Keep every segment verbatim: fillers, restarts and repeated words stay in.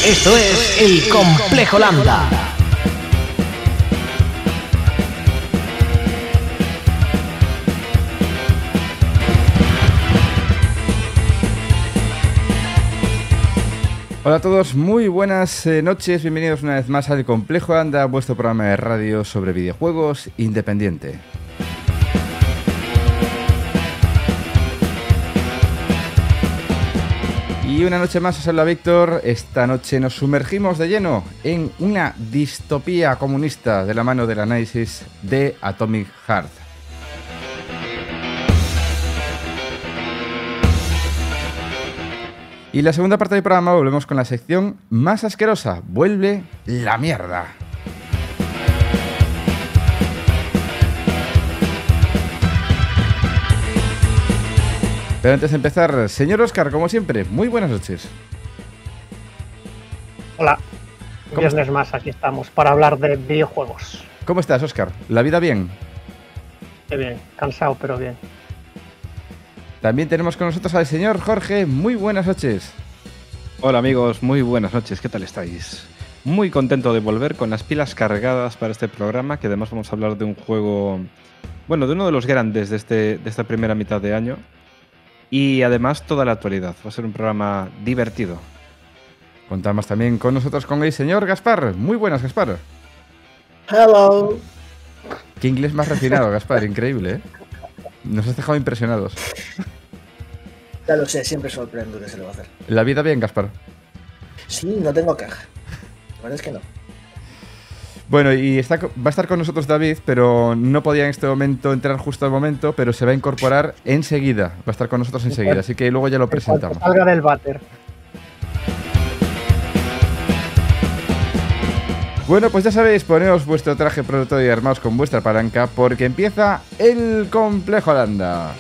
Esto es El Complejo Lambda. Hola a todos, muy buenas eh, noches, bienvenidos una vez más al Complejo Lambda, vuestro programa de radio sobre videojuegos independiente. Y una noche más os habla Víctor. Esta noche nos sumergimos de lleno en una distopía comunista de la mano del análisis de Atomic Heart. Y la segunda parte del programa volvemos con la sección más asquerosa. Vuelve la mierda. Pero antes de empezar, señor Óscar, como siempre, muy buenas noches. Hola, un viernes más, aquí estamos para hablar de videojuegos. ¿Cómo estás, Óscar? ¿La vida bien? Qué bien, cansado pero bien. También tenemos con nosotros al señor Jorge, muy buenas noches. Hola amigos, muy buenas noches, ¿qué tal estáis? Muy contento de volver con las pilas cargadas para este programa, que además vamos a hablar de un juego, bueno, de uno de los grandes de, este, de esta primera mitad de año. Y además toda la actualidad. Va a ser un programa divertido. Contamos también con nosotros con el señor Gaspar. Muy buenas, Gaspar. Hello. Qué inglés más refinado, Gaspar. Increíble, ¿eh? Nos has dejado impresionados. Ya lo sé, siempre sorprendo que se le va a hacer. ¿La vida bien, Gaspar? Sí, no tengo queja. La verdad es que no. Bueno, y está, va a estar con nosotros David, pero no podía en este momento entrar justo al momento, pero se va a incorporar enseguida. Va a estar con nosotros enseguida, así que luego ya lo presentamos. Salga del váter. Bueno, pues ya sabéis, poneos vuestro traje protector y armaos con vuestra palanca, porque empieza el Complejo Lambda.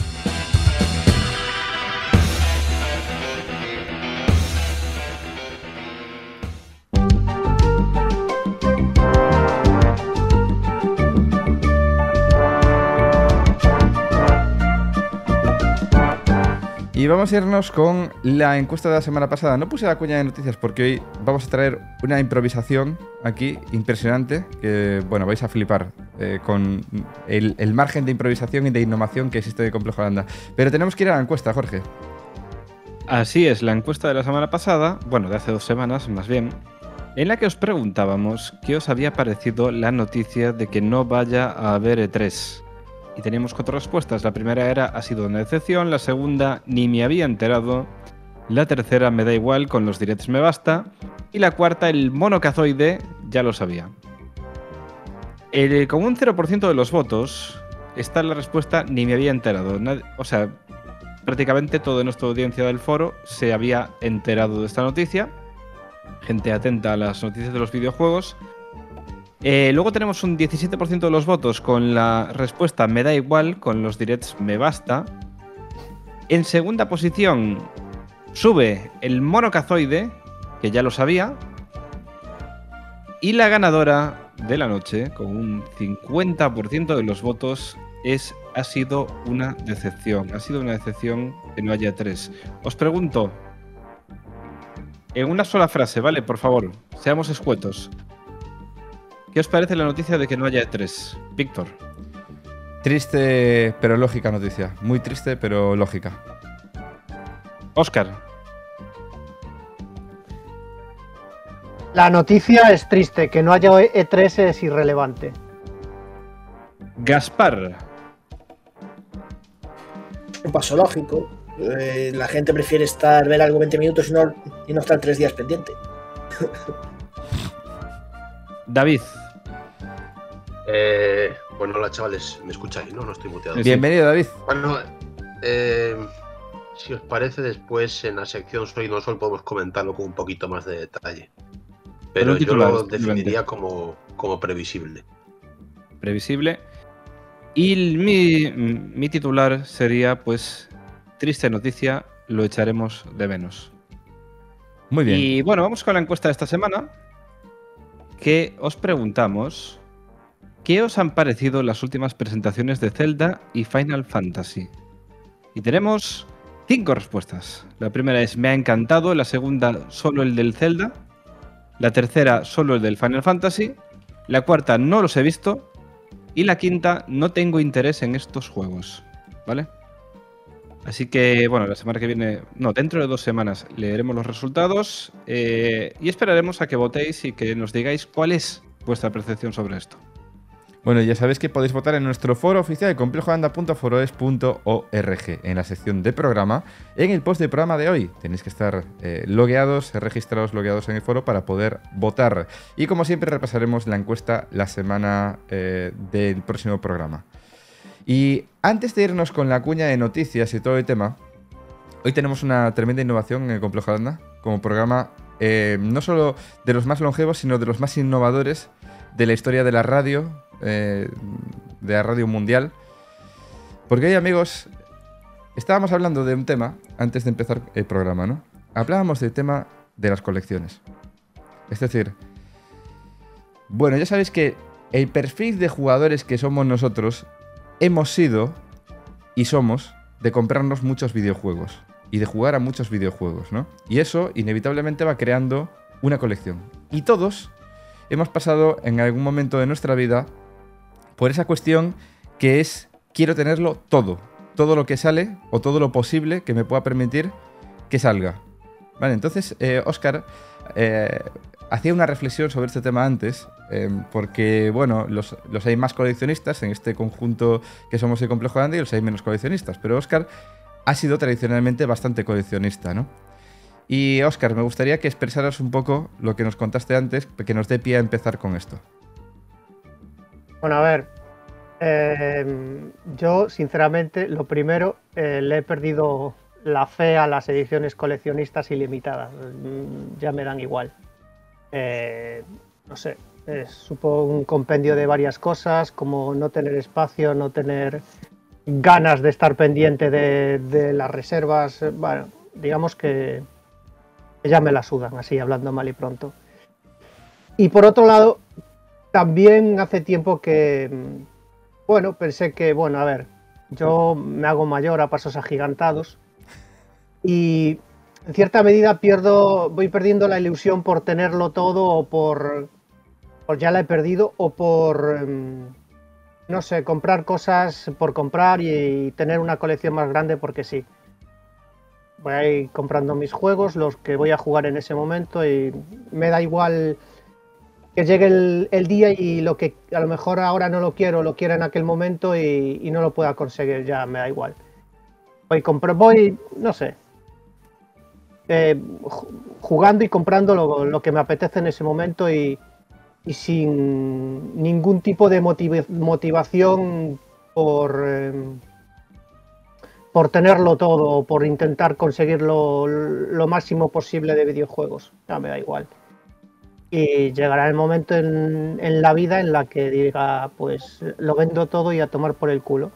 Y vamos a irnos con la encuesta de la semana pasada. No puse la cuña de noticias porque hoy vamos a traer una improvisación aquí impresionante que, bueno, vais a flipar eh, con el, el margen de improvisación y de innovación que existe de Complejo Lambda. Pero tenemos que ir a la encuesta, Jorge. Así es, la encuesta de la semana pasada, bueno, de hace dos semanas más bien, en la que os preguntábamos qué os había parecido la noticia de que no vaya a haber E tres. Y teníamos cuatro respuestas. La primera era, ha sido una decepción. La segunda, ni me había enterado. La tercera, me da igual, con los directs me basta. Y la cuarta, el monocazoide, ya lo sabía. El, con un cero por ciento de los votos está la respuesta, ni me había enterado. Nad- o sea, prácticamente toda nuestra audiencia del foro se había enterado de esta noticia. Gente atenta a las noticias de los videojuegos. Eh, luego tenemos un diecisiete por ciento de los votos con la respuesta me da igual, con los directs me basta. En segunda posición sube el monocazoide, que ya lo sabía. Y la ganadora de la noche, con un cincuenta por ciento de los votos, es ha sido una decepción. Ha sido una decepción que no haya tres. Os pregunto, en una sola frase, ¿vale? Por favor, seamos escuetos. ¿Qué os parece la noticia de que no haya E tres? Víctor. Triste pero lógica noticia. Muy triste pero lógica. Óscar. La noticia es triste, que no haya E tres es irrelevante. Gaspar. Un paso lógico. Eh, la gente prefiere estar ver algo veinte minutos y no, y no estar tres días pendiente. David. Eh, bueno, hola chavales, ¿me escucháis? No, no estoy muteado. Sí. Bienvenido, David. Bueno, eh, si os parece, después en la sección Soy No Sol podemos comentarlo con un poquito más de detalle. Pero Pero un yo titular, lo simplemente. definiría como, como previsible. Previsible. Y el- mi, mi titular sería, pues, triste noticia, lo echaremos de menos. Muy bien. Y bueno, vamos con la encuesta de esta semana, que os preguntamos ¿qué os han parecido las últimas presentaciones de Zelda y Final Fantasy? Y tenemos cinco respuestas. La primera es me ha encantado, la segunda solo el del Zelda, La tercera, solo el del Final Fantasy. La cuarta, no los he visto. Y la quinta, no tengo interés en estos juegos. ¿Vale? Así que, bueno, la semana que viene, no, dentro de dos semanas leeremos los resultados eh, y esperaremos a que votéis y que nos digáis cuál es vuestra percepción sobre esto. Bueno, ya sabéis que podéis votar en nuestro foro oficial complejolanda punto foroes punto org en la sección de programa, en el post de programa de hoy. Tenéis que estar eh, logueados, registrados, logueados en el foro para poder votar. Y como siempre repasaremos la encuesta la semana eh, del próximo programa. Y antes de irnos con la cuña de noticias y todo el tema, hoy tenemos una tremenda innovación en el Complejo Landa como programa eh, no solo de los más longevos, sino de los más innovadores de la historia de la radio, eh, de la radio mundial. Porque hoy, amigos, estábamos hablando de un tema antes de empezar el programa, ¿no? Hablábamos del tema de las colecciones. Es decir, bueno, ya sabéis que el perfil de jugadores que somos nosotros hemos sido y somos de comprarnos muchos videojuegos y de jugar a muchos videojuegos, ¿no? Y eso inevitablemente va creando una colección. Y todos hemos pasado en algún momento de nuestra vida por esa cuestión que es quiero tenerlo todo, todo lo que sale o todo lo posible que me pueda permitir que salga. Vale, entonces eh, Óscar eh, hacía una reflexión sobre este tema antes, eh, porque, bueno, los, los hay más coleccionistas en este conjunto que somos el Complejo Landa y los hay menos coleccionistas, pero Óscar ha sido tradicionalmente bastante coleccionista, ¿no? Y, Óscar, me gustaría que expresaras un poco lo que nos contaste antes, que nos dé pie a empezar con esto. Bueno, a ver, eh, yo, sinceramente, lo primero, eh, le he perdido la fe a las ediciones coleccionistas ilimitadas. Ya me dan igual. Eh, no sé, es supongo un compendio de varias cosas, como no tener espacio, no tener ganas de estar pendiente de, de las reservas. Bueno, digamos que ya me la sudan, así hablando mal y pronto. Y por otro lado, también hace tiempo que, bueno, pensé que, bueno, a ver, yo me hago mayor a pasos agigantados y en cierta medida pierdo, voy perdiendo la ilusión por tenerlo todo o por, por ya la he perdido o por, no sé, comprar cosas por comprar y, y tener una colección más grande porque sí. Voy a ir comprando mis juegos, los que voy a jugar en ese momento y me da igual que llegue el, el día y lo que a lo mejor ahora no lo quiero, lo quiero en aquel momento y, y no lo pueda conseguir, ya me da igual. Voy, compro, voy no sé, eh, jugando y comprando lo, lo que me apetece en ese momento y, y sin ningún tipo de motiv motivación por... Eh, por tenerlo todo o por intentar conseguir lo, lo máximo posible de videojuegos. Ya me da igual. Y llegará el momento en, en la vida en la que diga, pues lo vendo todo y a tomar por el culo.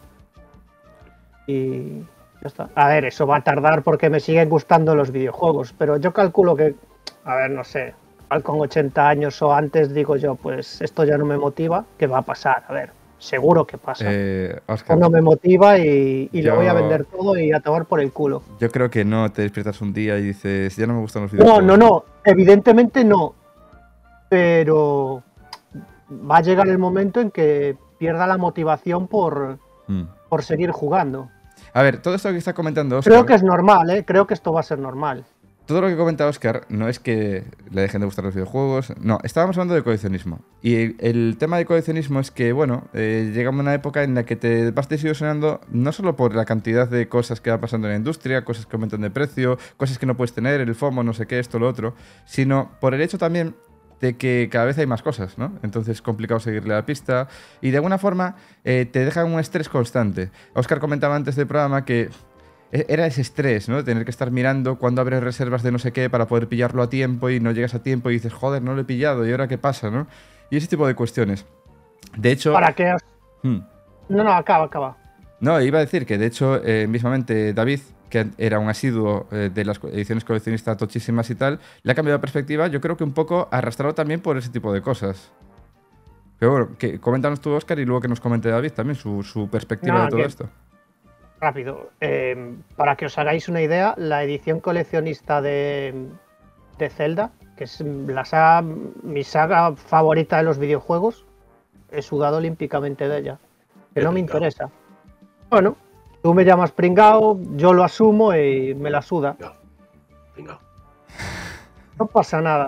Y ya está. A ver, eso va a tardar porque me siguen gustando los videojuegos, pero yo calculo que, a ver, no sé, con ochenta años o antes digo yo, pues esto ya no me motiva, ¿qué va a pasar? A ver. Seguro que pasa. Eh, Óscar, no me motiva y, y yo, lo voy a vender todo y a tomar por el culo. Yo creo que no te despiertas un día y dices, ya no me gustan los videojuegos. No, no, no. Evidentemente no. Pero va a llegar el momento en que pierda la motivación por, mm. por seguir jugando. A ver, todo esto que está comentando Óscar... Creo que es normal, ¿eh? Creo que esto va a ser normal. Todo lo que comenta Óscar no es que le dejen de gustar los videojuegos, no, estábamos hablando de coleccionismo. Y el, el tema de coleccionismo es que, bueno, eh, llegamos a una época en la que te vas desilusionando no solo por la cantidad de cosas que va pasando en la industria, cosas que aumentan de precio, cosas que no puedes tener, el FOMO, no sé qué, esto, lo otro, sino por el hecho también de que cada vez hay más cosas, ¿no? Entonces es complicado seguirle la pista y de alguna forma eh, te deja un estrés constante. Óscar comentaba antes del programa que era ese estrés, ¿no? De tener que estar mirando cuándo abres reservas de no sé qué para poder pillarlo a tiempo y no llegas a tiempo y dices, joder, no lo he pillado, ¿y ahora qué pasa, no? Y ese tipo de cuestiones. De hecho... ¿Para qué? Hmm. No, no, acaba, acaba. No, iba a decir que de hecho, eh, mismamente David, que era un asiduo eh, de las ediciones coleccionistas tochísimas y tal, le ha cambiado de perspectiva, yo creo que un poco arrastrado también por ese tipo de cosas. Pero bueno, que, coméntanos tú, Óscar, y luego que nos comente David también su, su perspectiva no, de todo que... esto. Rápido, eh, para que os hagáis una idea, la edición coleccionista de, de Zelda, que es la saga, mi saga favorita de los videojuegos, he sudado olímpicamente de ella. Que no me interesa. Bueno, tú me llamas pringao, yo lo asumo y me la suda. Pringao. No pasa nada.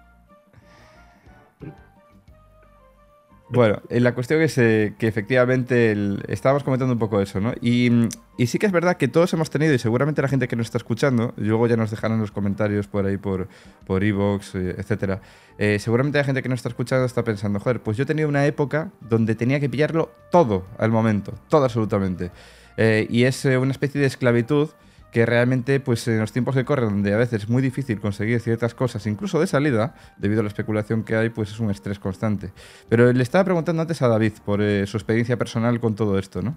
Bueno, eh, la cuestión es eh, que efectivamente el- estábamos comentando un poco eso, ¿no? Y, mm, y sí que es verdad que todos hemos tenido, y seguramente la gente que nos está escuchando, y luego ya nos dejarán los comentarios por ahí, por por iVoox, eh, etcétera. Eh, seguramente la gente que nos está escuchando está pensando, joder, pues yo he tenido una época donde tenía que pillarlo todo al momento, todo absolutamente. Eh, y es eh, una especie de esclavitud que realmente, pues en los tiempos que corren, donde a veces es muy difícil conseguir ciertas cosas, incluso de salida, debido a la especulación que hay, pues es un estrés constante. Pero le estaba preguntando antes a David por eh, su experiencia personal con todo esto, ¿no?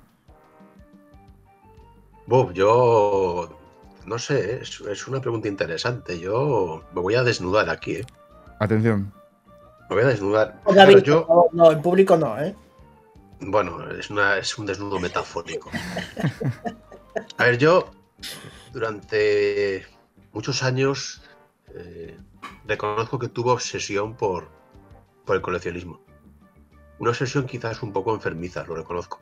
Bob, yo no sé, es, es una pregunta interesante. Yo me voy a desnudar aquí, ¿eh? Atención. Me voy a desnudar. No, David, Claro, yo, por favor, no, en público no, ¿eh? bueno, es, una, es un desnudo metafórico. A ver, yo durante muchos años eh, reconozco que tuve obsesión por, por el coleccionismo. Una obsesión quizás un poco enfermiza, lo reconozco.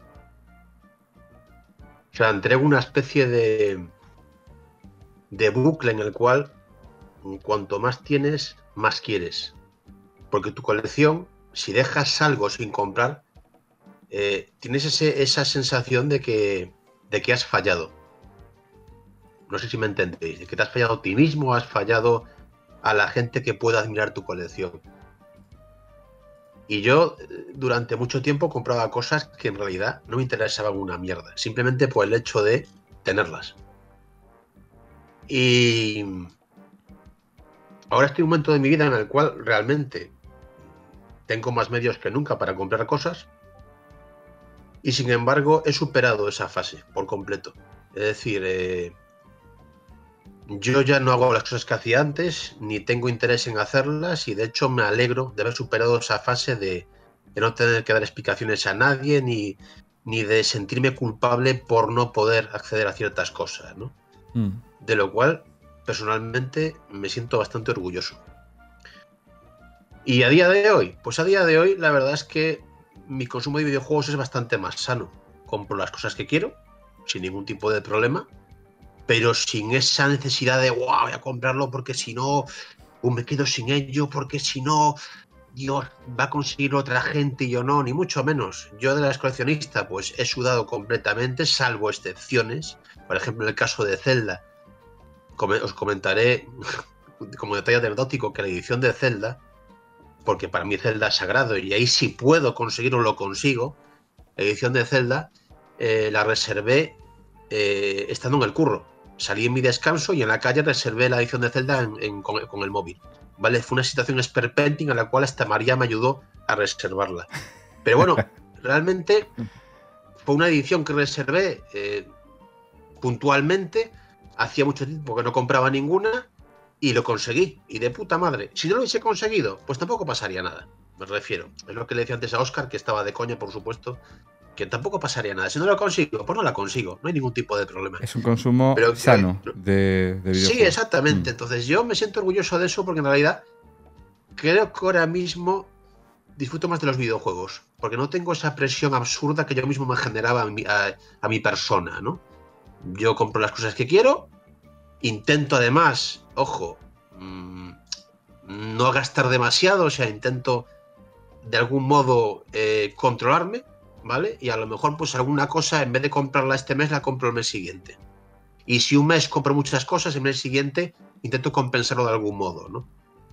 O sea, entrego una especie de, de bucle en el cual cuanto más tienes, más quieres. Porque tu colección, si dejas algo sin comprar, eh, tienes ese, esa sensación de que, de que has fallado. No sé si me entendéis, de que te has fallado a ti mismo, has fallado a la gente que pueda admirar tu colección. Y yo eh, durante mucho tiempo compraba cosas que en realidad no me interesaban una mierda, simplemente por el hecho de tenerlas. Y ahora estoy en un momento de mi vida en el cual realmente tengo más medios que nunca para comprar cosas y sin embargo he superado esa fase por completo. Es decir, eh, yo ya no hago las cosas que hacía antes, ni tengo interés en hacerlas y de hecho me alegro de haber superado esa fase de, de no tener que dar explicaciones a nadie ni, ni de sentirme culpable por no poder acceder a ciertas cosas, ¿no? Mm. De lo cual personalmente me siento bastante orgulloso. Y a día de hoy, pues a día de hoy la verdad es que mi consumo de videojuegos es bastante más sano. Compro las cosas que quiero, sin ningún tipo de problema, pero sin esa necesidad de wow, voy a comprarlo porque si no uh, me quedo sin ello, porque si no Dios va a conseguir otra gente y yo no, ni mucho menos. Yo de las coleccionistas pues he sudado completamente, salvo excepciones. Por ejemplo, en el caso de Zelda, os comentaré como detalle anecdótico que la edición de Zelda, porque para mí Zelda es sagrado y ahí si puedo conseguirlo lo consigo, la edición de Zelda eh, la reservé eh, estando en el curro. Salí en mi descanso y en la calle reservé la edición de Zelda en, en, con, con el móvil. ¿Vale? Fue una situación esperpenting a la cual hasta María me ayudó a reservarla. Pero bueno, realmente fue una edición que reservé eh, puntualmente. Hacía mucho tiempo que no compraba ninguna y lo conseguí. Y de puta madre. Si no lo hubiese conseguido, pues tampoco pasaría nada. Me refiero. Es lo que le decía antes a Óscar, que estaba de coña, por supuesto. Que tampoco pasaría nada. Si no lo consigo, pues no la consigo. No hay ningún tipo de problema. Es un consumo Pero, sano eh, de, de videojuegos. Sí, exactamente. Mm. Entonces yo me siento orgulloso de eso porque en realidad creo que ahora mismo disfruto más de los videojuegos. Porque no tengo esa presión absurda que yo mismo me generaba a mi, a, a mi persona, ¿no? Yo compro las cosas que quiero. Intento además, ojo, mmm, no gastar demasiado. O sea, intento de algún modo eh, controlarme. ¿Vale? Y a lo mejor pues alguna cosa, en vez de comprarla este mes, la compro el mes siguiente. Y si un mes compro muchas cosas, el mes siguiente intento compensarlo de algún modo, ¿no?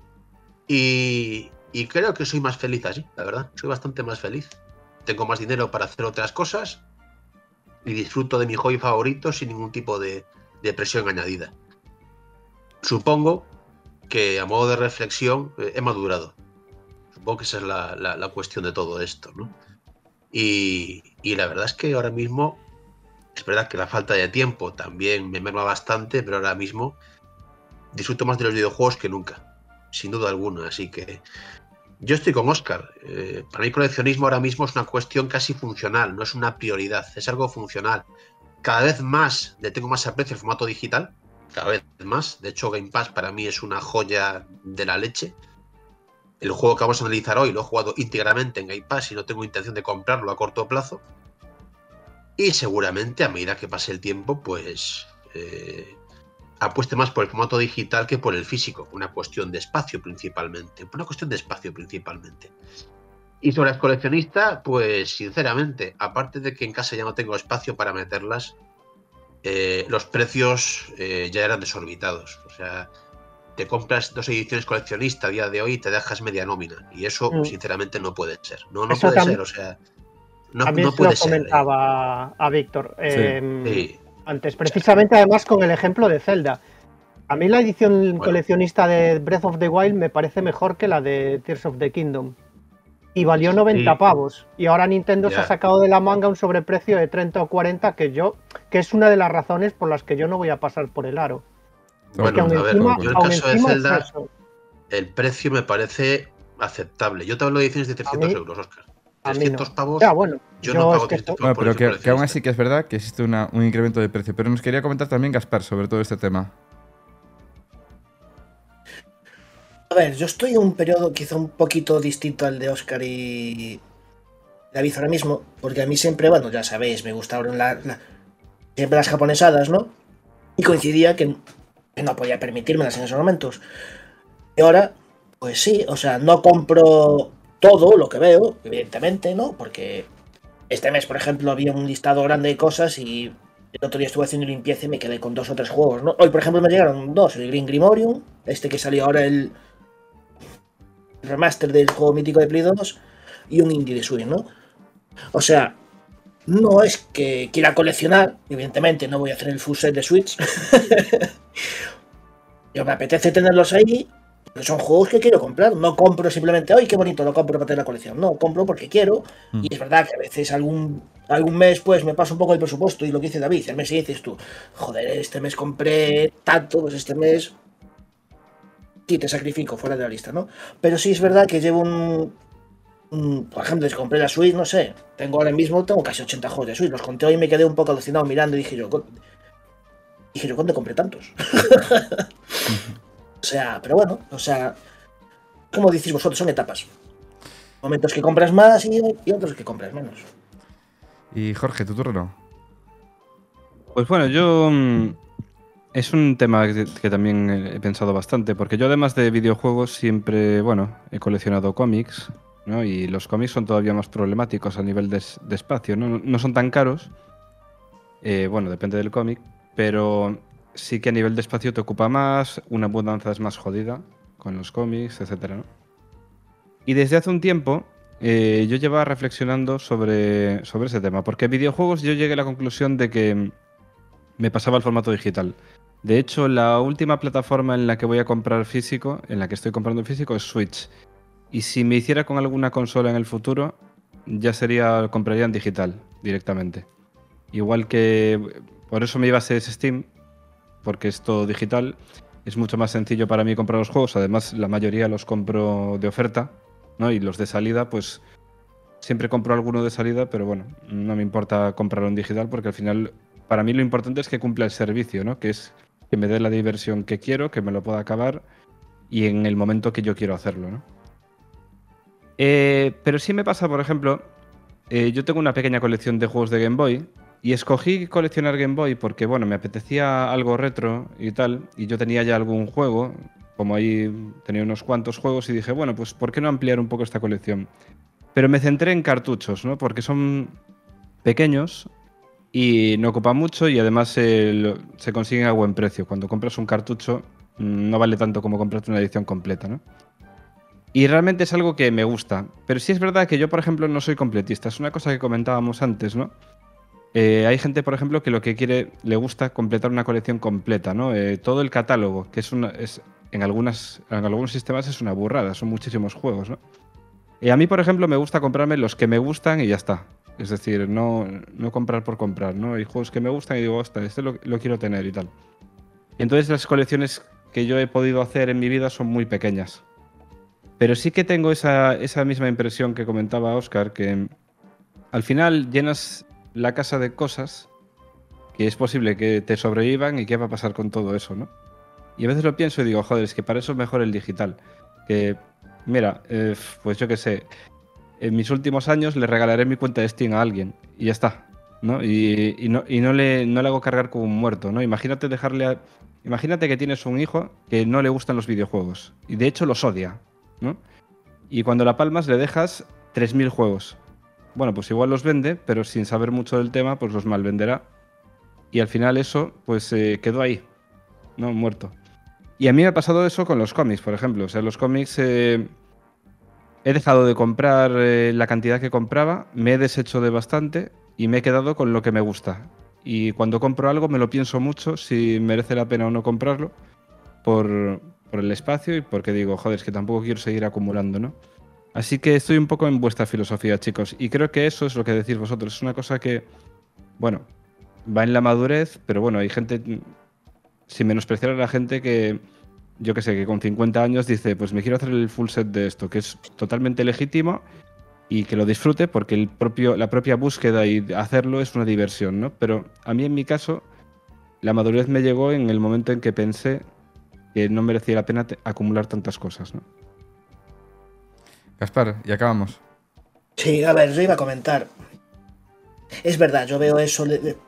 Y, y creo que soy más feliz así, la verdad. Soy bastante más feliz. Tengo más dinero para hacer otras cosas y disfruto de mi hobby favorito sin ningún tipo de, de presión añadida. Supongo que a modo de reflexión eh, he madurado. Supongo que esa es la, la, la cuestión de todo esto, ¿no? Y, y la verdad es que ahora mismo es verdad que la falta de tiempo también me merma bastante, pero ahora mismo disfruto más de los videojuegos que nunca, sin duda alguna. Así que yo estoy con Óscar. Eh, para mí el coleccionismo ahora mismo es una cuestión casi funcional, no es una prioridad, es algo funcional. Cada vez más le tengo más aprecio al formato digital, cada vez más. De hecho, Game Pass para mí es una joya de la leche. El juego que vamos a analizar hoy lo he jugado íntegramente en Game Pass y no tengo intención de comprarlo a corto plazo. Y seguramente a medida que pase el tiempo, pues eh, apueste más por el formato digital que por el físico. Una cuestión de espacio principalmente. Una cuestión de espacio principalmente. Y sobre las coleccionistas, pues sinceramente, aparte de que en casa ya no tengo espacio para meterlas, eh, los precios eh, ya eran desorbitados. O sea, te compras dos ediciones coleccionistas a día de hoy y te dejas media nómina. Y eso, mm. sinceramente, no puede ser. No, no puede ser, o sea... No, También no puede lo comentaba ser, eh. a Víctor Sí. eh, Sí. antes, precisamente además con el ejemplo de Zelda. A mí la edición Bueno. coleccionista de Breath of the Wild me parece mejor que la de Tears of the Kingdom. Y valió noventa Sí. pavos. Y ahora Nintendo Ya. se ha sacado de la manga un sobreprecio de treinta o cuarenta que yo, que es una de las razones por las que yo no voy a pasar por el aro. Porque Bueno, aún a ver, encima, yo en el aún caso de encima es Zelda, eso. el precio me parece aceptable. Yo te hablo de ediciones de trescientos mí- euros, Oscar. A mí trescientos no. pavos. Ya, bueno, Yo, yo no es pago que trescientos esto- pavos Bueno, por pero edición que, que aún coleccionista. así que es verdad que existe una- un incremento de precio. Pero nos quería comentar también Gaspar sobre todo este tema. A ver, yo estoy en un periodo quizá un poquito distinto al de Oscar y David ahora mismo, porque a mí siempre, bueno, ya sabéis, me gustaron la, la- siempre las japonesadas, ¿no? Y coincidía que, que no podía permitírmelas en esos momentos. Y ahora, pues sí, o sea, no compro todo lo que veo, evidentemente, ¿no? Porque este mes, por ejemplo, había un listado grande de cosas y el otro día estuve haciendo limpieza y me quedé con dos o tres juegos, ¿no? Hoy, por ejemplo, me llegaron dos, el Green Grimorium, este que salió ahora el remaster del juego mítico de Play dos y un indie de Switch, ¿no? O sea, no es que quiera coleccionar, evidentemente no voy a hacer el full set de Switch. Yo me apetece tenerlos ahí, porque son juegos que quiero comprar. No compro simplemente, ¡ay, qué bonito! Lo compro para tener la colección. No, compro porque quiero. Mm. Y es verdad que a veces algún, algún mes pues me paso un poco el presupuesto y lo que dice David, el mes que dices tú, joder, este mes compré tanto, pues este mes sí te sacrifico fuera de la lista, ¿no? Pero sí es verdad que llevo un... un- por ejemplo, si compré la Switch, no sé, tengo ahora mismo, tengo casi ochenta juegos de Switch, los conté hoy y me quedé un poco alucinado mirando y dije yo, "¿Cu- dije yo, ¿cuándo compré tantos? O sea, pero bueno, o sea, como decís vosotros, son etapas. Momentos que compras más y, y otros que compras menos. Y Jorge, tu turno. Pues bueno, yo... mm, Es un tema que, que también he pensado bastante, porque yo además de videojuegos siempre, bueno, he coleccionado cómics, ¿no? Y los cómics son todavía más problemáticos a nivel de, es- de espacio, ¿no? No son tan caros, eh, bueno, depende del cómic, pero sí que a nivel de espacio te ocupa más, una mudanza es más jodida con los cómics, etcétera, ¿no? Y desde hace un tiempo eh, yo llevaba reflexionando sobre, sobre ese tema, porque videojuegos yo llegué a la conclusión de que mm, me pasaba al formato digital. De hecho, la última plataforma en la que voy a comprar físico, en la que estoy comprando en físico, es Switch. Y si me hiciera con alguna consola en el futuro, ya sería, compraría en digital directamente. Igual que, por eso mi base es Steam, porque es todo digital. Es mucho más sencillo para mí comprar los juegos. Además, la mayoría los compro de oferta, ¿no? Y los de salida, pues siempre compro alguno de salida, pero bueno, no me importa comprarlo en digital porque al final, para mí lo importante es que cumpla el servicio, ¿no? Que es que me dé la diversión que quiero, que me lo pueda acabar y en el momento que yo quiero hacerlo, ¿no? Eh, pero sí me pasa, por ejemplo, eh, yo tengo una pequeña colección de juegos de Game Boy y escogí coleccionar Game Boy porque, bueno, me apetecía algo retro y tal, y yo tenía ya algún juego, como ahí tenía unos cuantos juegos y dije, bueno, pues ¿por qué no ampliar un poco esta colección? Pero me centré en cartuchos, ¿no? Porque son pequeños y no ocupan mucho y además eh, lo- se consiguen a buen precio. Cuando compras un cartucho mm, no vale tanto como comprarte una edición completa, ¿no? Y realmente es algo que me gusta. Pero sí es verdad que yo, por ejemplo, no soy completista. Es una cosa que comentábamos antes, ¿no? Eh, hay gente, por ejemplo, que lo que quiere, le gusta completar una colección completa, ¿no? Eh, todo el catálogo, que es una, es, en, algunas, en algunos sistemas es una burrada, son muchísimos juegos, ¿no? Y a mí, por ejemplo, me gusta comprarme los que me gustan y ya está. Es decir, no, no comprar por comprar, ¿no? Hay juegos que me gustan y digo, hostia, este lo, lo quiero tener y tal. Entonces las colecciones que yo he podido hacer en mi vida son muy pequeñas. Pero sí que tengo esa, esa misma impresión que comentaba Óscar, que al final llenas la casa de cosas que es posible que te sobrevivan y qué va a pasar con todo eso, ¿no? Y a veces lo pienso y digo, joder, es que para eso es mejor el digital. Que, mira, eh, pues yo qué sé, en mis últimos años le regalaré mi cuenta de Steam a alguien y ya está, ¿no? Y, y, no, y no, le, no le hago cargar como un muerto, ¿no? Imagínate dejarle a, imagínate que tienes un hijo que no le gustan los videojuegos y de hecho los odia, ¿no? Y cuando la palmas le dejas tres mil juegos. Bueno, pues igual los vende, pero sin saber mucho del tema, pues los malvenderá. Y al final eso, pues eh, quedó ahí, ¿no? Muerto. Y a mí me ha pasado eso con los cómics, por ejemplo. O sea, los cómics eh, he dejado de comprar eh, la cantidad que compraba, me he deshecho de bastante y me he quedado con lo que me gusta. Y cuando compro algo me lo pienso mucho si merece la pena o no comprarlo por, por el espacio y porque digo, joder, es que tampoco quiero seguir acumulando, ¿no? Así que estoy un poco en vuestra filosofía, chicos. Y creo que eso es lo que decís vosotros. Es una cosa que, bueno, va en la madurez, pero bueno, hay gente, sin menospreciar a la gente que, yo que sé, que con cincuenta años dice, pues me quiero hacer el full set de esto, que es totalmente legítimo y que lo disfrute porque el propio, la propia búsqueda y hacerlo es una diversión, ¿no? Pero a mí, en mi caso, la madurez me llegó en el momento en que pensé que no merecía la pena acumular tantas cosas, ¿no? Gaspar, y acabamos. Sí, a ver, yo iba a comentar. Es verdad, yo veo eso. De, de...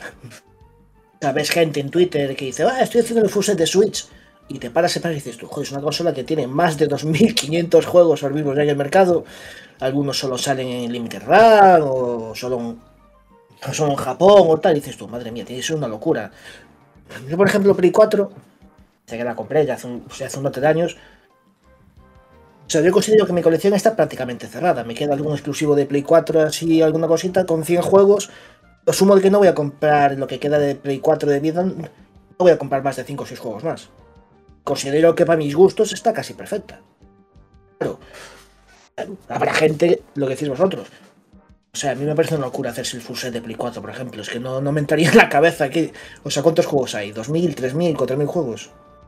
Sabes, gente en Twitter que dice, ah, estoy haciendo el full set de Switch. Y te paras y dices tú, joder, es una consola que tiene más de dos mil quinientos juegos ahora mismo en el mercado. Algunos solo salen en Limited Run o solo en, o solo en Japón o tal. Y dices tú, madre mía, tiene que ser una locura. Yo, por ejemplo, Play cuatro, sé que la compré ya hace un, o sea, hace un montón de años. O sea, yo considero que mi colección está prácticamente cerrada. Me queda algún exclusivo de Play cuatro, así, alguna cosita, con cien juegos. Asumo que no voy a comprar lo que queda de Play cuatro de vida. No voy a comprar más de cinco o seis juegos más. Considero que para mis gustos está casi perfecta. Pero habrá gente, lo que decís vosotros. O sea, a mí me parece una locura hacerse el full set de Play cuatro, por ejemplo. Es que no, no me entraría en la cabeza que... O sea, ¿cuántos juegos hay? ¿dos mil, tres mil, cuatro mil juegos?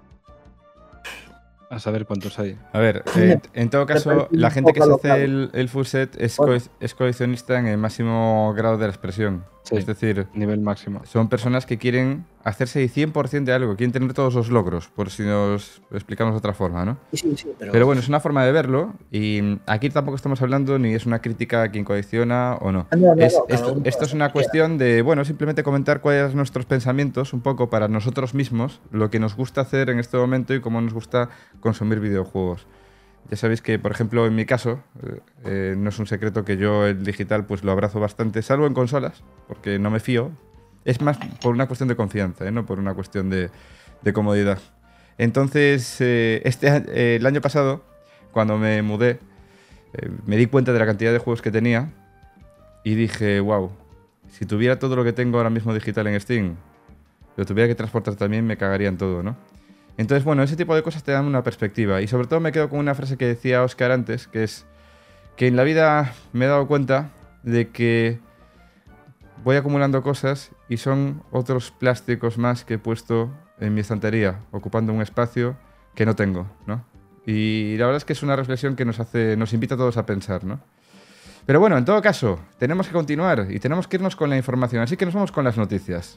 A saber cuántos hay. A ver, eh, en todo caso, la gente que se hace el, el full set es, co es coleccionista en el máximo grado de la expresión. Sí, es decir, nivel máximo. Son personas que quieren hacerse cien por ciento de algo, quieren tener todos los logros, por si nos lo explicamos de otra forma, ¿no? Sí, sí, pero... pero bueno, es una forma de verlo y aquí tampoco estamos hablando ni es una crítica a quien colecciona o no. no, no, es, no esto, esto es una cuestión de, bueno, simplemente comentar cuáles son nuestros pensamientos un poco para nosotros mismos, lo que nos gusta hacer en este momento y cómo nos gusta consumir videojuegos. Ya sabéis que, por ejemplo, en mi caso, eh, no es un secreto que yo el digital pues lo abrazo bastante, salvo en consolas, porque no me fío. Es más por una cuestión de confianza, ¿eh? No por una cuestión de, de comodidad. Entonces, eh, este, eh, el año pasado, cuando me mudé, eh, me di cuenta de la cantidad de juegos que tenía y dije, wow, si tuviera todo lo que tengo ahora mismo digital en Steam, lo tuviera que transportar también, me cagaría en todo, ¿no? Entonces, bueno, ese tipo de cosas te dan una perspectiva. Y sobre todo me quedo con una frase que decía Óscar antes, que es que en la vida me he dado cuenta de que voy acumulando cosas y son otros plásticos más que he puesto en mi estantería, ocupando un espacio que no tengo, ¿no? Y la verdad es que es una reflexión que nos hace, nos invita a todos a pensar, ¿no? Pero bueno, en todo caso, tenemos que continuar y tenemos que irnos con la información, así que nos vamos con las noticias.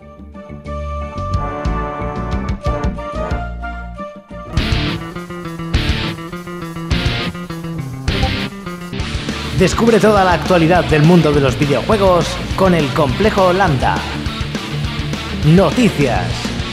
Descubre toda la actualidad del mundo de los videojuegos con el Complejo Lambda. Noticias.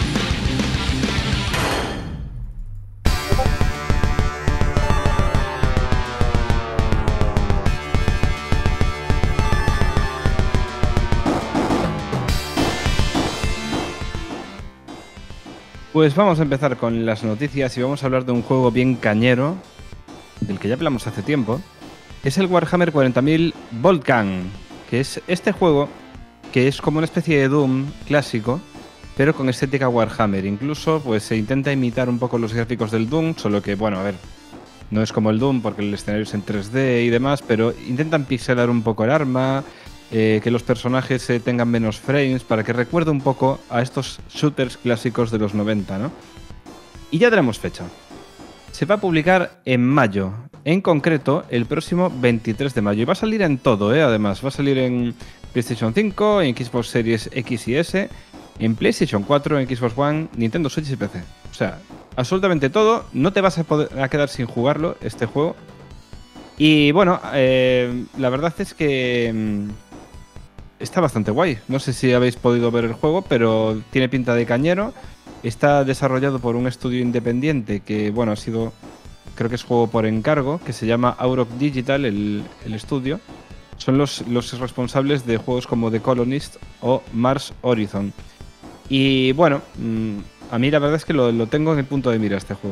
Pues vamos a empezar con las noticias y vamos a hablar de un juego bien cañero, del que ya hablamos hace tiempo. Es el Warhammer cuarenta mil Voltgun, que es este juego que es como una especie de Doom clásico, pero con estética Warhammer. Incluso pues se intenta imitar un poco los gráficos del Doom, solo que, bueno, a ver, no es como el Doom porque el escenario es en tres D y demás, pero intentan pixelar un poco el arma, eh, que los personajes eh, tengan menos frames, para que recuerde un poco a estos shooters clásicos de los noventa, ¿no? Y ya tenemos fecha. Se va a publicar en mayo, en concreto el próximo veintitrés de mayo. Y va a salir en todo, ¿eh? Además, va a salir en PlayStation cinco, en Xbox Series X y S, en PlayStation cuatro, en Xbox One, Nintendo Switch y P C. O sea, absolutamente todo. No te vas a, poder, a quedar sin jugarlo, este juego. Y bueno, eh, la verdad es que mmm, está bastante guay. No sé si habéis podido ver el juego, pero tiene pinta de cañero. Está desarrollado por un estudio independiente que, bueno, ha sido, creo que es juego por encargo, que se llama Auroch Digital, el, el estudio. Son los, los responsables de juegos como The Colonist o Mars Horizon. Y bueno, mmm, a mí la verdad es que lo, lo tengo en el punto de mira este juego.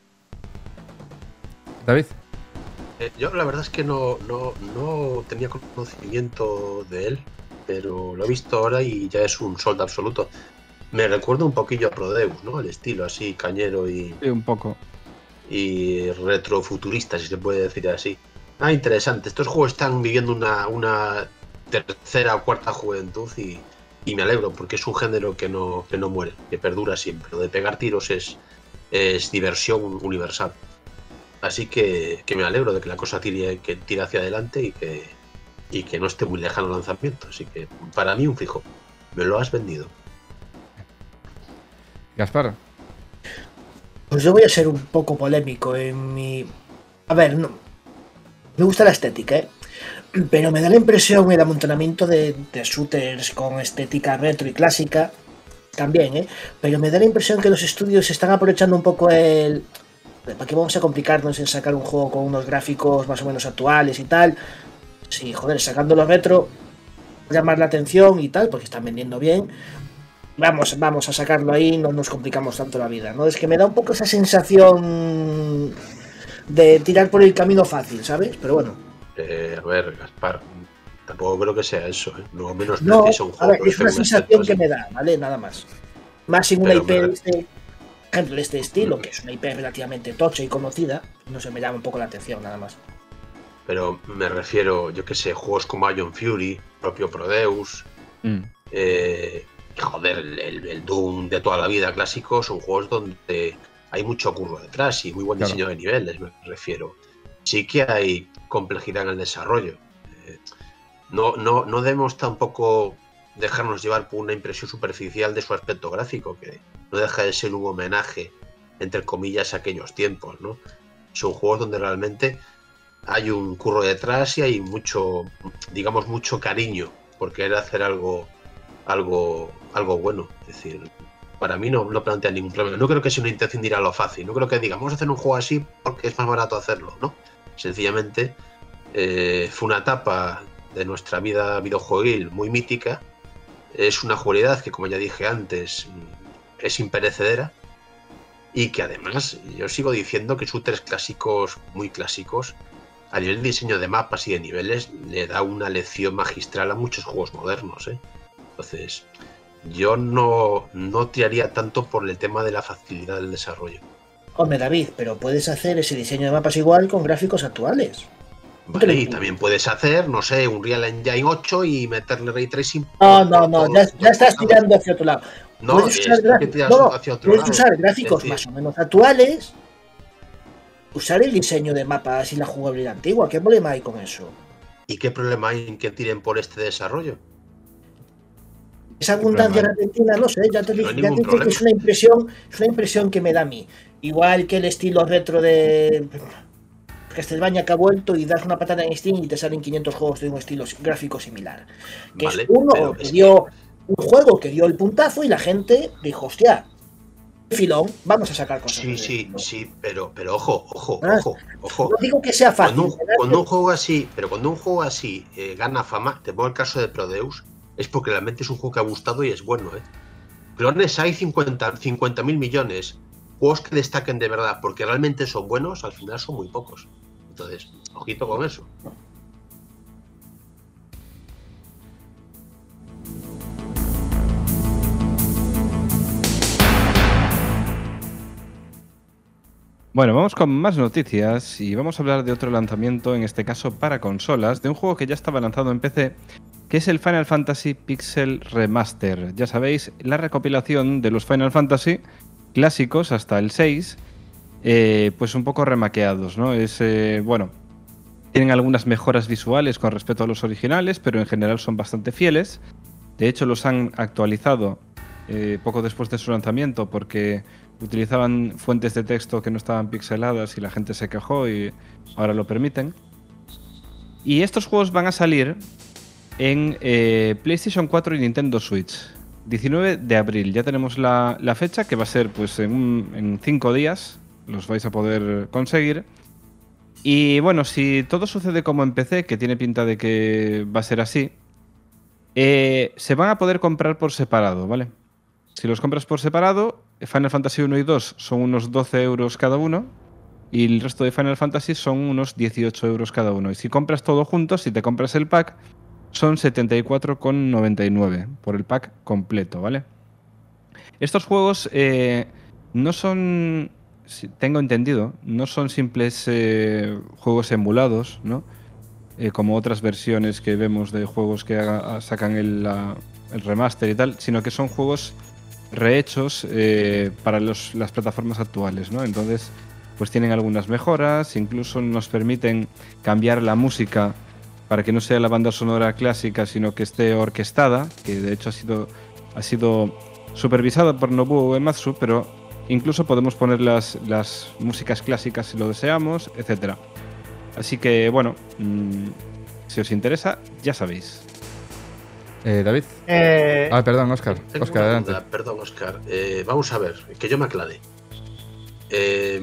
David. Eh, yo la verdad es que no, no, no tenía conocimiento de él, pero lo he visto ahora y ya es un sold absoluto. Me recuerda un poquillo a Prodeus, ¿no? El estilo así, cañero y... Sí, un poco. Y retrofuturista, si se puede decir así. Ah, interesante. Estos juegos están viviendo una, una tercera o cuarta juventud y, y me alegro porque es un género que no, que no muere, que perdura siempre. Lo de pegar tiros es, es diversión universal. Así que, que me alegro de que la cosa tire, que tire hacia adelante y que, y que no esté muy lejano el lanzamiento. Así que para mí un fijo. Me lo has vendido. Gaspar. Pues yo voy a ser un poco polémico en mi... A ver, no... me gusta la estética, ¿eh? Pero me da la impresión el amontonamiento de, de shooters con estética retro y clásica también, ¿eh? Pero me da la impresión que los estudios están aprovechando un poco el... ¿Para qué vamos a complicarnos en sacar un juego con unos gráficos más o menos actuales y tal? Sí, joder, sacándolo retro, llamar la atención y tal, porque están vendiendo bien. Vamos, vamos a sacarlo ahí, no nos complicamos tanto la vida, ¿no? Es que me da un poco esa sensación de tirar por el camino fácil, ¿sabes? Pero bueno. Eh, a ver, Gaspar, tampoco creo que sea eso, ¿eh? No menos No, precio un a juego. ver, es una sensación que me da, ¿vale? Nada más. Más en una I P de este, por ejemplo, de este estilo, que es una I P relativamente tocha y conocida, no se me llama un poco la atención, nada más. Pero me refiero, yo qué sé, juegos como Ion Fury, propio Prodeus, mm. eh, joder, el, el Doom de toda la vida clásico, son juegos donde hay mucho curro detrás y muy buen diseño claro. de niveles, me refiero. Sí que hay complejidad en el desarrollo. Eh, no, no, no debemos tampoco dejarnos llevar por una impresión superficial de su aspecto gráfico, que no deja de ser un homenaje, entre comillas, a aquellos tiempos, ¿no? Son juegos donde realmente hay un curro detrás y hay mucho, digamos, mucho cariño por querer hacer algo, algo, algo bueno. Es decir, para mí no, no plantea ningún problema. No creo que sea una intención de ir a lo fácil. No creo que diga, vamos a hacer un juego así porque es más barato hacerlo, ¿no? Sencillamente eh, fue una etapa de nuestra vida videojueguil muy mítica. Es una jugabilidad que, como ya dije antes, es imperecedera y que además yo sigo diciendo que shooters clásicos, muy clásicos, a nivel de diseño de mapas y de niveles, le da una lección magistral a muchos juegos modernos, ¿eh? Entonces, yo no, no tiraría tanto por el tema de la facilidad del desarrollo. Hombre, David, pero puedes hacer ese diseño de mapas igual con gráficos actuales. Vale, y también puedes hacer, no sé, un Real Engine ocho y meterle Ray Tracing. No, no, no, ya, ya estás tirando hacia otro lado. No, puedes usar, no, no, hacia otro puedes lado. usar gráficos decir, más o menos actuales, usar el diseño de mapas y la jugabilidad antigua. ¿Qué problema hay con eso? ¿Y qué problema hay en que tiren por este desarrollo? Esa abundancia repentina, no sé, ya te dije, no ya te dije que es una impresión, es una impresión que me da a mí. Igual que el estilo retro de Castlevania que ha vuelto y das una patada en Steam y te salen quinientos juegos de un estilo gráfico similar. Que vale, es uno que es dio que... un juego que dio el puntazo y la gente dijo, hostia, filón, vamos a sacar cosas. Sí, sí, esto. sí, pero, pero ojo, ojo, ah, ojo, ojo. No digo que sea fácil. Cuando un, cuando un juego así, pero cuando un juego así eh, gana fama, te pongo el caso de Prodeus, es porque realmente es un juego que ha gustado y es bueno, ¿eh? Clones hay cincuenta mil millones. Juegos que destaquen de verdad porque realmente son buenos, al final son muy pocos. Entonces, ojito con eso. Bueno, vamos con más noticias y vamos a hablar de otro lanzamiento, en este caso para consolas, de un juego que ya estaba lanzado en P C, que es el Final Fantasy Pixel Remaster. Ya sabéis, la recopilación de los Final Fantasy clásicos hasta el seis, eh, pues un poco remaqueados, ¿no? Es, eh, bueno, Tienen algunas mejoras visuales con respecto a los originales, pero en general son bastante fieles. De hecho, los han actualizado eh, poco después de su lanzamiento porque utilizaban fuentes de texto que no estaban pixeladas y la gente se quejó y ahora lo permiten. Y estos juegos van a salir en eh, PlayStation cuatro y Nintendo Switch. diecinueve de abril. Ya tenemos la, la fecha, que va a ser pues en, un, en cinco días. Los vais a poder conseguir. Y bueno, si todo sucede como en P C, que tiene pinta de que va a ser así, eh, se van a poder comprar por separado, ¿vale? Si los compras por separado, Final Fantasy uno y dos son unos doce euros cada uno y el resto de Final Fantasy son unos dieciocho euros cada uno. Y si compras todo junto, si te compras el pack, son setenta y cuatro con noventa y nueve por el pack completo, ¿vale? Estos juegos eh, no son... Tengo entendido, no son simples eh, juegos emulados, ¿no? Eh, como otras versiones que vemos de juegos que haga, sacan el, la, el remaster y tal, sino que son juegos rehechos eh, para los, las plataformas actuales, ¿no? Entonces, pues tienen algunas mejoras, incluso nos permiten cambiar la música para que no sea la banda sonora clásica, sino que esté orquestada, que de hecho ha sido, ha sido supervisada por Nobuo Uematsu, pero incluso podemos poner las, las músicas clásicas si lo deseamos, etcétera. Así que, bueno, mmm, si os interesa, ya sabéis. Eh, David. Eh, Ah, perdón, Óscar. Tengo Óscar, una adelante. duda, perdón, Óscar. Eh, vamos a ver, que yo me aclare. Eh,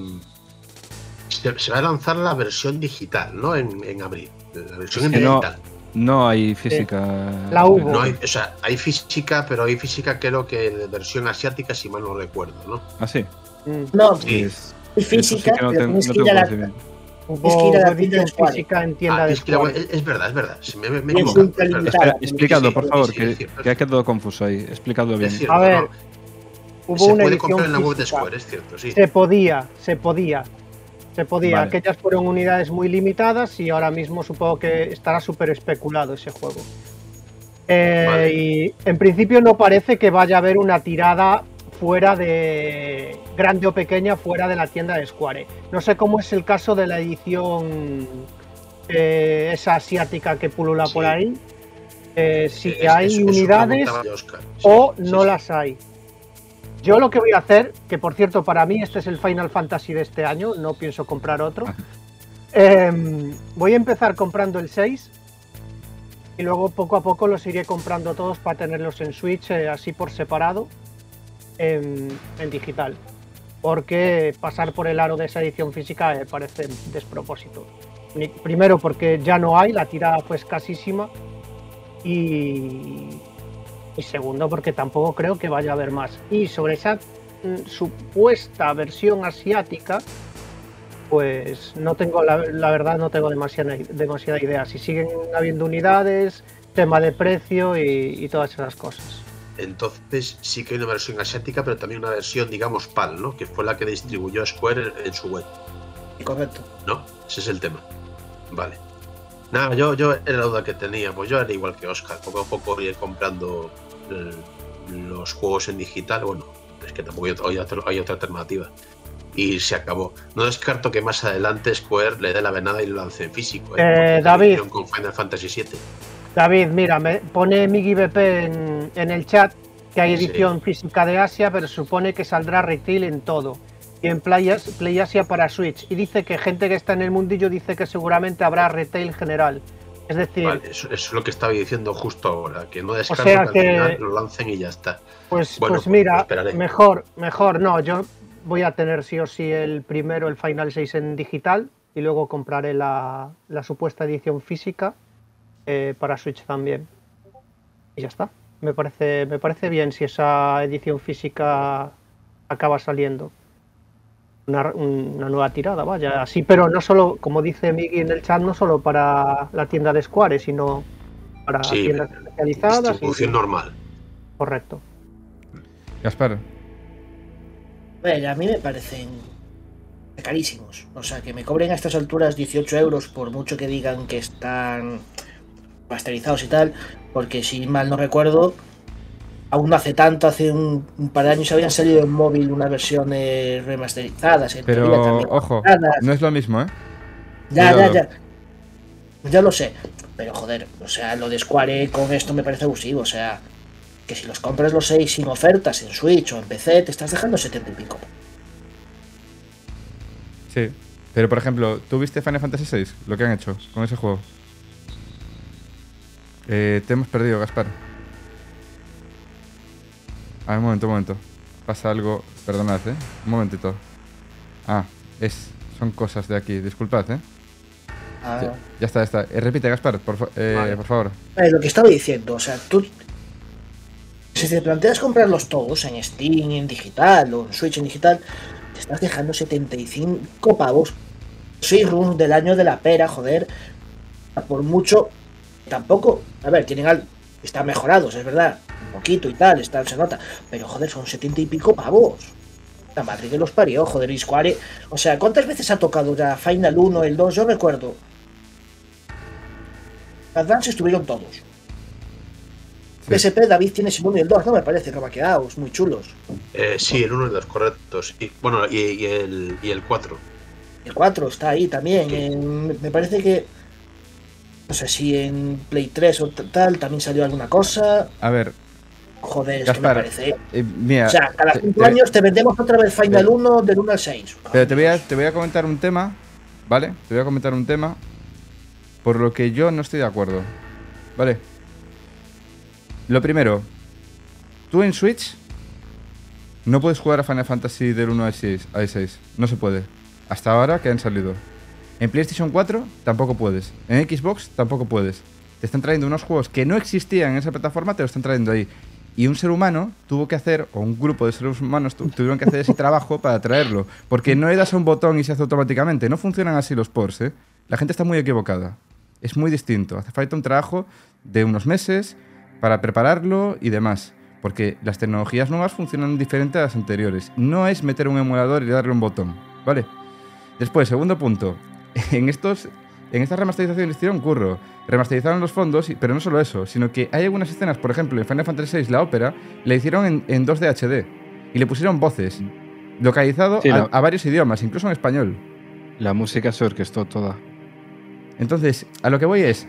se, se va a lanzar la versión digital, ¿no? En, en abril. La versión Es en que no, digital. no hay física. La hubo. No hay, o sea, hay física, pero hay física creo que de versión asiática, si mal no recuerdo, ¿no? Ah, sí. mm, No, Sí. Es- hay eso sí física, que no pero ten- tienes no que ir tengo a la, conocimiento. hubo Es que ir a la edición tienda de Square. física en tienda Ah, de es, que la- Square. es, es verdad, es verdad. Sí, me, me, me he Y es equivocado, ultra es verdad. limitada. Espera, explicadlo, Sí, por sí, favor, sí, que, es cierto, que ha es quedado confuso ahí. Explicadlo bien. Es cierto, A ver, no, hubo se una puede edición comprar en la web de física. Square, es cierto, sí. Se podía, se podía. Se podía. Vale. Aquellas fueron unidades muy limitadas y ahora mismo supongo que estará súper especulado ese juego. Eh, Vale. Y en principio no parece que vaya a haber una tirada fuera de grande o pequeña fuera de la tienda de Square. No sé cómo es el caso de la edición eh, esa asiática que pulula Sí. por ahí. Eh, si Es- hay eso- eso unidades preguntaba yo, Óscar. Sí, o sí, no sí. las hay. Yo lo que voy a hacer, que por cierto para mí este es el Final Fantasy de este año, no pienso comprar otro. Ajá. Eh, voy a empezar comprando el seis y luego poco a poco los iré comprando todos para tenerlos en Switch eh, así por separado en, en digital. Porque pasar por el aro de esa edición física me parece despropósito. Ni- Primero porque ya no hay, la tirada fue escasísima y, y segundo porque tampoco creo que vaya a haber más. Y sobre esa mm, supuesta versión asiática, pues no tengo, la, la verdad no tengo demasiada, demasiada idea. Si siguen habiendo unidades, tema de precio y, y todas esas cosas. Entonces sí que hay una versión asiática, pero también una versión, digamos, PAL, ¿no? Que fue la que distribuyó Square en su web, Correcto. ¿no? Ese es el tema. Vale. Nada, yo, yo era la duda que tenía, pues yo era igual que Óscar, poco a poco ir comprando eh, los juegos en digital, bueno, es que tampoco hay, otra- hay otra, hay otra alternativa. Y se acabó. No descarto que más adelante Square le dé la venada y lo lance en físico. Eh, Porque David. lo hicieron con Final Fantasy siete. David, mira, me pone Migi B P en, en el chat que hay edición física de Asia, pero supone que saldrá retail en todo. Y en Play, As- Play Asia para Switch. Y dice que gente que está en el mundillo dice que seguramente habrá retail general. Es decir, Vale, eso, eso es lo que estaba diciendo justo ahora, que no descarto sea que, que- al final lo lancen y ya está. pues, Bueno, pues pues mira, esperaré. mejor, mejor no. Yo voy a tener sí o sí el primero, el Final seis en digital, y luego compraré la, la supuesta edición física eh, para Switch también. Y ya está. Me parece, me parece bien si esa edición física acaba saliendo. Una, una nueva tirada, vaya. Así, pero no solo, como dice Migi en el chat, no solo para la tienda de Square, sino para Sí, tiendas especializadas. y- distribución normal. Correcto. Gaspar. A ver, a mí me parecen carísimos. O sea, que me cobren a estas alturas dieciocho euros por mucho que digan que están masterizados y tal, porque si mal no recuerdo, aún no hace tanto, hace un, un par de años habían salido en móvil unas versiones remasterizadas. En teoría Pero, también ojo, avanzadas. no es lo mismo, ¿eh? Ya, ya, cuidado. ya. Ya lo sé, pero joder, o sea, lo de Square con esto me parece abusivo, o sea, que si los compras los seis sin ofertas en Switch o en P C, te estás dejando setenta y pico. Sí. Pero, por ejemplo, ¿tú viste Final Fantasy seis? Lo que han hecho con ese juego. Eh, te hemos perdido, Gaspar. A ver, un momento, un momento. Pasa algo. Perdonad, ¿eh? Un momentito. Ah, es, son cosas de aquí. Disculpad, ¿eh? Ah, Ya, ya está, ya está. Eh, repite, Gaspar, por, fa- eh, Vale. por favor. eh, lo que estaba diciendo, o sea, tú. Si te planteas comprarlos todos en Steam, en digital o en Switch en digital, te estás dejando setenta y cinco pavos. seis runs del año de la pera, joder. Por mucho. Tampoco. A ver, tienen algo. Están mejorados, es verdad. Un poquito y tal, está, se nota. Pero joder, son setenta y pico pavos. La madre que los parió, joder, y Square. O sea, ¿cuántas veces ha tocado ya Final uno, el dos? Yo recuerdo. Advance estuvieron todos. Sí. P S P, David tiene el uno y el dos, no me parece, remaqueados, muy chulos. Eh, sí, el uno y el dos, correctos. Y, bueno, y, y el, y el cuatro. El cuatro está ahí también. Sí. En- me parece que. No sé si en Play tres o t- tal también salió alguna cosa. A ver, Joder, es Gaspar, que me parece. eh, mira. O sea, cada te- cinco te- años te vendemos otra vez Final Pero- uno del uno al seis. Pero te voy, a, te voy a comentar un tema, ¿vale? Te voy a comentar un tema por lo que yo no estoy de acuerdo, ¿vale? Lo primero, tú en Switch no puedes jugar a Final Fantasy del uno al seis, al seis, no se puede. Hasta ahora que han salido. En PlayStation cuatro tampoco puedes. En Xbox tampoco puedes. Te están trayendo unos juegos que no existían en esa plataforma, te lo están trayendo ahí. Y un ser humano tuvo que hacer, o un grupo de seres humanos tu- tuvieron que hacer ese trabajo para traerlo. Porque no le das a un botón y se hace automáticamente. No funcionan así los ports, ¿eh? La gente está muy equivocada. Es muy distinto. Hace falta un trabajo de unos meses para prepararlo y demás. Porque las tecnologías nuevas funcionan diferente a las anteriores. No es meter un emulador y darle un botón, ¿vale? Después, segundo punto. En estos... En estas remasterizaciones hicieron curro, remasterizaron los fondos, y- pero no solo eso, sino que hay algunas escenas, por ejemplo, en Final Fantasy seis, la ópera, la hicieron en, en dos D H D y le pusieron voces, localizado Sí, a, la- a varios idiomas, incluso en español. La música se orquestó toda. Entonces, a lo que voy es,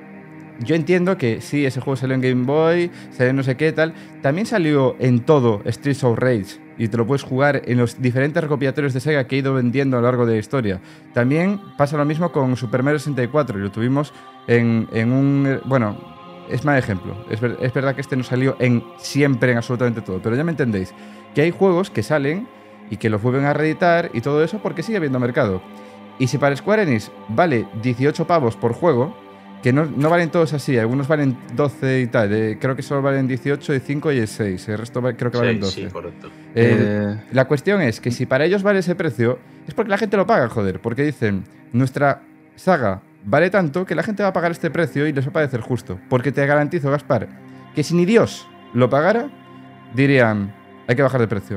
yo entiendo que sí, ese juego salió en Game Boy, salió en no sé qué tal, también salió en todo Streets of Rage y te lo puedes jugar en los diferentes recopilatorios de Sega que he ido vendiendo a lo largo de la historia. También pasa lo mismo con Super Mario sesenta y cuatro y lo tuvimos en, en un... Bueno, es mal ejemplo. Es, ver- es verdad que este no salió en siempre, en absolutamente todo, pero ya me entendéis. Que hay juegos que salen y que los vuelven a reeditar y todo eso porque sigue habiendo mercado. Y si para Square Enix vale dieciocho pavos por juego, que no, no valen todos así, algunos valen doce y tal, eh, creo que solo valen dieciocho, el cinco y el seis, el resto va- creo que valen Sí, doce. sí, correcto. El- Eh, la cuestión es que si para ellos vale ese precio, es porque la gente lo paga, joder. Porque dicen, nuestra saga vale tanto que la gente va a pagar este precio y les va a parecer justo. Porque te garantizo, Gaspar, que si ni Dios lo pagara, dirían, hay que bajar de precio.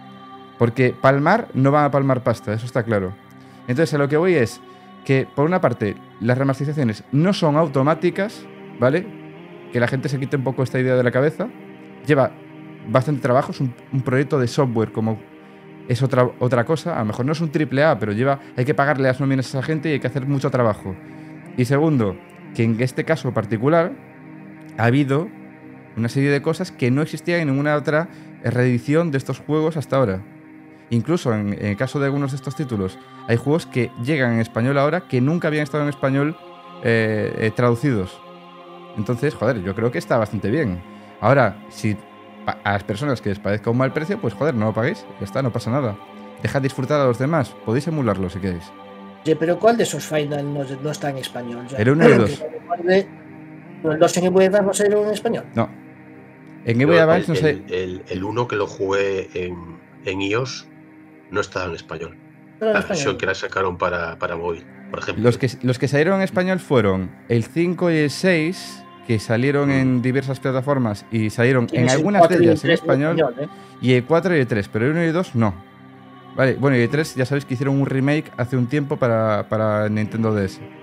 Porque palmar no van a palmar pasta, eso está claro. Entonces a lo que voy es que, por una parte, las remasterizaciones no son automáticas, ¿vale? Que la gente se quite un poco esta idea de la cabeza. Lleva bastante trabajo, es un, un proyecto de software como es otra, otra cosa, a lo mejor no es un triple A, pero lleva, hay que pagarle las nóminas a esa gente y hay que hacer mucho trabajo. Y segundo, que en este caso particular ha habido una serie de cosas que no existían en ninguna otra reedición de estos juegos hasta ahora. Incluso en, en el caso de algunos de estos títulos, hay juegos que llegan en español ahora que nunca habían estado en español eh, eh, traducidos. Entonces, joder, yo creo que está bastante bien. Ahora, si pa- a las personas que les parezca un mal precio, pues joder, no lo paguéis, ya está, no pasa nada. Dejad disfrutar a los demás, podéis emularlo si queréis. Oye, pero ¿cuál de esos Final no, no está en español? Ya? El uno y el dos. Que recuerde, ¿el dos en Game Boy Advance no salió en español? No. En Game Boy Yo, Advance, no el, sé. el, el, el uno que lo jugué en, en iOS no estaba en español. No era La en versión español. que la sacaron para, para móvil, por ejemplo. Los que, los que salieron en español fueron el cinco y el seis, que salieron en diversas plataformas y salieron en Tienes el algunas cuatro de y el ellas en tres español, ¿eh? y el cuatro y el tres, pero el uno y el dos no. Vale, bueno, y el tres ya sabéis que hicieron un remake hace un tiempo para, para Nintendo D S. Sí,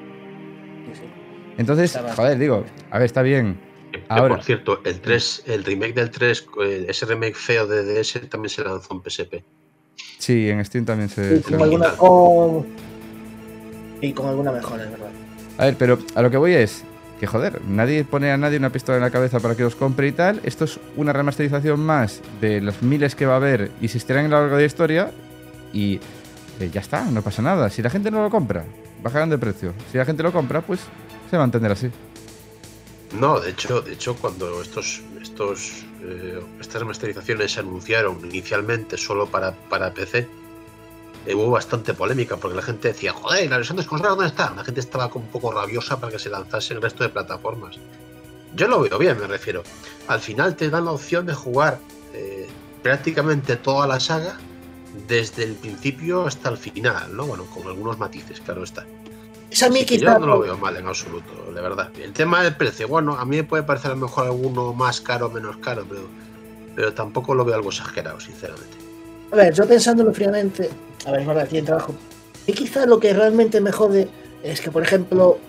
sí. Entonces, Estaba- joder, digo, a ver, está bien. Que, Ahora- por cierto, el tres, el remake del tres, eh, ese remake feo de D S también se lanzó en P S P. Sí, en Steam también se... Sí, se- con alguna con... Y con alguna mejora, es verdad. A ver, pero a lo que voy es que, joder, nadie pone a nadie una pistola en la cabeza para que los compre y tal. Esto es una remasterización más de los miles que va a haber y existirán a lo largo de la historia y eh, ya está, no pasa nada. Si la gente no lo compra, bajarán de precio. Si la gente lo compra, pues se va a mantener así. No, de hecho, de hecho cuando estos, estos, eh, estas remasterizaciones se anunciaron inicialmente solo para, para P C, eh, hubo bastante polémica porque la gente decía, joder, la versión desconsola, ¿dónde está? La gente estaba como un poco rabiosa para que se lanzase el resto de plataformas. Yo lo veo bien, me refiero. Al final te dan la opción de jugar eh, prácticamente toda la saga desde el principio hasta el final, ¿no? Bueno, con algunos matices, claro está. Es a mí Así que quizá yo no lo veo mal en absoluto, de verdad. El tema del precio, bueno, a mí me puede parecer a lo mejor alguno más caro o menos caro, pero, pero tampoco lo veo algo exagerado, sinceramente. A ver, yo pensándolo fríamente, a ver, es verdad, aquí en trabajo. Y quizá lo que realmente me jode es que, por ejemplo,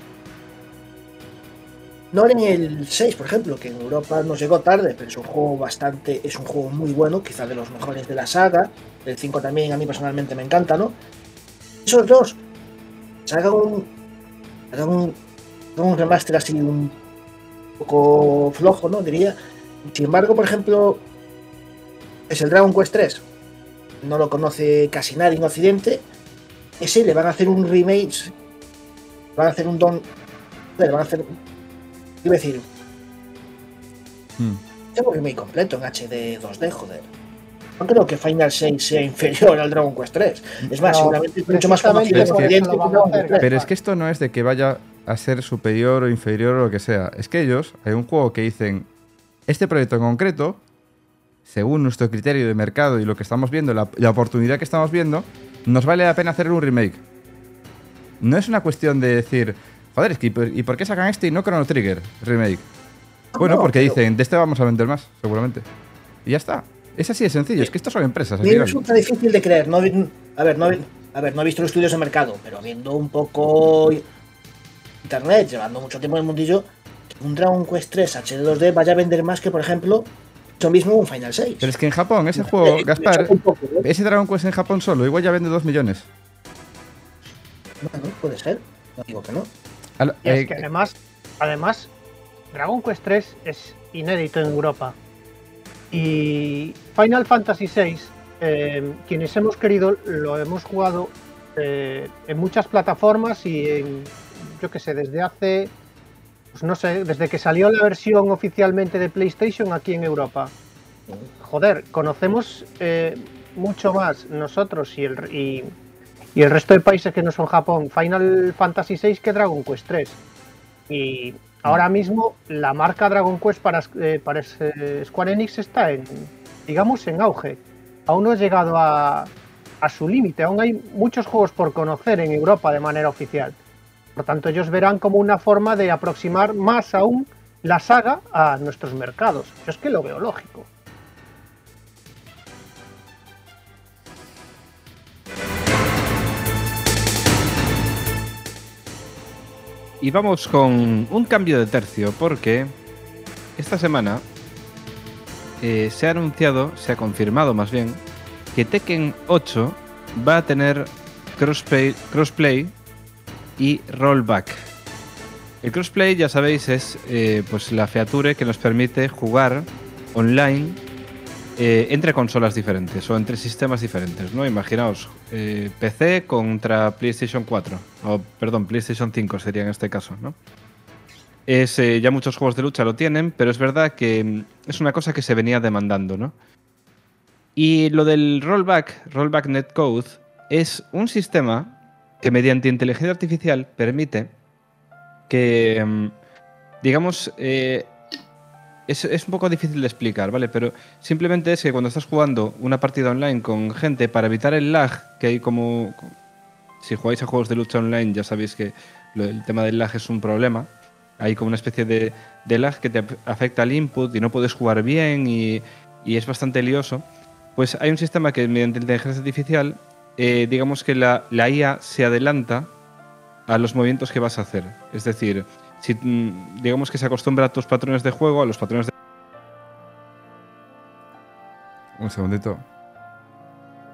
no en el seis, por ejemplo, que en Europa nos llegó tarde, pero es un juego bastante, es un juego muy bueno, quizá de los mejores de la saga. El cinco también a mí personalmente me encanta, ¿no? Esos dos se hagan un, hagan un, un remaster así un poco flojo, ¿no? Diría. Sin embargo, por ejemplo, es el Dragon Quest tres. No lo conoce casi nadie en Occidente. Ese le van a hacer un remake. Van a hacer un don. Le van a hacer. Iba a decir. Hmm. Tengo un remake completo en H D dos D, joder. No creo que Final seis sea inferior al Dragon Quest tres. Es más, No, seguramente es mucho más precisamente conocido por en eso Occidente lo que van a Dragon hacer. Quest tres. Pero es que esto no es de que vaya a ser superior o inferior o lo que sea. Es que ellos, hay un juego que dicen, este proyecto en concreto, según nuestro criterio de mercado y lo que estamos viendo, la, la oportunidad que estamos viendo, nos vale la pena hacer un remake. No es una cuestión de decir, joder, es que ¿y por qué sacan este y no Chrono Trigger remake? Bueno, No, porque pero- dicen, de este vamos a vender más, seguramente. Y ya está. Es así de sencillo, es que estos son empresas. A al mí me final. resulta difícil de creer. No, vi- a, ver, no, vi- a ver, no he visto los estudios de mercado, pero viendo un poco internet, llevando mucho tiempo en el mundillo, que un Dragon Quest tres H D dos D vaya a vender más que, por ejemplo, yo mismo un Final seis. Pero es que en Japón, ese Me- juego, me Gaspar, choca un poco, ¿eh? ese Dragon Quest en Japón solo, igual ya vende dos millones. Bueno, puede ser. No digo que no. Al- Y es eh, que además, además, Dragon Quest tres es inédito en Europa. Y Final Fantasy seis, eh, quienes hemos querido, lo hemos jugado eh, en muchas plataformas y en, yo qué sé, desde hace, pues no sé, desde que salió la versión oficialmente de PlayStation aquí en Europa. Joder, conocemos eh, mucho más nosotros y el, y, y el resto de países que no son Japón, Final Fantasy seis que Dragon Quest tres. Y ahora mismo la marca Dragon Quest para, eh, para ese Square Enix está en, digamos, en auge. Aún no ha llegado a, a su límite, aún hay muchos juegos por conocer en Europa de manera oficial. Por tanto, ellos verán como una forma de aproximar más aún la saga a nuestros mercados. Yo es que lo veo lógico. Y vamos con un cambio de tercio, porque esta semana eh, se ha anunciado, se ha confirmado más bien, que Tekken ocho va a tener crossplay, crossplay y rollback. El crossplay, ya sabéis, es eh, pues la feature que nos permite jugar online eh, entre consolas diferentes o entre sistemas diferentes, ¿no? Imaginaos, eh, P C contra PlayStation cuatro, o perdón, PlayStation cinco sería en este caso, ¿no? Es, eh, ya muchos juegos de lucha lo tienen, pero es verdad que mm, es una cosa que se venía demandando, ¿no? Y lo del rollback, rollback netcode, es un sistema que mediante inteligencia artificial permite que, mm, digamos, eh, es, es un poco difícil de explicar, ¿vale? Pero simplemente es que cuando estás jugando una partida online con gente, para evitar el lag, que hay como... Si jugáis a juegos de lucha online ya sabéis que lo, el tema del lag es un problema. Hay como una especie de, de lag que te afecta al input y no puedes jugar bien y, y es bastante lioso. Pues hay un sistema que mediante inteligencia artificial, eh, digamos que la, la I A se adelanta a los movimientos que vas a hacer. Es decir, si digamos que se acostumbra a tus patrones de juego, a los patrones de... Un segundito.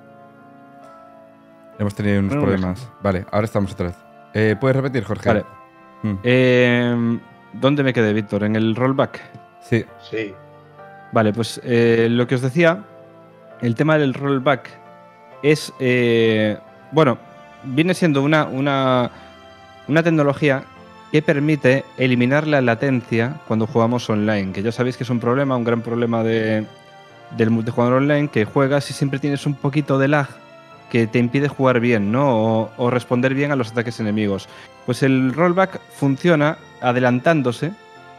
Hemos tenido unos No, no, problemas. Vale, ahora estamos otra vez. Eh, ¿Puedes repetir, Jorge? Vale. Mm. Eh, ¿Dónde me quedé, Víctor? ¿En el rollback? Sí. Sí. Vale, pues eh, lo que os decía, el tema del rollback es, eh, bueno, viene siendo una, una, una tecnología que permite eliminar la latencia cuando jugamos online, que ya sabéis que es un problema, un gran problema de, del multijugador online, que juegas y siempre tienes un poquito de lag que te impide jugar bien, ¿no? O, o responder bien a los ataques enemigos. Pues el rollback funciona adelantándose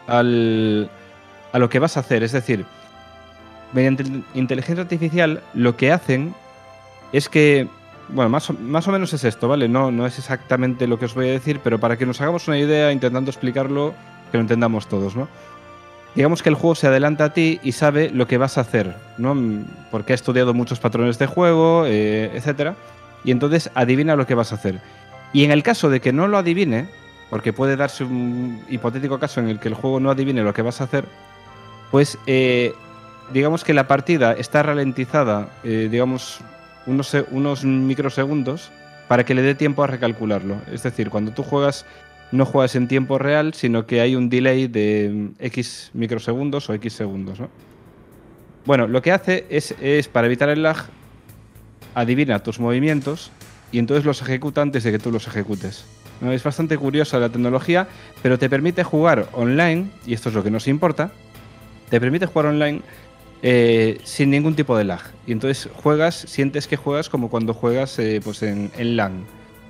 al, a lo que vas a hacer, es decir, mediante inteligencia artificial lo que hacen es que, bueno, más o, más o menos es esto, ¿vale? No, no es exactamente lo que os voy a decir, pero para que nos hagamos una idea, intentando explicarlo, que lo entendamos todos, ¿no? Digamos que el juego se adelanta a ti y sabe lo que vas a hacer, ¿no? Porque ha estudiado muchos patrones de juego, eh, etcétera, y entonces adivina lo que vas a hacer. Y en el caso de que no lo adivine, porque puede darse un hipotético caso en el que el juego no adivine lo que vas a hacer, pues eh, digamos que la partida está ralentizada, eh, digamos, unos, unos microsegundos para que le dé tiempo a recalcularlo. Es decir, cuando tú juegas, no juegas en tiempo real, sino que hay un delay de X microsegundos o X segundos, ¿no? Bueno, lo que hace es, es, para evitar el lag, adivina tus movimientos y entonces los ejecuta antes de que tú los ejecutes, ¿no? Es bastante curiosa la tecnología, pero te permite jugar online, y esto es lo que nos importa, te permite jugar online eh, sin ningún tipo de lag. Y entonces juegas, sientes que juegas como cuando juegas eh, pues en, en LAN.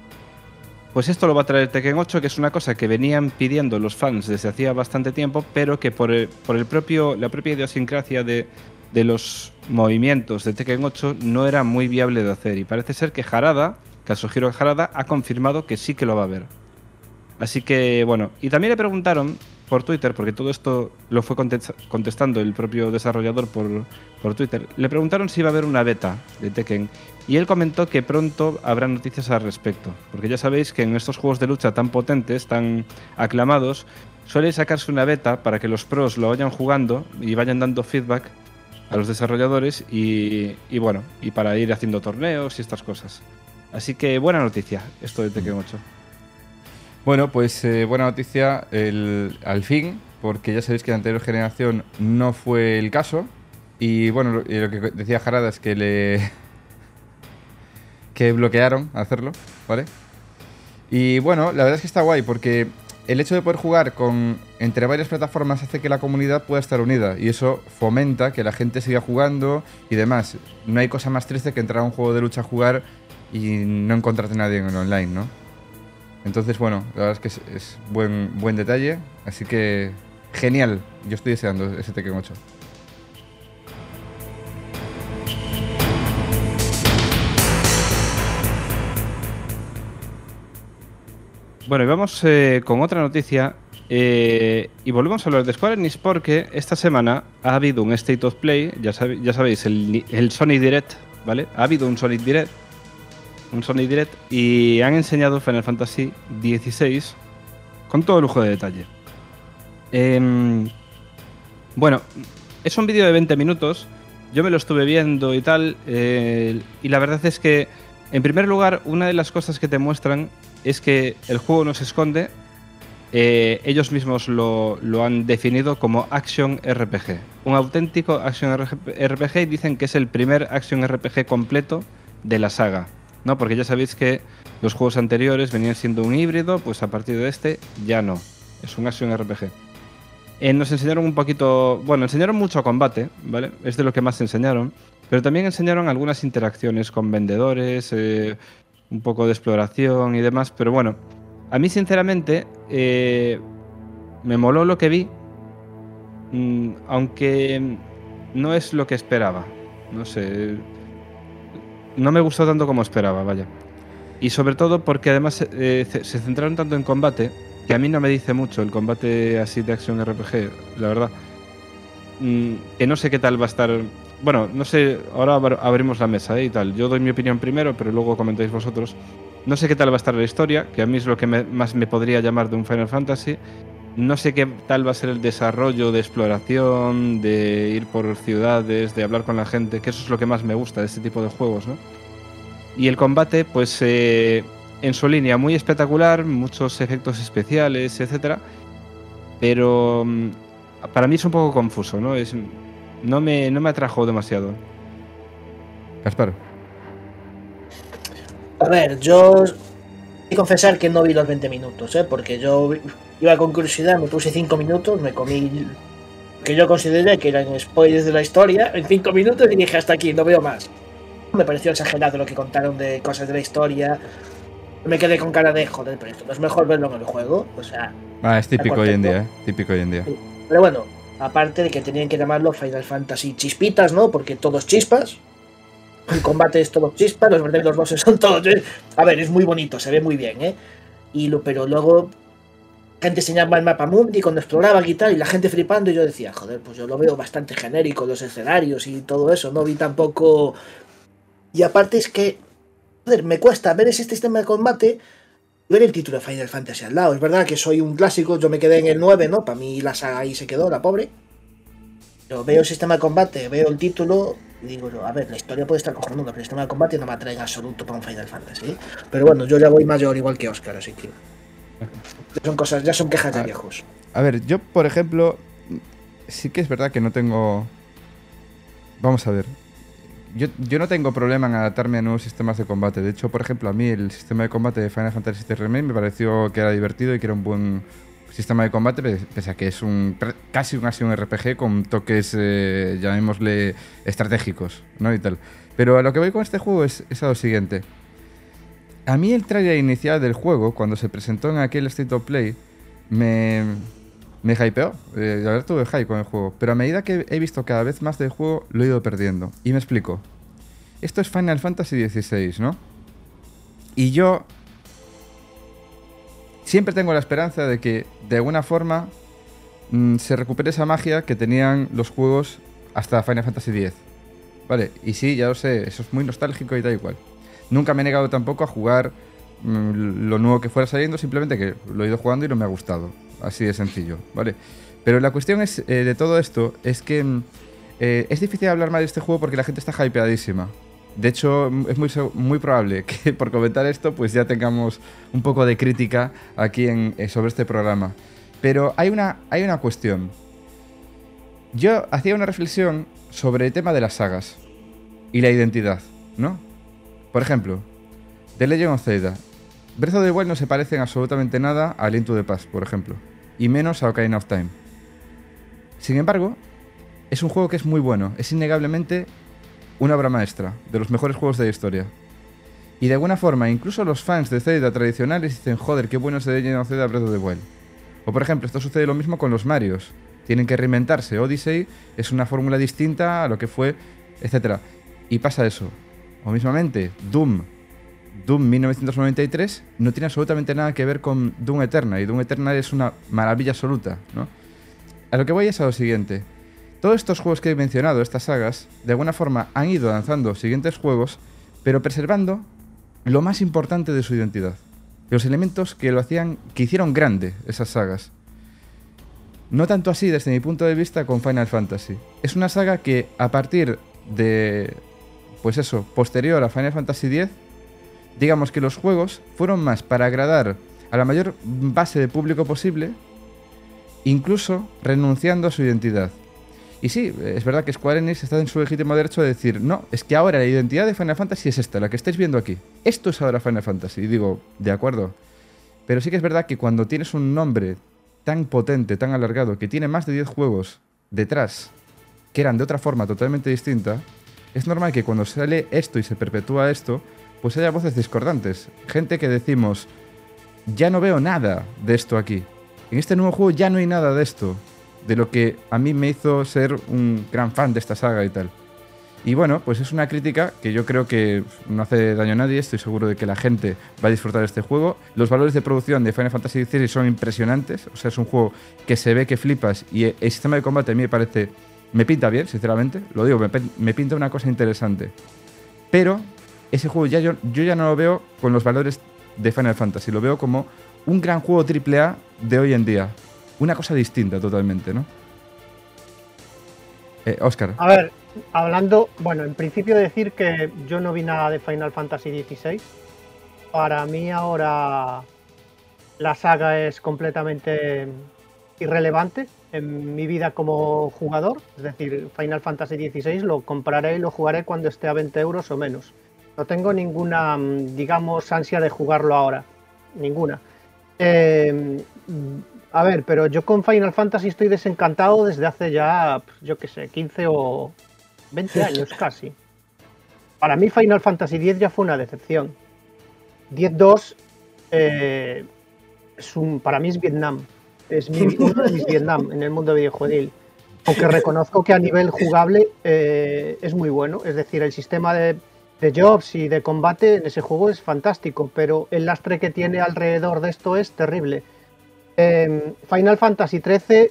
Pues esto lo va a traer Tekken ocho, que es una cosa que venían pidiendo los fans desde hacía bastante tiempo, pero que por el, por el propio, la propia idiosincrasia de, de los movimientos de Tekken ocho no era muy viable de hacer. Y parece ser que Harada, Kazuhiro Harada, ha confirmado que sí que lo va a ver. Así que, bueno, y también le preguntaron por Twitter, porque todo esto lo fue contestando el propio desarrollador por, por Twitter, le preguntaron si iba a haber una beta de Tekken, y él comentó que pronto habrá noticias al respecto, porque ya sabéis que en estos juegos de lucha tan potentes, tan aclamados, suele sacarse una beta para que los pros lo vayan jugando y vayan dando feedback a los desarrolladores y, y bueno, y para ir haciendo torneos y estas cosas. Así que buena noticia esto de Tekken ocho. Bueno, pues eh, buena noticia el, al fin, porque ya sabéis que en la anterior generación no fue el caso. Y bueno, lo, lo que decía Harada es que le que bloquearon hacerlo, ¿vale? Y bueno, la verdad es que está guay, porque el hecho de poder jugar con entre varias plataformas hace que la comunidad pueda estar unida, y eso fomenta que la gente siga jugando y demás. No hay cosa más triste que entrar a un juego de lucha a jugar y no encontrarte a nadie en el online, ¿no? Entonces, bueno, la verdad es que es, es buen, buen detalle. Así que, genial. Yo estoy deseando ese Tekken ocho. Bueno, y vamos eh, con otra noticia. Eh, y volvemos a hablar de Square Enix, porque esta semana ha habido un State of Play. Ya, sabe, ya sabéis, el, el Sonic Direct, ¿vale? Ha habido un Sonic Direct. Un Sonic Direct, y han enseñado Final Fantasy dieciséis con todo lujo de detalle. Eh, bueno, es un vídeo de veinte minutos. Yo me lo estuve viendo y tal, eh, y la verdad es que, en primer lugar, una de las cosas que te muestran es que el juego no se esconde. Eh, ellos mismos lo, lo han definido como Action R P G, un auténtico Action R P G, y dicen que es el primer Action R P G completo de la saga, ¿no? Porque ya sabéis que los juegos anteriores venían siendo un híbrido, pues a partir de este ya no, es un Action R P G. Eh, nos enseñaron un poquito, bueno, enseñaron mucho combate, ¿vale? Es de lo que más enseñaron, pero también enseñaron algunas interacciones con vendedores, eh, un poco de exploración y demás, pero bueno, a mí sinceramente eh, me moló lo que vi, mmm, aunque no es lo que esperaba, no sé... No me gustó tanto como esperaba, vaya. Y sobre todo porque además eh, se centraron tanto en combate, que a mí no me dice mucho el combate así de acción R P G, la verdad. Mm, que no sé qué tal va a estar... Bueno, no sé, ahora ab abrimos la mesa, ¿eh? Y tal. Yo doy mi opinión primero, pero luego comentáis vosotros. No sé qué tal va a estar la historia, que a mí es lo que me, más me podría llamar de un Final Fantasy. No sé qué tal va a ser el desarrollo de exploración, de ir por ciudades, de hablar con la gente, que eso es lo que más me gusta de este tipo de juegos, ¿no? Y el combate, pues eh, en su línea muy espectacular, muchos efectos especiales, etcétera, pero mm, para mí es un poco confuso, ¿no? Es, no, me, no me atrajo demasiado. Gaspar. A ver, yo he de confesar que no vi los veinte minutos, ¿eh? Porque yo iba con curiosidad, me puse cinco minutos, me comí que yo consideré que eran spoilers de la historia en cinco minutos y dije hasta aquí, no veo más. Me pareció exagerado lo que contaron de cosas de la historia. Me quedé con cara de joder, pero esto no es mejor verlo en el juego. O sea, Ah, es típico hoy en día, ¿eh? Típico hoy en día. sí. Pero bueno, aparte de que tenían que llamarlo Final Fantasy chispitas, ¿no? Porque todos chispas. El combate es todo chispas, los verdaderos bosses son todos. A ver, es muy bonito, se ve muy bien, ¿eh? Y lo, pero luego la gente enseñaba el mapa mundi cuando exploraban y tal, y la gente flipando, y yo decía, joder, pues yo lo veo bastante genérico, los escenarios y todo eso, no vi tampoco. Y aparte es que, joder, me cuesta ver ese sistema de combate y ver el título de Final Fantasy al lado. Es verdad que soy un clásico, yo me quedé en el nueve, ¿no? Para mí la saga ahí se quedó, la pobre. Pero veo el sistema de combate, veo el título y digo, a ver, la historia puede estar cojonuda, pero el sistema de combate no me atrae en absoluto para un Final Fantasy. Pero bueno, yo ya voy mayor igual que Oscar, así que ya son cosas, ya son quejas de viejos. A ver, yo, por ejemplo, sí que es verdad que no tengo... Vamos a ver. Yo, yo no tengo problema en adaptarme a nuevos sistemas de combate. De hecho, por ejemplo, a mí el sistema de combate de Final Fantasy siete Remake me pareció que era divertido y que era un buen sistema de combate, pese a que es un casi un, casi un R P G con toques, eh, llamémosle, estratégicos, ¿no? Y tal. Pero a lo que voy con este juego es, es a lo siguiente. A mí el trailer inicial del juego, cuando se presentó en aquel State of Play, me, me hypeó. Eh, la verdad tuve hype con el juego. Pero a medida que he visto cada vez más del juego, lo he ido perdiendo. Y me explico. Esto es Final Fantasy dieciséis, ¿no? Y yo siempre tengo la esperanza de que, de alguna forma, mmm, se recupere esa magia que tenían los juegos hasta Final Fantasy diez. Vale, y sí, ya lo sé, eso es muy nostálgico y tal y cual. Nunca me he negado tampoco a jugar mmm, lo nuevo que fuera saliendo, simplemente que lo he ido jugando y no me ha gustado. Así de sencillo, ¿vale? Pero la cuestión es, eh, de todo esto es que eh, es difícil hablar mal de este juego porque la gente está hypeadísima. De hecho, es muy, muy probable que por comentar esto pues ya tengamos un poco de crítica aquí en, eh, sobre este programa. Pero hay una, hay una cuestión. Yo hacía una reflexión sobre el tema de las sagas y la identidad, ¿no? Por ejemplo, The Legend of Zelda. Breath of the Wild no se parece en absolutamente nada a Link to the Past, por ejemplo. Y menos a Ocarina of Time. Sin embargo, es un juego que es muy bueno. Es innegablemente una obra maestra, de los mejores juegos de la historia. Y de alguna forma, incluso los fans de Zelda tradicionales dicen, joder, qué bueno es The Legend of Zelda Breath of the Wild. O por ejemplo, esto sucede lo mismo con los Marios. Tienen que reinventarse. Odyssey es una fórmula distinta a lo que fue, etcétera. Y pasa eso. O mismamente, Doom. Doom mil novecientos noventa y tres no tiene absolutamente nada que ver con Doom Eternal. Y Doom Eternal es una maravilla absoluta, ¿no? A lo que voy es a lo siguiente. Todos estos juegos que he mencionado, estas sagas, de alguna forma han ido lanzando siguientes juegos, pero preservando lo más importante de su identidad. Los elementos que lo hacían, que hicieron grande esas sagas. No tanto así desde mi punto de vista con Final Fantasy. Es una saga que a partir de, pues eso, posterior a Final Fantasy X, digamos que los juegos fueron más para agradar a la mayor base de público posible, incluso renunciando a su identidad. Y sí, es verdad que Square Enix está en su legítimo derecho de decir, no, es que ahora la identidad de Final Fantasy es esta, la que estáis viendo aquí. Esto es ahora Final Fantasy. Y digo, de acuerdo. Pero sí que es verdad que cuando tienes un nombre tan potente, tan alargado, que tiene más de diez juegos detrás, que eran de otra forma totalmente distinta, es normal que cuando sale esto y se perpetúa esto, pues haya voces discordantes. Gente que decimos, ya no veo nada de esto aquí. En este nuevo juego ya no hay nada de esto. De lo que a mí me hizo ser un gran fan de esta saga y tal. Y bueno, pues es una crítica que yo creo que no hace daño a nadie. Estoy seguro de que la gente va a disfrutar de este juego. Los valores de producción de Final Fantasy dieciséis son impresionantes. O sea, es un juego que se ve que flipas. Y el sistema de combate a mí me parece... Me pinta bien, sinceramente. Lo digo, me, me pinta una cosa interesante. Pero ese juego ya yo, yo ya no lo veo con los valores de Final Fantasy. Lo veo como un gran juego triple A de hoy en día. Una cosa distinta totalmente, ¿no? Eh, Óscar. A ver, hablando, bueno, en principio decir que yo no vi nada de Final Fantasy dieciséis. para mí ahora la saga es completamente irrelevante en mi vida como jugador. Es decir, Final Fantasy dieciséis lo compraré y lo jugaré cuando esté a veinte euros o menos. No tengo ninguna, digamos, ansia de jugarlo ahora. Ninguna. Eh, a ver, pero yo con Final Fantasy estoy desencantado desde hace ya, yo qué sé, quince o veinte años casi. Para mí Final Fantasy diez ya fue una decepción. diez dos eh, es un, para mí es Vietnam. Es mi, uno de mis Vietnam en el mundo videojueguil. Aunque reconozco que a nivel jugable eh, es muy bueno. Es decir, el sistema de, de jobs y de combate en ese juego es fantástico, pero el lastre que tiene alrededor de esto es terrible. Eh, Final Fantasy trece,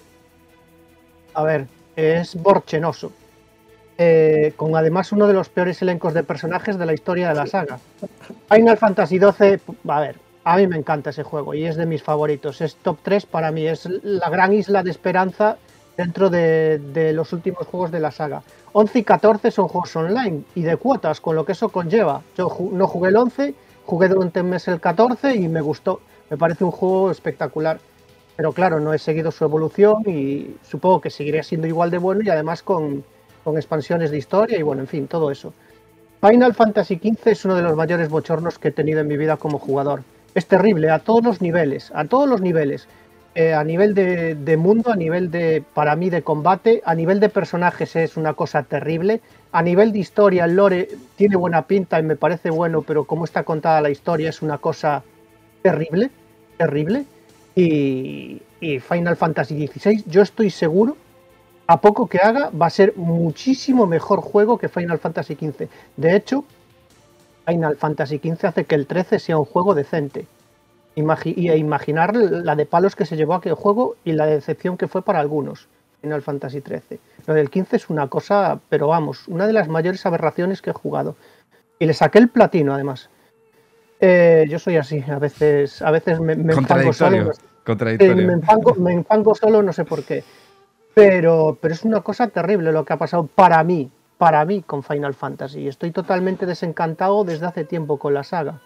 a ver, es borchenoso. Eh, con además uno de los peores elencos de personajes de la historia de la saga. Final Fantasy doce, a ver, a mí me encanta ese juego y es de mis favoritos. Es top tres para mí, es la gran isla de esperanza dentro de, de los últimos juegos de la saga. once y catorce son juegos online y de cuotas, con lo que eso conlleva. Yo no jugué el once, jugué durante un mes el catorce y me gustó. Me parece un juego espectacular. Pero claro, no he seguido su evolución y supongo que seguiré siendo igual de bueno y además con, con expansiones de historia y bueno, en fin, todo eso. Final Fantasy quince es uno de los mayores bochornos que he tenido en mi vida como jugador. Es terrible a todos los niveles, a todos los niveles. Eh, a nivel de, de mundo, a nivel de, para mí, de combate, a nivel de personajes es una cosa terrible. A nivel de historia, el lore tiene buena pinta y me parece bueno, pero como está contada la historia es una cosa terrible, terrible. Y, y Final Fantasy dieciséis, yo estoy seguro, a poco que haga, va a ser muchísimo mejor juego que Final Fantasy quince. De hecho, Final Fantasy quince hace que el trece sea un juego decente. Imagi- y imaginar la de palos que se llevó aquel juego y la decepción que fue para algunos. Final Fantasy trece. Lo del quince es una cosa, pero vamos, una de las mayores aberraciones que he jugado. Y le saqué el platino, además. Eh, yo soy así, a veces, a veces me, me enfango solo. No sé. Contradictorio. Eh, me, enfango, me enfango solo, no sé por qué. Pero, pero es una cosa terrible lo que ha pasado para mí, para mí con Final Fantasy. Estoy totalmente desencantado desde hace tiempo con la saga.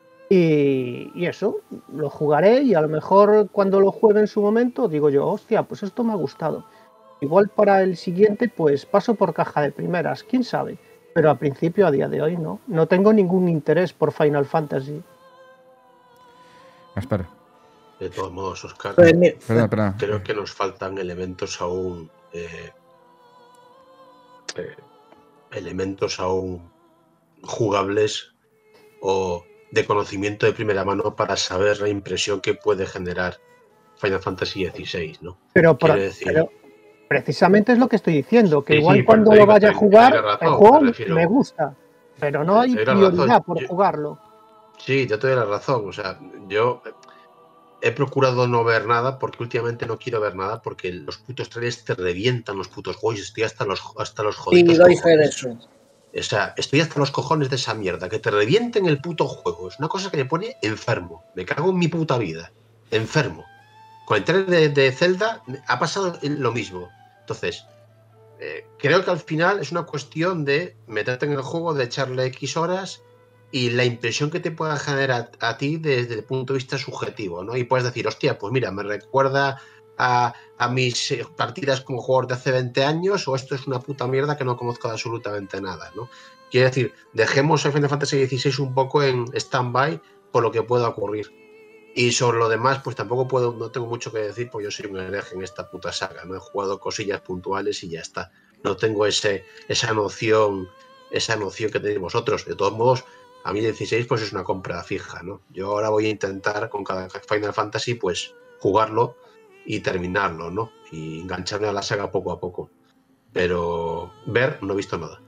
Y, y eso, lo jugaré y a lo mejor cuando lo juegue en su momento digo yo, hostia, pues esto me ha gustado. Igual para el siguiente pues paso por caja de primeras, quién sabe. Pero al principio, a día de hoy, no. No tengo ningún interés por Final Fantasy. Espera. De todos modos, Oscar, Pues mira, Perdón, perdón. creo que nos faltan elementos aún. Eh, eh, elementos aún jugables o de conocimiento de primera mano para saber la impresión que puede generar Final Fantasy dieciséis, ¿no? Pero, por, Quiero decir, pero precisamente es lo que estoy diciendo, que Sí, igual sí, cuando pero te lo digo, vaya a te- jugar, tienes razón, el juego me refiero- me gusta. Pero no hay Te doy la prioridad razón. por Yo- jugarlo. sí, yo te doy la razón. O sea, yo he procurado no ver nada porque últimamente no quiero ver nada porque los putos trailers te revientan los putos juegos y estoy hasta los, hasta los y jodidos doy fe de cojones. eso. O sea, estoy hasta los cojones de esa mierda. Que te revienten el puto juego. Es una cosa que me pone enfermo. Me cago en mi puta vida. Enfermo. Con el trailer de, de Zelda ha pasado lo mismo. Entonces, eh, creo que al final es una cuestión de meterte en el juego, de echarle X horas y la impresión que te pueda generar a, a ti desde el punto de vista subjetivo, ¿no? Y puedes decir, hostia, pues mira, me recuerda a, a mis eh, partidas como jugador de hace veinte años, o esto es una puta mierda que no conozco de absolutamente nada, ¿no? Quiero decir, dejemos a Final Fantasy dieciséis un poco en stand-by por lo que pueda ocurrir. Y sobre lo demás, pues tampoco puedo, no tengo mucho que decir, pues yo soy un hereje en esta puta saga, ¿no? He jugado cosillas puntuales y ya está. No tengo ese, esa noción, esa noción que tenéis vosotros. De todos modos, a mí dieciséis pues es una compra fija, ¿no? Yo ahora voy a intentar con cada Final Fantasy pues jugarlo y terminarlo, ¿no? Y engancharme a la saga poco a poco. Pero ver, no he visto nada.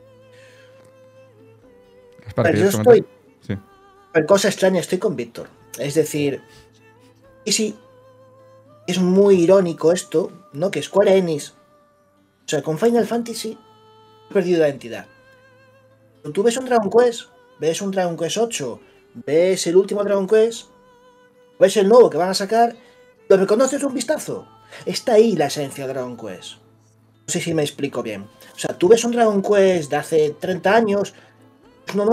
Espera, Pero yo ¿quieres comentar? estoy, Sí. por cosa extraña, estoy con Víctor. Es decir, y sí, es muy irónico esto, ¿no? Que Square Enix, o sea, con Final Fantasy, ha perdido la identidad. Tú ves un Dragon Quest, ves un Dragon Quest ocho, ves el último Dragon Quest, ves el nuevo que van a sacar, lo reconoces de un vistazo. Está ahí la esencia de Dragon Quest. No sé si me explico bien. O sea, tú ves un Dragon Quest de hace treinta años, uno nuevo,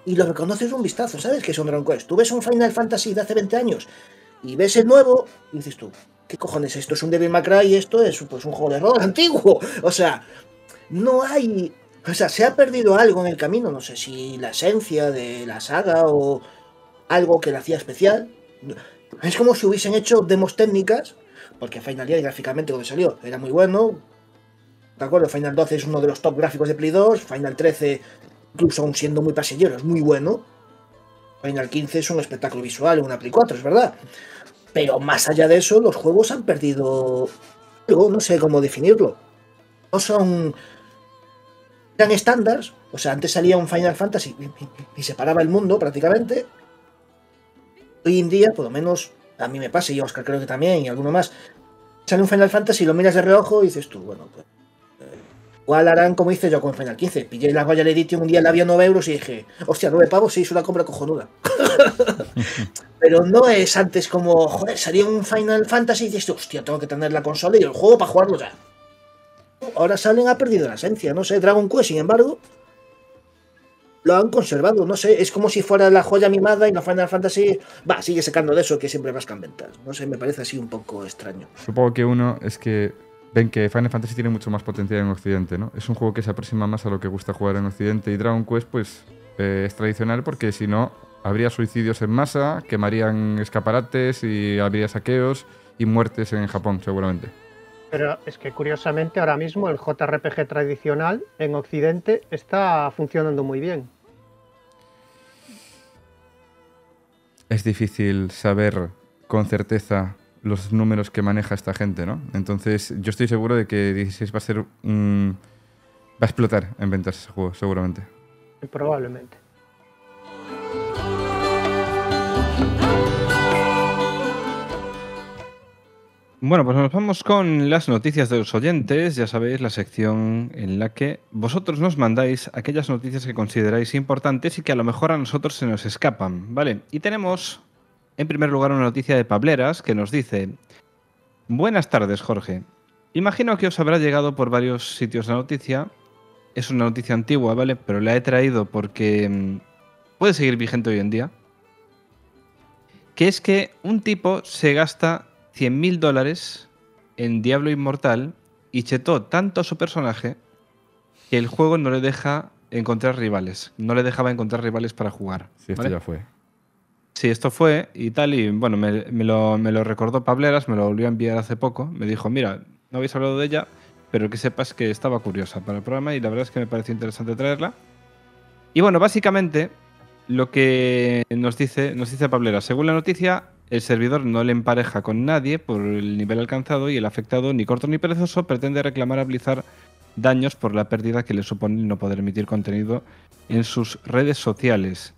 y lo reconoces de un vistazo, ¿sabes? Que es un Dragon Quest. Tú ves un Final Fantasy de hace veinte años y ves el nuevo y dices tú, ¿qué cojones? Esto es un Devil May Cry y esto es pues, un juego de rol antiguo. O sea, no hay... O sea, se ha perdido algo en el camino, no sé si la esencia de la saga o algo que la hacía especial. Es como si hubiesen hecho demos técnicas, porque Final diez gráficamente cuando salió era muy bueno. De acuerdo, Final doce es uno de los top gráficos de Play dos, Final trece, incluso aún siendo muy pasillero, es muy bueno. Final quince es un espectáculo visual en una Play cuatro, es verdad. Pero más allá de eso, los juegos han perdido algo, no sé cómo definirlo. No son... Eran estándares, o sea, antes salía un Final Fantasy y, y, y se paraba el mundo prácticamente. Hoy en día, por lo menos, a mí me pasa, y a Oscar creo que también, y alguno más, sale un Final Fantasy, lo miras de reojo y dices tú, bueno, pues... Eh, igual harán como hice yo con Final quince. Pillé la Royal Edition un día, la había nueve euros y dije, hostia, nueve pavos, sí, es una compra cojonuda. Pero no es antes como, joder, salía un Final Fantasy y dices, hostia, tengo que tener la consola y el juego para jugarlo ya. Ahora salen, ha perdido la esencia, no sé, Dragon Quest, sin embargo, lo han conservado, no sé, es como si fuera la joya mimada y la Final Fantasy, va, sigue sacando de eso que siempre rascan ventas, no sé, me parece así un poco extraño. Supongo que uno es que ven que Final Fantasy tiene mucho más potencial en Occidente, ¿no? Es un juego que se aproxima más a lo que gusta jugar en Occidente, y Dragon Quest, pues, eh, es tradicional porque si no, habría suicidios en masa, quemarían escaparates y habría saqueos y muertes en Japón, seguramente. Pero es que curiosamente ahora mismo el J R P G tradicional en Occidente está funcionando muy bien. Es difícil saber con certeza los números que maneja esta gente, ¿no? Entonces, yo estoy seguro de que dieciséis va a ser un... va a explotar en ventas ese juego, seguramente. Probablemente. Bueno, pues nos vamos con las noticias de los oyentes. Ya sabéis, la sección en la que vosotros nos mandáis aquellas noticias que consideráis importantes y que a lo mejor a nosotros se nos escapan, ¿vale? Y tenemos, en primer lugar, una noticia de Pableras que nos dice: buenas tardes, Jorge. Imagino que os habrá llegado por varios sitios la noticia. Es una noticia antigua, ¿vale? Pero la he traído porque mmm, puede seguir vigente hoy en día. Que es que un tipo se gasta cien mil dólares en Diablo Inmortal y chetó tanto a su personaje que el juego no le deja encontrar rivales. No le dejaba encontrar rivales para jugar. Sí, esto ¿vale? ya fue. Sí, esto fue y tal. Y bueno, me, me, lo, me lo recordó Pableras, me lo volvió a enviar hace poco. Me dijo, mira, no habéis hablado de ella, pero que sepas que estaba curiosa para el programa y la verdad es que me pareció interesante traerla. Y bueno, básicamente lo que nos dice, nos dice Pableras, según la noticia, el servidor no le empareja con nadie por el nivel alcanzado y el afectado, ni corto ni perezoso, pretende reclamar a Blizzard daños por la pérdida que le supone el no poder emitir contenido en sus redes sociales.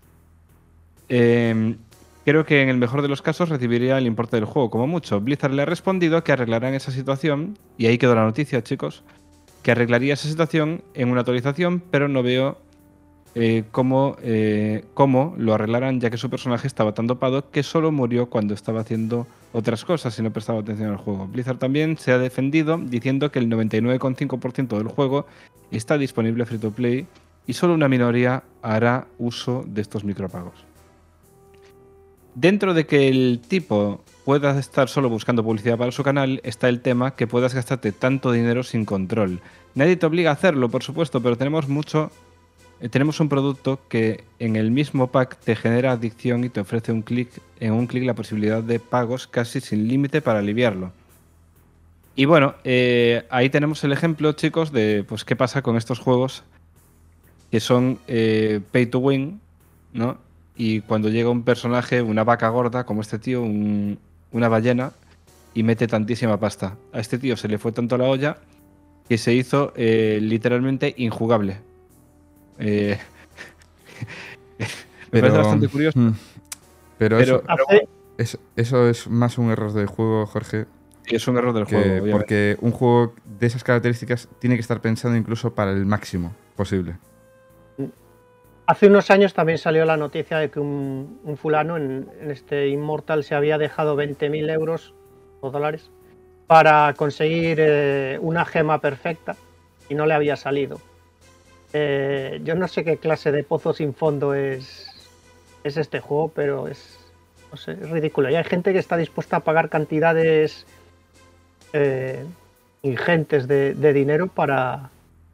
Eh, creo que en el mejor de los casos recibiría el importe del juego, como mucho. Blizzard le ha respondido que arreglarán esa situación, y ahí quedó la noticia, chicos, que arreglaría esa situación en una actualización, pero no veo Eh, cómo, eh, cómo lo arreglarán, ya que su personaje estaba tan dopado que solo murió cuando estaba haciendo otras cosas y no prestaba atención al juego. Blizzard también se ha defendido diciendo que el noventa y nueve coma cinco por ciento del juego está disponible free to play y solo una minoría hará uso de estos micropagos. Dentro de que el tipo pueda estar solo buscando publicidad para su canal, está el tema que puedas gastarte tanto dinero sin control. Nadie te obliga a hacerlo, por supuesto, pero tenemos mucho... Tenemos un producto que en el mismo pack te genera adicción y te ofrece un clic, en un clic la posibilidad de pagos casi sin límite para aliviarlo. Y bueno, eh, ahí tenemos el ejemplo, chicos, de pues qué pasa con estos juegos que son eh, pay to win, ¿no? Y cuando llega un personaje, una vaca gorda, como este tío, un, una ballena, y mete tantísima pasta. A este tío se le fue tanto la olla que se hizo eh, literalmente injugable. Eh, me pero, parece bastante curioso. Mm, pero, pero, eso, Hace, eso, eso es más un error del juego, Jorge. Es un error del que, juego. Obviamente. Porque un juego de esas características tiene que estar pensado incluso para el máximo posible. hace unos años también salió la noticia de que un, un fulano en, en este Immortal se había dejado veinte mil euros o dólares para conseguir eh, una gema perfecta y no le había salido. Eh, yo no sé qué clase de pozo sin fondo es, es este juego, pero es, no sé, es ridículo. Y hay gente que está dispuesta a pagar cantidades eh, ingentes de, de dinero para,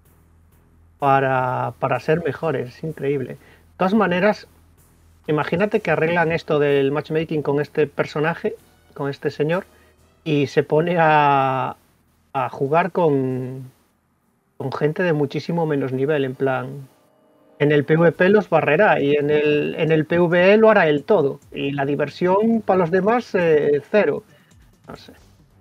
para, para ser mejores. Es increíble. De todas maneras, imagínate que arreglan esto del matchmaking con este personaje, con este señor, y se pone a, a jugar con, con gente de muchísimo menos nivel, en plan, en el PvP los barrerá y en el, en el PvE lo hará él todo, y la diversión para los demás eh, cero. No sé.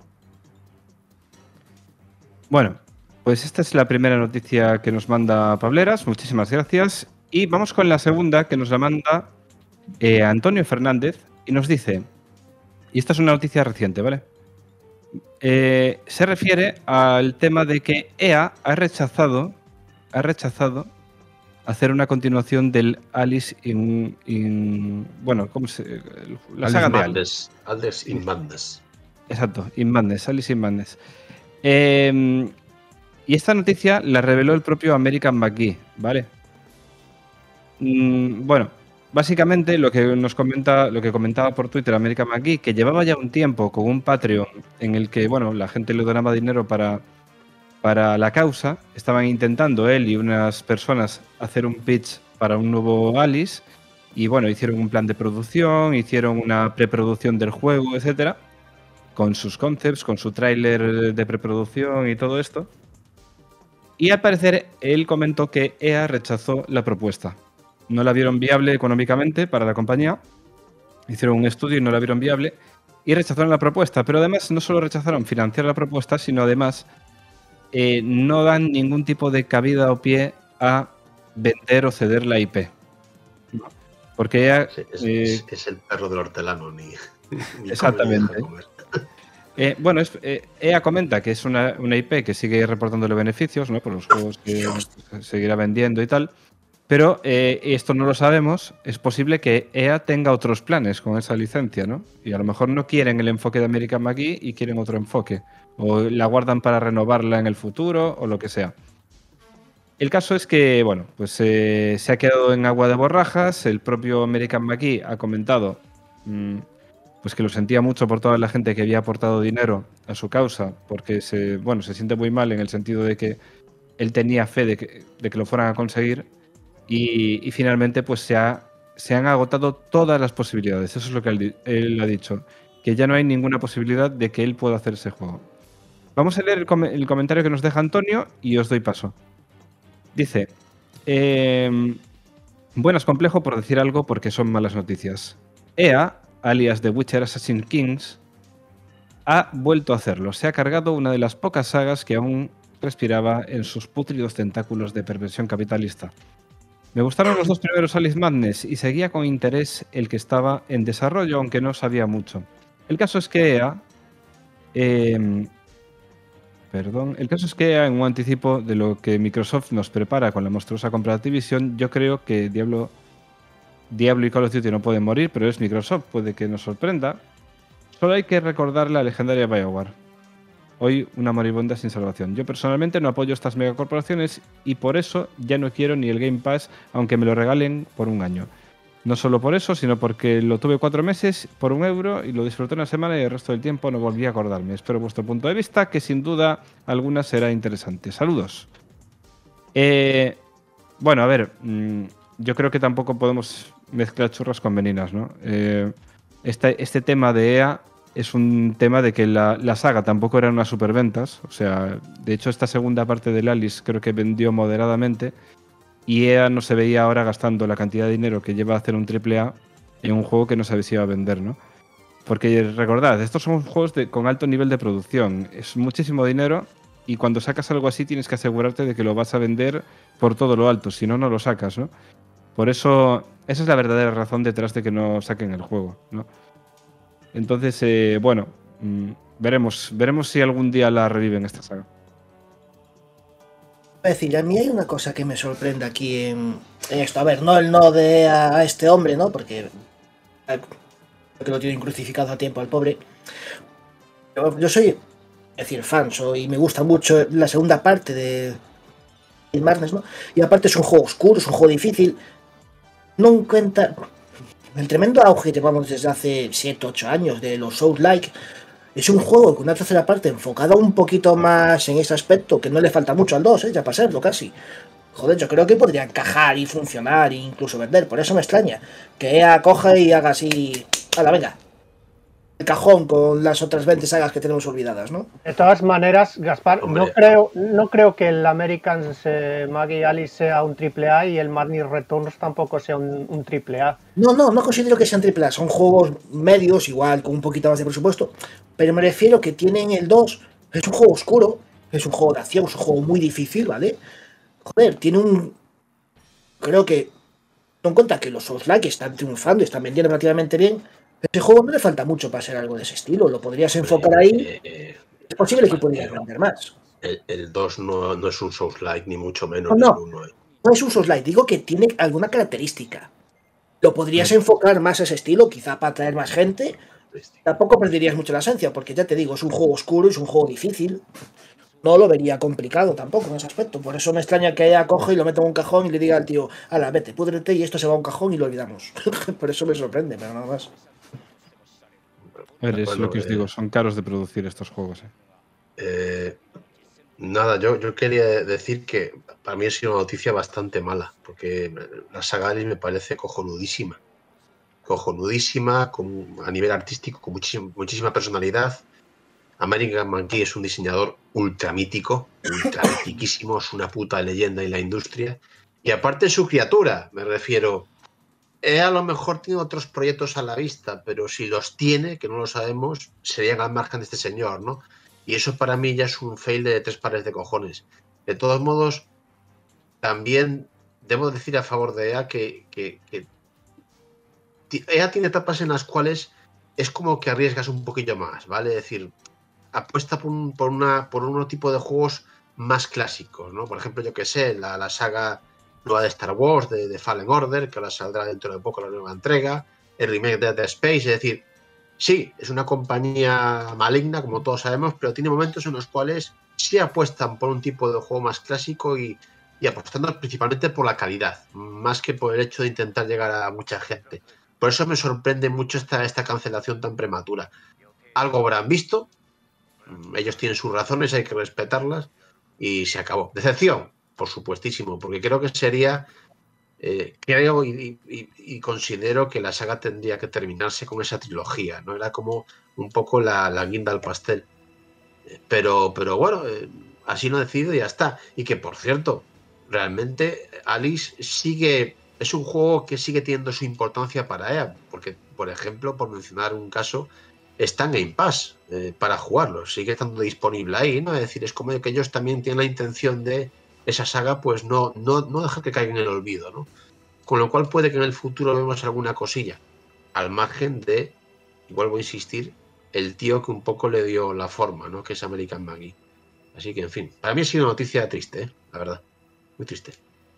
Bueno, pues esta es la primera noticia que nos manda Pableras, muchísimas gracias. Y vamos con la segunda, que nos la manda eh, Antonio Fernández, y nos dice, y esta es una noticia reciente, ¿vale? Eh, se refiere al tema de que E A ha rechazado, ha rechazado hacer una continuación del Alice in, in bueno, ¿cómo se? La Alice saga de Alice. Madness, Alice in Madness. Exacto, in Madness, Alice in Madness. Eh, y esta noticia la reveló el propio American McGee, ¿vale? Mm, bueno, básicamente lo que nos comenta, lo que comentaba por Twitter American McGee, que llevaba ya un tiempo con un Patreon en el que, bueno, la gente le donaba dinero para, para la causa. Estaban intentando él y unas personas hacer un pitch para un nuevo Alice. Y bueno, hicieron un plan de producción, hicieron una preproducción del juego, etcétera, con sus concepts, con su tráiler de preproducción y todo esto. Y al parecer él comentó que E A rechazó la propuesta. No la vieron viable económicamente para la compañía. Hicieron un estudio y no la vieron viable y rechazaron la propuesta. Pero además no solo rechazaron financiar la propuesta, sino además eh, no dan ningún tipo de cabida o pie a vender o ceder la I P. Porque E A... Sí, es, eh, es, es el perro del hortelano, ni, ni exactamente. Comer, Eh, bueno, es, eh, E A comenta que es una, una I P que sigue reportándole beneficios, ¿no? Por los juegos que seguirá vendiendo y tal. Pero eh, esto no lo sabemos. Es posible que E A tenga otros planes con esa licencia, ¿no? Y a lo mejor no quieren el enfoque de American McGee y quieren otro enfoque. O la guardan para renovarla en el futuro o lo que sea. El caso es que, bueno, pues eh, se ha quedado en agua de borrajas. El propio American McGee ha comentado mmm, pues que lo sentía mucho por toda la gente que había aportado dinero a su causa, porque se, bueno, se siente muy mal en el sentido de que él tenía fe de que, de que lo fueran a conseguir. Y, y finalmente pues se, ha, se han agotado todas las posibilidades. Eso es lo que él, él ha dicho. Que ya no hay ninguna posibilidad de que él pueda hacer ese juego. Vamos a leer el, com el comentario que nos deja Antonio y os doy paso. Dice... Eh, buenas, complejo por decir algo porque son malas noticias. E A, alias The Witcher Assassin's Kings, ha vuelto a hacerlo. Se ha cargado una de las pocas sagas que aún respiraba en sus pútridos tentáculos de perversión capitalista. Me gustaron los dos primeros Alice Madness y seguía con interés el que estaba en desarrollo, aunque no sabía mucho. El caso es que E A... Eh, perdón. El caso es que E A, en un anticipo de lo que Microsoft nos prepara con la monstruosa compra de Activision, yo creo que Diablo, Diablo y Call of Duty no pueden morir, pero es Microsoft, puede que nos sorprenda. Solo hay que recordar la legendaria BioWare. Hoy una moribunda sin salvación. Yo personalmente no apoyo estas megacorporaciones y por eso ya no quiero ni el Game Pass, aunque me lo regalen por un año. No solo por eso, sino porque lo tuve cuatro meses por un euro y lo disfruté una semana y el resto del tiempo no volví a acordarme. Espero vuestro punto de vista, que sin duda alguna será interesante. Saludos. Eh, bueno, a ver, mmm, yo creo que tampoco podemos mezclar churras con meninas, ¿no? Eh, este, este tema de E A es un tema de que la, la saga tampoco eran unas superventas. O sea, de hecho esta segunda parte del Alice creo que vendió moderadamente y E A no se veía ahora gastando la cantidad de dinero que lleva a hacer un triple A en un juego que no sabe si iba a vender, ¿no? Porque recordad, estos son juegos de, con alto nivel de producción. Es muchísimo dinero y cuando sacas algo así tienes que asegurarte de que lo vas a vender por todo lo alto, si no, no lo sacas, ¿no? Por eso, esa es la verdadera razón detrás de que no saquen el juego, ¿no? Entonces, eh, bueno, mmm, veremos, veremos si algún día la reviven esta saga. Es decir, a mí hay una cosa que me sorprende aquí en, en esto. A ver, no el no de a, a este hombre, ¿no? Porque creo que lo tienen crucificado a tiempo al pobre. Yo, yo soy, es decir, fan, soy, y me gusta mucho la segunda parte de, el Madness, ¿no? Y aparte es un juego oscuro, es un juego difícil. No encuentra el tremendo auge que llevamos desde hace siete ocho años de los Souls-like. Es un juego con una tercera parte enfocada un poquito más en ese aspecto, que no le falta mucho al dos, ¿eh? Ya para serlo casi. Joder, yo creo que podría encajar y funcionar e incluso vender. Por eso me extraña que E A coja y haga así... ¡Hala, venga! El cajón con las otras veinte sagas que tenemos olvidadas, ¿no? De todas maneras, Gaspar, Hombre. no creo, no creo que el American eh, Maggie Alice sea un triple A y el Madness Returns tampoco sea un, un triple A. No, no, no considero que sean triple A. Son juegos medios, igual, con un poquito más de presupuesto. Pero me refiero que tienen el dos. Es un juego oscuro, es un juego de acción, es un juego muy difícil, ¿vale? Joder, tiene un... Creo que... Ten en cuenta que los Souls-like están triunfando y están vendiendo relativamente bien. Ese juego no le falta mucho para ser algo de ese estilo. Lo podrías enfocar ahí. Eh, Es posible que pudieras vender más. el, el dos no, no es un Souls-like, ni mucho menos. No, no. Es uno, eh. No es un Souls-like, digo que tiene alguna característica. Lo podrías enfocar más a ese estilo, quizá para atraer más gente. Tampoco perderías mucho la esencia, porque ya te digo, es un juego oscuro, es un juego difícil. No lo vería complicado tampoco en ese aspecto. Por eso me extraña que ella coge y lo meta en un cajón y le diga al tío, ala, vete, púdrete y esto se va a un cajón y lo olvidamos. Por eso me sorprende, pero nada más. A ver, es Bueno, lo que os eh, digo, son caros de producir estos juegos. ¿eh? Eh, nada, yo, yo quería decir que para mí ha sido una noticia bastante mala, porque la saga Alice me parece cojonudísima. Cojonudísima, con, a nivel artístico, con muchísima, muchísima personalidad. American Monkey es un diseñador ultra mítico, ultra mitiquísimo, es una puta leyenda en la industria. Y aparte su criatura, me refiero... Él a lo mejor tiene otros proyectos a la vista, pero si los tiene, que no lo sabemos, serían al margen de este señor, ¿no? Y eso para mí ya es un fail de tres pares de cojones. De todos modos, también debo decir a favor de E A que, que, que E A tiene etapas en las cuales es como que arriesgas un poquillo más, ¿vale? Es decir, apuesta por un, por una, por un tipo de juegos más clásicos, ¿no? Por ejemplo, yo que sé, la, la saga nueva de Star Wars, de, de Fallen Order, que ahora saldrá dentro de poco la nueva entrega, el remake de Dead Space, es decir, sí, es una compañía maligna, como todos sabemos, pero tiene momentos en los cuales sí apuestan por un tipo de juego más clásico y, y apostando principalmente por la calidad, más que por el hecho de intentar llegar a mucha gente. Por eso me sorprende mucho esta, esta cancelación tan prematura. Algo habrán visto, ellos tienen sus razones, hay que respetarlas, y se acabó. Decepción, por supuestísimo, porque creo que sería... Eh, creo y, y, y considero que la saga tendría que terminarse con esa trilogía, ¿no? Era como un poco la, la guinda al pastel. Pero, pero bueno, eh, así no decido y ya está. Y que, por cierto, realmente Alice sigue... Es un juego que sigue teniendo su importancia para E A, porque, por ejemplo, por mencionar un caso, está en Game Pass eh, para jugarlo, sigue estando disponible ahí, ¿no? Es decir, es como que ellos también tienen la intención de esa saga, pues no, no, no dejar que caiga en el olvido, ¿no? Con lo cual puede que en el futuro vemos alguna cosilla, al margen de, y vuelvo a insistir, el tío que un poco le dio la forma, ¿no? Que es American Maggie. Así que, en fin, para mí ha sido una noticia triste, ¿eh? La verdad, muy triste.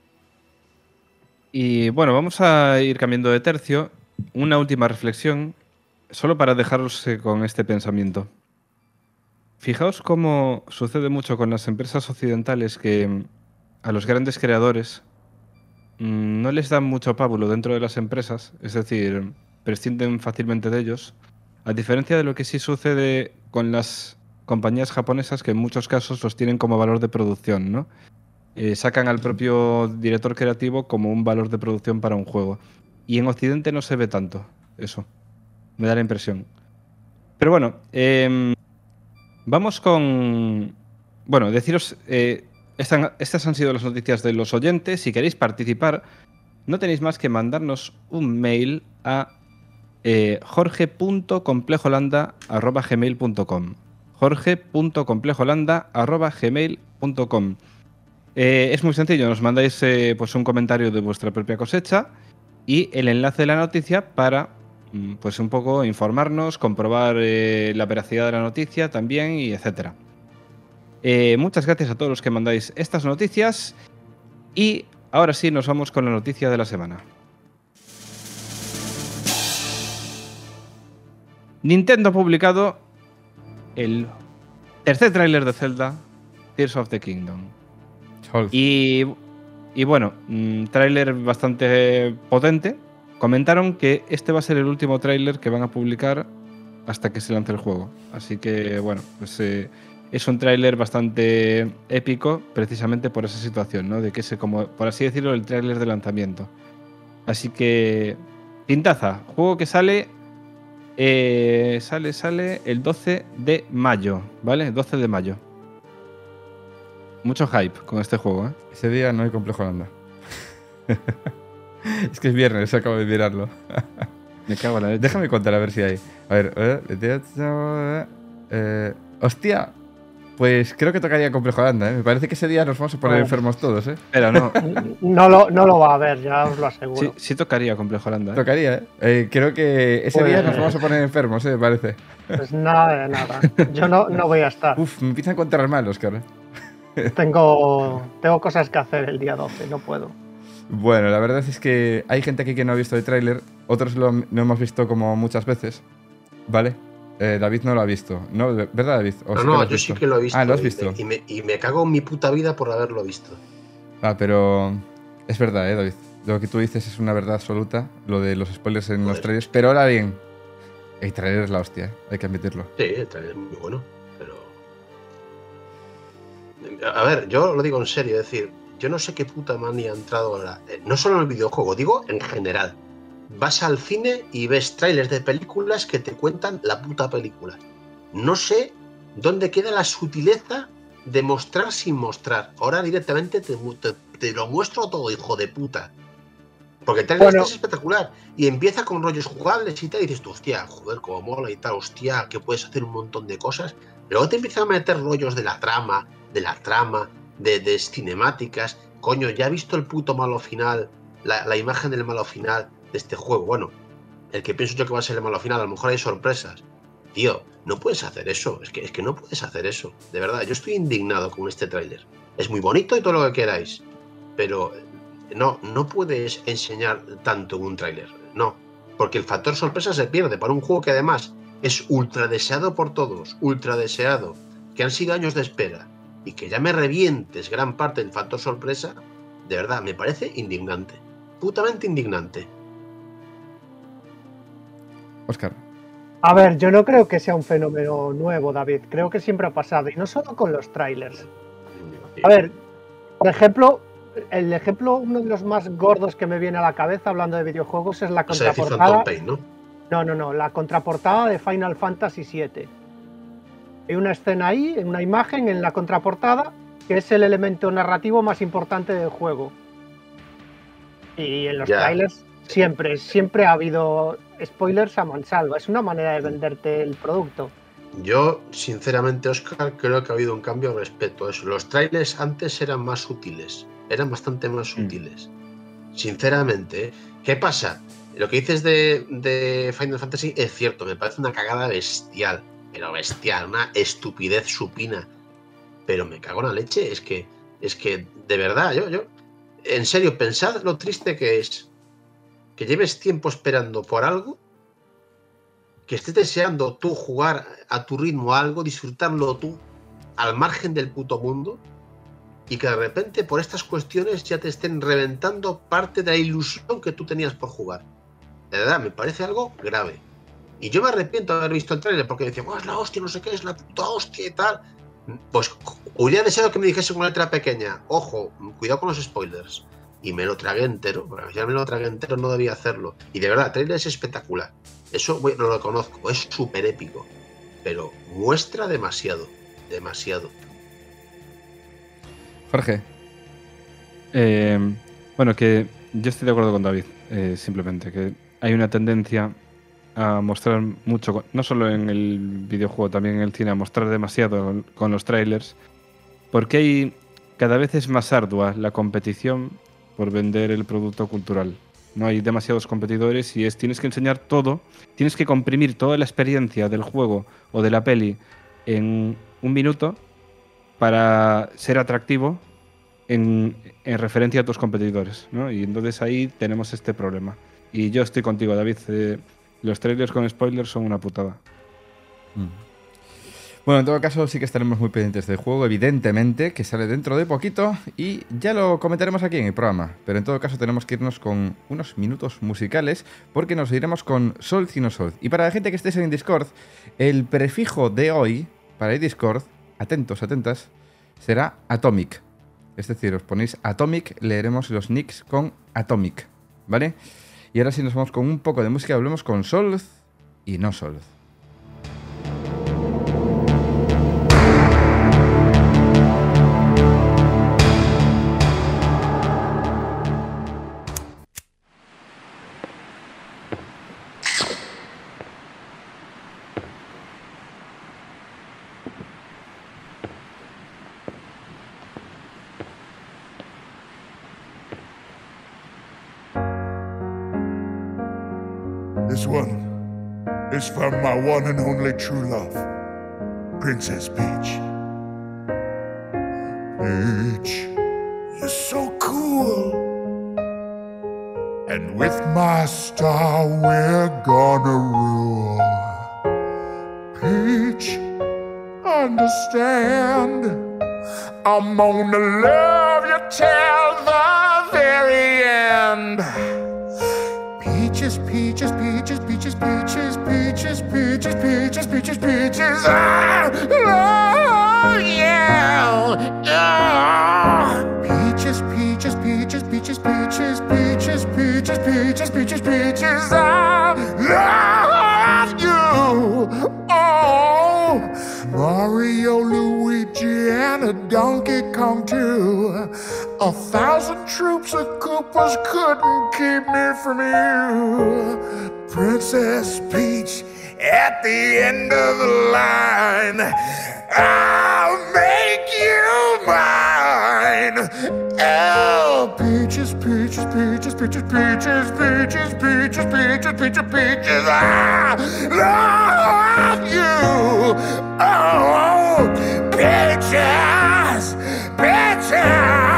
Y bueno, vamos a ir cambiando de tercio. Una última reflexión, solo para dejaros eh, con este pensamiento. Fijaos cómo sucede mucho con las empresas occidentales que mm, a los grandes creadores mmm, no les dan mucho pábulo dentro de las empresas, es decir, prescinden fácilmente de ellos, a diferencia de lo que sí sucede con las compañías japonesas que en muchos casos los tienen como valor de producción, ¿no? Eh, sacan al propio director creativo como un valor de producción para un juego. Y en Occidente no se ve tanto eso. Me da la impresión. Pero bueno, eh, vamos con... Bueno, deciros... Eh, esta, estas han sido las noticias de los oyentes. Si queréis participar, no tenéis más que mandarnos un mail a eh, jorge punto complejolanda arroba gmail punto com jorge punto complejolanda arroba gmail punto com. Eh, es muy sencillo, nos mandáis eh, pues un comentario de vuestra propia cosecha y el enlace de la noticia para pues un poco informarnos, comprobar eh, la veracidad de la noticia también y etcétera. Eh, muchas gracias a todos los que mandáis estas noticias y ahora sí nos vamos con la noticia de la semana. Nintendo ha publicado el tercer tráiler de Zelda, Tears of the Kingdom. Hold. Y, y bueno, un tráiler bastante potente. Comentaron que este va a ser el último tráiler que van a publicar hasta que se lance el juego. Así que, bueno, pues eh, es un tráiler bastante épico precisamente por esa situación, ¿no? De que es, como, por así decirlo, el tráiler de lanzamiento. Así que, pintaza, juego que sale, eh, sale, sale el doce de mayo, ¿vale? doce de mayo. Mucho hype con este juego, ¿eh? Ese día no hay complejo Holanda. Es que es viernes, acabo de mirarlo. Me cago en la leche. Déjame contar a ver si hay. A ver. Eh, eh, hostia. Pues creo que tocaría complejo Holanda, ¿eh? Me parece que ese día nos vamos a poner Bueno. enfermos todos, ¿eh? Pero no, No lo, no lo va a haber, ya os lo sí, aseguro. sí tocaría Complejo Holanda, ¿eh? Tocaría, ¿eh? Eh, Creo que ese Pues- día nos vamos a poner enfermos, ¿eh? Me parece. Pues nada de nada. Yo no, no voy a estar. Uf, me empiezan a encontrar mal, Óscar. Tengo, tengo cosas que hacer el día doce, no puedo. Bueno, la verdad es que hay gente aquí que no ha visto el tráiler, otros lo, lo hemos visto como muchas veces, ¿vale? Eh, David no lo ha visto, ¿no? ¿Verdad, David? ¿O No, sí que no, lo has yo visto? sí que lo he visto. Ah, lo has y visto. me- Y me, y me cago en mi puta vida por haberlo visto. Ah, pero es verdad, ¿eh, David? Lo que tú dices es una verdad absoluta, lo de los spoilers en los Joder. trailers, pero ahora bien, el trailer es la hostia, ¿eh? Hay que admitirlo. Sí, el trailer es muy bueno, pero... A ver, yo lo digo en serio, es decir, yo no sé qué puta manía ha entrado ahora, eh, no solo en el videojuego, digo en general. Vas al cine y ves trailers de películas que te cuentan la puta película. No sé dónde queda la sutileza de mostrar sin mostrar. Ahora directamente te, mu- te- te lo muestro todo, hijo de puta. Porque el trailer Bueno. este es espectacular. Y empieza con rollos jugables y tal. Y dices tú, hostia, joder, cómo mola y tal. Hostia, que puedes hacer un montón de cosas. Pero luego te empiezan a meter rollos de la trama, de la trama, de, de cinemáticas. Coño, ya he visto el puto malo final, la, la imagen del malo final de este juego. Bueno, el que pienso yo que va a ser el malo final, a lo mejor hay sorpresas. Tío, no puedes hacer eso. Es que, es que no puedes hacer eso. De verdad, yo estoy indignado con este tráiler. Es muy bonito y todo lo que queráis. Pero no, no puedes enseñar tanto en un tráiler. No. Porque el factor sorpresa se pierde para un juego que además es ultra deseado por todos. Ultra deseado. Que han sido años de espera. Y que ya me revientes gran parte del factor sorpresa. De verdad, me parece indignante. Putamente indignante. Óscar. A ver, yo no creo que sea un fenómeno nuevo, David. Creo que siempre ha pasado, y no solo con los trailers. A ver, por ejemplo, el ejemplo, uno de los más gordos que me viene a la cabeza hablando de videojuegos es la O sea, decir contraportada. Phantom Pain, ¿no? No, no, no, la contraportada de Final Fantasy siete. Hay una escena ahí, una imagen en la contraportada, que es el elemento narrativo más importante del juego. Y en los Ya. trailers siempre, siempre ha habido spoilers a mansalva. Es una manera de venderte el producto. Yo, sinceramente, Oscar, creo que ha habido un cambio respecto a eso. Los trailers antes eran más sutiles, eran bastante más sutiles. Sinceramente, ¿eh? ¿Qué pasa? Lo que dices de, de Final Fantasy es cierto, me parece una cagada bestial, pero bestial, una estupidez supina. Pero me cago en la leche, es que, es que, de verdad, yo, yo, en serio, pensad lo triste que es que lleves tiempo esperando por algo, que estés deseando tú jugar a tu ritmo a algo, disfrutarlo tú al margen del puto mundo, y que de repente por estas cuestiones ya te estén reventando parte de la ilusión que tú tenías por jugar. De verdad, me parece algo grave. Y yo me arrepiento de haber visto el trailer porque decía, oh, es la hostia, no sé qué, es la puta hostia y tal. Pues hubiera deseado que me dijese con letra pequeña, ojo, cuidado con los spoilers. Y me lo tragué entero, porque ya me lo tragué entero, no debía hacerlo. Y de verdad, el trailer es espectacular. Eso bueno, no lo conozco, es súper épico. Pero muestra demasiado, demasiado. Jorge. Eh, bueno, que yo estoy de acuerdo con David, eh, simplemente, que hay una tendencia a mostrar mucho, no solo en el videojuego, también en el cine, a mostrar demasiado con los trailers, porque hay, cada vez es más ardua la competición por vender el producto cultural. No hay demasiados competidores y es, tienes que enseñar todo, tienes que comprimir toda la experiencia del juego o de la peli en un minuto para ser atractivo en, en referencia a tus competidores, ¿no? Y entonces ahí tenemos este problema. Y yo estoy contigo, David. Eh, los trailers con spoilers son una putada. Bueno, en todo caso sí que estaremos muy pendientes del juego, evidentemente, que sale dentro de poquito y ya lo comentaremos aquí en el programa. Pero en todo caso tenemos que irnos con unos minutos musicales porque nos iremos con Solz y no Solz. Y para la gente que estéis en Discord, el prefijo de hoy para el Discord, atentos, atentas, será Atomic. Es decir, os ponéis Atomic, leeremos los nicks con Atomic, ¿vale? Y ahora sí nos vamos con un poco de música, hablemos con Solz y no Solz. This one is from my one and only true love, Princess Peach. Peach, you're so cool. And with my star, we're gonna rule. Peach, understand, I'm gonna love you till the very end. Peaches, peaches, peaches, peaches, peaches, peaches, peaches, peaches, peaches, peaches. I love you. Oh. Peaches, peaches, peaches, peaches, peaches, peaches, peaches, peaches, peaches, peaches. I love you. Oh, Mario, Luigi, and a Donkey Kong too. A thousand troops of Koopas couldn't keep me from you. Princess Peach, at the end of the line, I'll make you mine. Oh, peaches, peaches, peaches, peaches, peaches, peaches, peaches, peaches, peaches, peaches, I love you. Oh, peaches, peaches.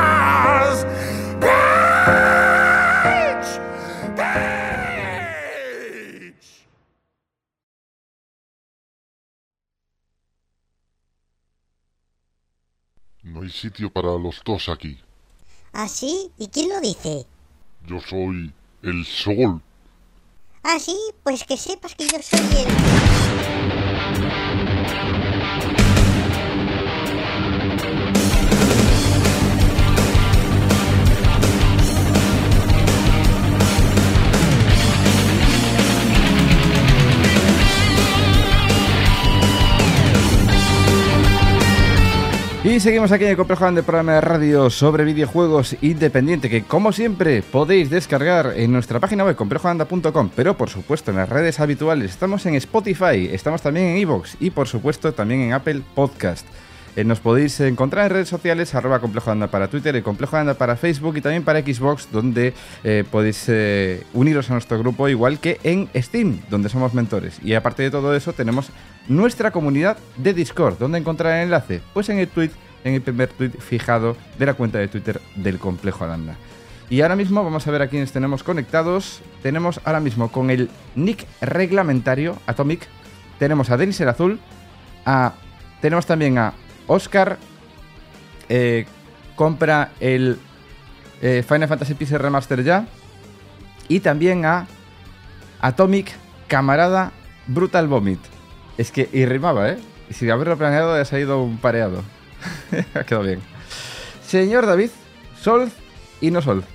No hay sitio para los dos aquí. ¿Ah, sí? ¿Y quién lo dice? Yo soy el sol. ¿Ah, sí? Pues que sepas que yo soy el... Y seguimos aquí en el Complejo Grande, programa de radio sobre videojuegos independiente, que como siempre podéis descargar en nuestra página web complejo anda punto com, pero por supuesto en las redes habituales. Estamos en Spotify, estamos también en iVoox y por supuesto también en Apple Podcast. Eh, nos podéis encontrar en redes sociales, arroba Complejo Anda para Twitter, el Complejo Anda para Facebook y también para Xbox, donde eh, podéis eh, uniros a nuestro grupo, igual que en Steam, donde somos mentores. Y aparte de todo eso, tenemos nuestra comunidad de Discord. ¿Dónde encontrar el enlace? Pues en el tweet, en el primer tweet fijado de la cuenta de Twitter del Complejo Anda. Y ahora mismo vamos a ver a quiénes tenemos conectados. Tenemos ahora mismo con el nick reglamentario Atomic, tenemos a Denis el Azul, a, tenemos también a Oscar, eh, compra el eh, Final Fantasy P C Remaster ya, y también a Atomic, camarada Brutal Vomit. Es que y rimaba, ¿eh? Y sin haberlo planeado ha salido un pareado. Ha quedado bien. Señor David, Solz y no Solz.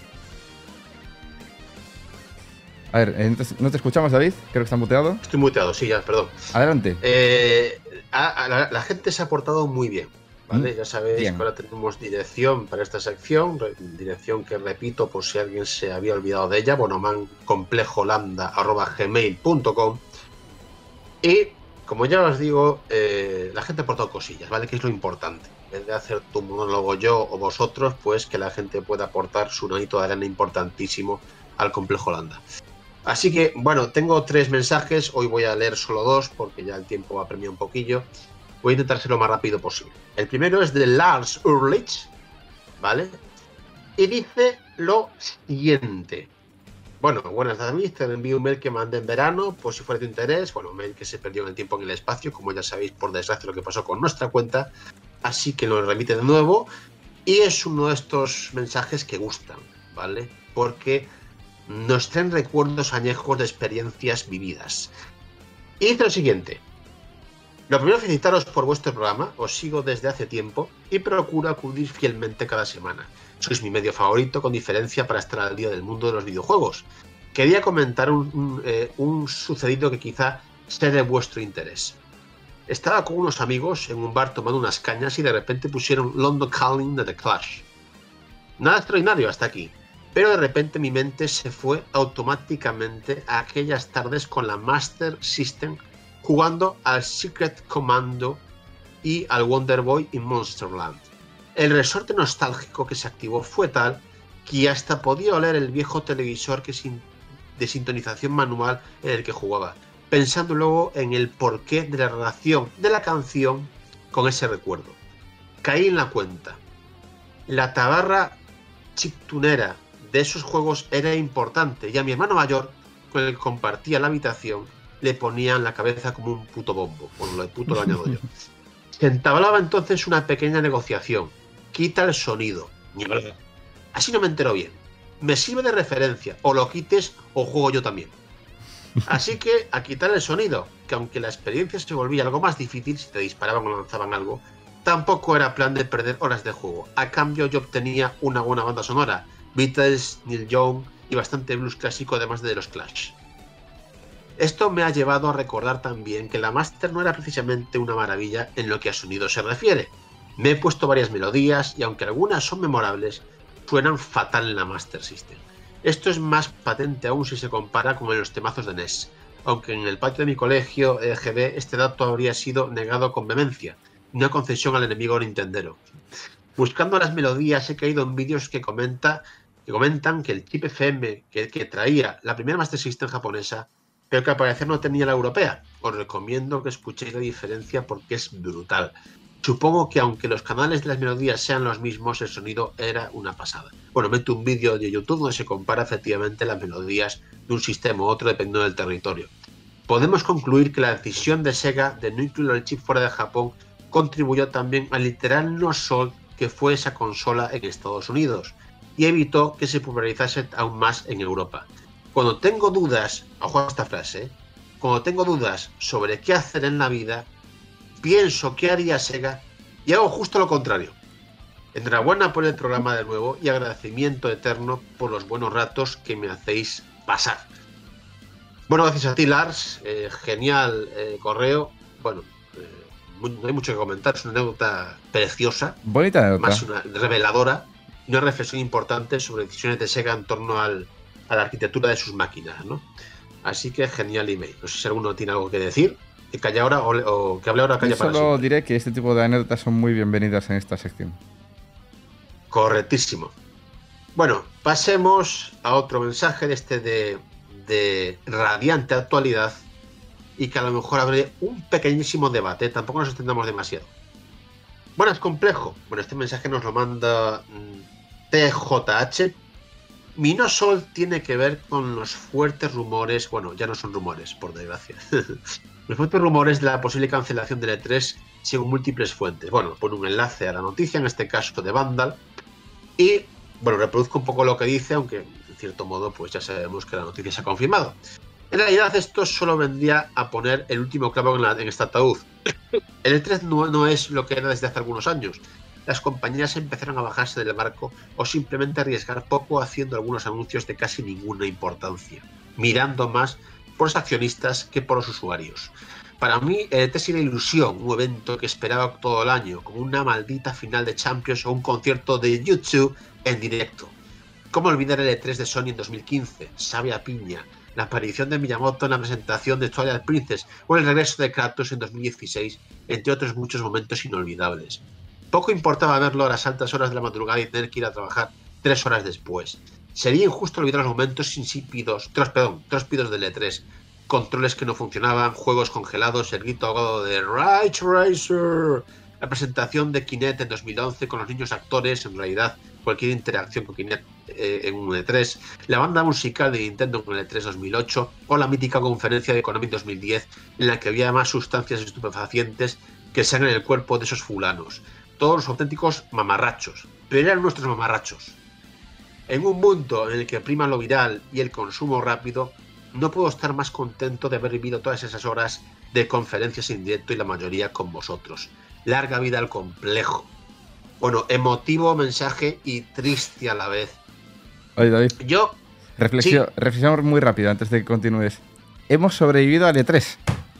A ver, entonces, ¿no te escuchamos, David? Creo que está muteado. Estoy muteado, sí, ya, perdón. Adelante. Eh, a, a la, la gente se ha portado muy bien, ¿vale? Mm, ya sabéis bien. Que ahora tenemos dirección para esta sección, dirección que repito por si alguien se había olvidado de ella, bonoman complejo lambda arroba gmail punto com. Y, como ya os digo, eh, la gente ha aportado cosillas, ¿vale? Que es lo importante. En vez de hacer tu monólogo yo o vosotros, pues que la gente pueda aportar su granito de arena importantísimo al complejo lambda. Así que, bueno, tengo tres mensajes, hoy voy a leer solo dos porque ya el tiempo ha premiado un poquillo. Voy a intentar ser lo más rápido posible. El primero es de Lars Ulrich, ¿vale? Y dice lo siguiente. Bueno, buenas David, te envío un mail que mandé en verano, por si fuera de tu interés. Bueno, un mail que se perdió en el tiempo en el espacio, como ya sabéis, por desgracia, lo que pasó con nuestra cuenta. Así que lo remite de nuevo. Y es uno de estos mensajes que gustan, ¿vale? Porque nos traen recuerdos añejos de experiencias vividas. Y dice lo siguiente. Lo primero, felicitaros por vuestro programa. Os sigo desde hace tiempo y procuro acudir fielmente cada semana. Sois mi medio favorito, con diferencia, para estar al día del mundo de los videojuegos. Quería comentar un, un, eh, un sucedido que quizá sea de vuestro interés. Estaba con unos amigos en un bar tomando unas cañas y de repente pusieron London Calling de The Clash. Nada extraordinario hasta aquí, pero de repente mi mente se fue automáticamente a aquellas tardes con la Master System jugando al Secret Commando y al Wonder Boy in Monsterland. El resorte nostálgico que se activó fue tal que hasta podía oler el viejo televisor que sin, de sintonización manual en el que jugaba, pensando luego en el porqué de la relación de la canción con ese recuerdo. Caí en la cuenta. La tabarra chiptunera de esos juegos era importante y a mi hermano mayor, con el que compartía la habitación, le ponía en la cabeza como un puto bombo. Bueno, lo de puto lo añado yo. Se entablaba entonces una pequeña negociación. Quita el sonido. Así no me entero bien. Me sirve de referencia. O lo quites o juego yo también. Así que a quitar el sonido, que aunque la experiencia se volvía algo más difícil si te disparaban o lanzaban algo, tampoco era plan de perder horas de juego. A cambio yo obtenía una buena banda sonora, Beatles, Neil Young y bastante blues clásico, además de los Clash. Esto me ha llevado a recordar también que la Master no era precisamente una maravilla en lo que a sonido se refiere. Me he puesto varias melodías y aunque algunas son memorables, suenan fatal en la Master System. Esto es más patente aún si se compara con los temazos de N E S, aunque en el patio de mi colegio E G B este dato habría sido negado con vehemencia, una concesión al enemigo nintendero. Buscando las melodías he caído en vídeos que, comenta, que comentan que el chip F M que, que traía la primera Master System japonesa, pero que al parecer no tenía la europea. Os recomiendo que escuchéis la diferencia porque es brutal. Supongo que aunque los canales de las melodías sean los mismos, el sonido era una pasada. Bueno, meto un vídeo de YouTube donde se compara efectivamente las melodías de un sistema u otro dependiendo del territorio. Podemos concluir que la decisión de Sega de no incluir el chip fuera de Japón contribuyó también al literal no sol que fue esa consola en Estados Unidos y evitó que se popularizase aún más en Europa. Cuando tengo dudas, ojo a esta frase, cuando tengo dudas sobre qué hacer en la vida, pienso qué haría Sega y hago justo lo contrario. Enhorabuena por el programa de nuevo y agradecimiento eterno por los buenos ratos que me hacéis pasar. Bueno, gracias a ti, Lars. Eh, genial eh, correo. Bueno, eh, no hay mucho que comentar. Es una anécdota preciosa. Bonita anécdota. Más una reveladora. Una reflexión importante sobre decisiones de Sega en torno al, a la arquitectura de sus máquinas, ¿no? Así que genial email. No sé si alguno tiene algo que decir. Que calle ahora o, o que hable ahora o calla para siempre. Solo diré que este tipo de anécdotas son muy bienvenidas en esta sección. Correctísimo. Bueno, pasemos a otro mensaje de este de, de radiante actualidad y que a lo mejor abre un pequeñísimo debate. Tampoco nos extendamos demasiado. Bueno, es complejo. Bueno, este mensaje nos lo manda T J H. Mi no sol tiene que ver con los fuertes rumores. Bueno, ya no son rumores, por desgracia. Los fuertes rumores de la posible cancelación del E tres según múltiples fuentes. Bueno, pone un enlace a la noticia, en este caso de Vandal. Y, bueno, reproduzco un poco lo que dice, aunque en cierto modo pues ya sabemos que la noticia se ha confirmado. En realidad esto solo vendría a poner el último clavo en, la, en este ataúd. El E tres no, no es lo que era desde hace algunos años. Las compañías empezaron a bajarse del barco o simplemente a arriesgar poco haciendo algunos anuncios de casi ninguna importancia, mirando más por los accionistas que por los usuarios. Para mí, el E tres era ilusión, un evento que esperaba todo el año, como una maldita final de Champions o un concierto de YouTube en directo. ¿Cómo olvidar el E tres de Sony en dos mil quince? Sabe a piña. La aparición de Miyamoto en la presentación de Twilight Princess o el regreso de Kratos en dos mil dieciséis, entre otros muchos momentos inolvidables. Poco importaba verlo a las altas horas de la madrugada y tener que ir a trabajar tres horas después. Sería injusto olvidar los momentos insípidos, tros, perdón, tróspidos del E tres. Controles que no funcionaban, juegos congelados, el grito ahogado de Ridge Racer, la presentación de Kinect en dos mil once con los niños actores. En realidad, cualquier interacción con Kinect eh, en un E tres, la banda musical de Nintendo en el E tres dos mil ocho o la mítica conferencia de Konami dos mil diez en la que había más sustancias estupefacientes que sangre en el cuerpo de esos fulanos. Todos los auténticos mamarrachos, pero eran nuestros mamarrachos. En un mundo en el que prima lo viral y el consumo rápido, no puedo estar más contento de haber vivido todas esas horas de conferencias en directo y la mayoría con vosotros. Larga vida al complejo. Bueno, emotivo mensaje y triste a la vez. Oye, David. Yo... Reflexión, sí. reflexión muy rápida antes de que continúes. Hemos sobrevivido al E tres.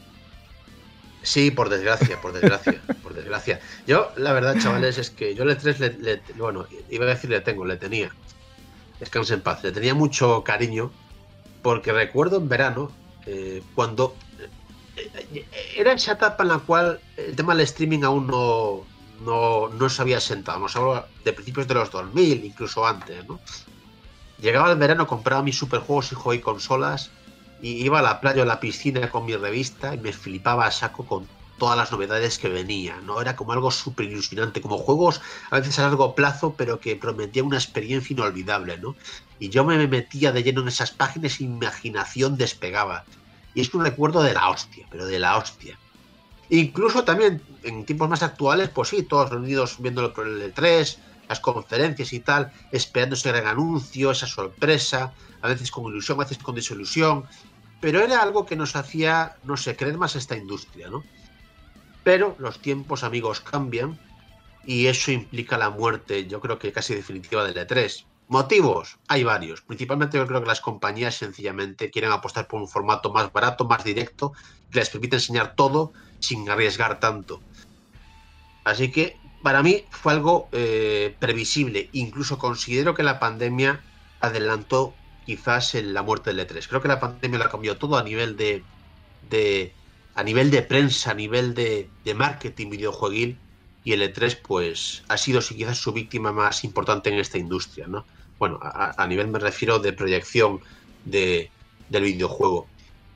Sí, por desgracia, por desgracia, por desgracia. Yo, la verdad, chavales, es que yo el E tres, le, le, bueno, iba a decir le tengo, le tenía. Descanse en paz. Le tenía mucho cariño porque recuerdo en verano, eh, cuando... Eh, era esa etapa en la cual el tema del streaming aún no, no, no se había sentado. Nos hablo de principios de los dos mil, incluso antes, ¿no? Llegaba el verano, compraba mis superjuegos y juego y consolas y iba a la playa o a la piscina con mi revista y me flipaba a saco con todas las novedades que venían, ¿no? Era como algo súper ilusionante, como juegos a veces a largo plazo, pero que prometían una experiencia inolvidable, ¿no? Y yo me metía de lleno en esas páginas y mi imaginación despegaba. Y es un recuerdo de la hostia, pero de la hostia. Incluso también en tiempos más actuales, pues sí, todos reunidos viéndolo por el E tres, las conferencias y tal, esperando ese gran anuncio, esa sorpresa, a veces con ilusión, a veces con desilusión, pero era algo que nos hacía, no sé, creer más esta industria, ¿no? Pero los tiempos, amigos, cambian y eso implica la muerte, yo creo que casi definitiva del E tres. ¿Motivos? Hay varios. Principalmente yo creo que las compañías sencillamente quieren apostar por un formato más barato, más directo, que les permite enseñar todo sin arriesgar tanto. Así que para mí fue algo eh, previsible. Incluso considero que la pandemia adelantó quizás la muerte del E tres. Creo que la pandemia lo cambió todo a nivel de, de a nivel de prensa, a nivel de, de marketing videojueguil, y el E tres pues ha sido sí, quizás su víctima más importante en esta industria, ¿no? Bueno, a, a nivel me refiero de proyección de, del videojuego.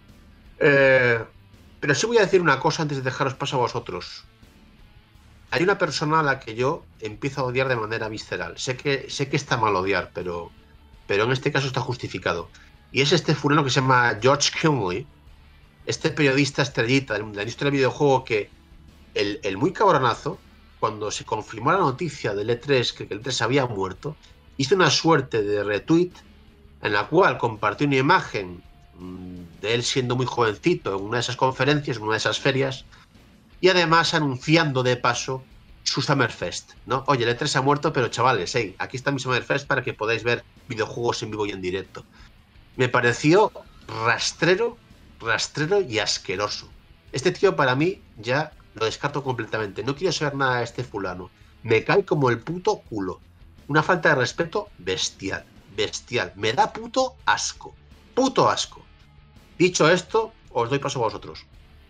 Eh, pero sí voy a decir una cosa antes de dejaros paso a vosotros. Hay una persona a la que yo empiezo a odiar de manera visceral. Sé que, sé que está mal odiar, pero, pero en este caso está justificado. Y es este fulano que se llama George Clooney, este periodista estrellita de la industria del videojuego que el, el muy cabronazo, cuando se confirmó la noticia del E tres, que el E tres había muerto, hizo una suerte de retweet en la cual compartió una imagen de él siendo muy jovencito en una de esas conferencias, en una de esas ferias, y además anunciando de paso su Summerfest, ¿no? Oye, el E tres ha muerto, pero chavales, hey, aquí está mi Summerfest para que podáis ver videojuegos en vivo y en directo. Me pareció rastrero, rastrero y asqueroso. Este tío para mí ya lo descarto completamente. No quiero saber nada de este fulano. Me cae como el puto culo. Una falta de respeto bestial, bestial. Me da puto asco, puto asco. Dicho esto, os doy paso a vosotros.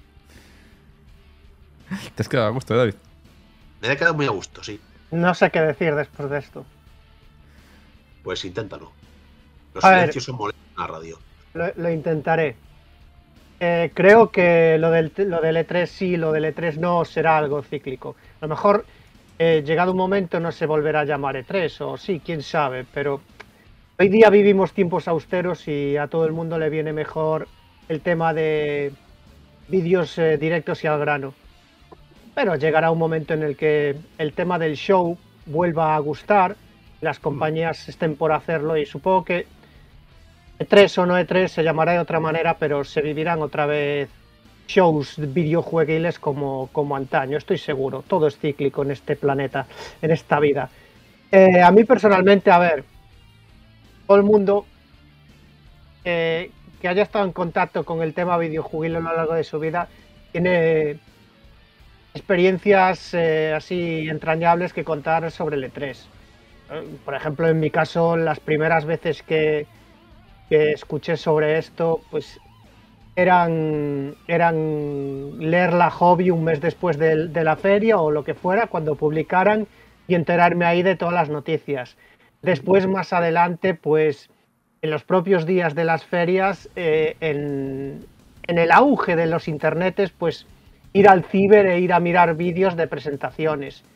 Te has quedado a gusto, David. Me he quedado muy a gusto, sí. No sé qué decir después de esto. Pues inténtalo. Los A silencios ver, son molestos en la radio. Lo, lo intentaré. Eh, creo que lo del, lo del E tres sí, lo del E tres no será algo cíclico. A lo mejor, eh, llegado un momento, no se volverá a llamar E tres, o sí, quién sabe, pero hoy día vivimos tiempos austeros y a todo el mundo le viene mejor el tema de vídeos eh, directos y al grano. Pero llegará un momento en el que el tema del show vuelva a gustar, las compañías estén por hacerlo y supongo que E tres o no E tres se llamará de otra manera, pero se vivirán otra vez shows videojueguiles como, como antaño, estoy seguro. Todo es cíclico en este planeta, en esta vida. Eh, a mí personalmente, a ver, todo el mundo eh, que haya estado en contacto con el tema videojueguil a lo largo de su vida tiene experiencias eh, así entrañables que contar sobre el E tres. Por ejemplo, en mi caso, las primeras veces que, que escuché sobre esto, pues eran, eran leer la Hobby un mes después de, de la feria o lo que fuera, cuando publicaran, y enterarme ahí de todas las noticias. Después, más adelante, pues en los propios días de las ferias, eh, en, en el auge de los internetes, pues ir al ciber e ir a mirar vídeos de presentaciones.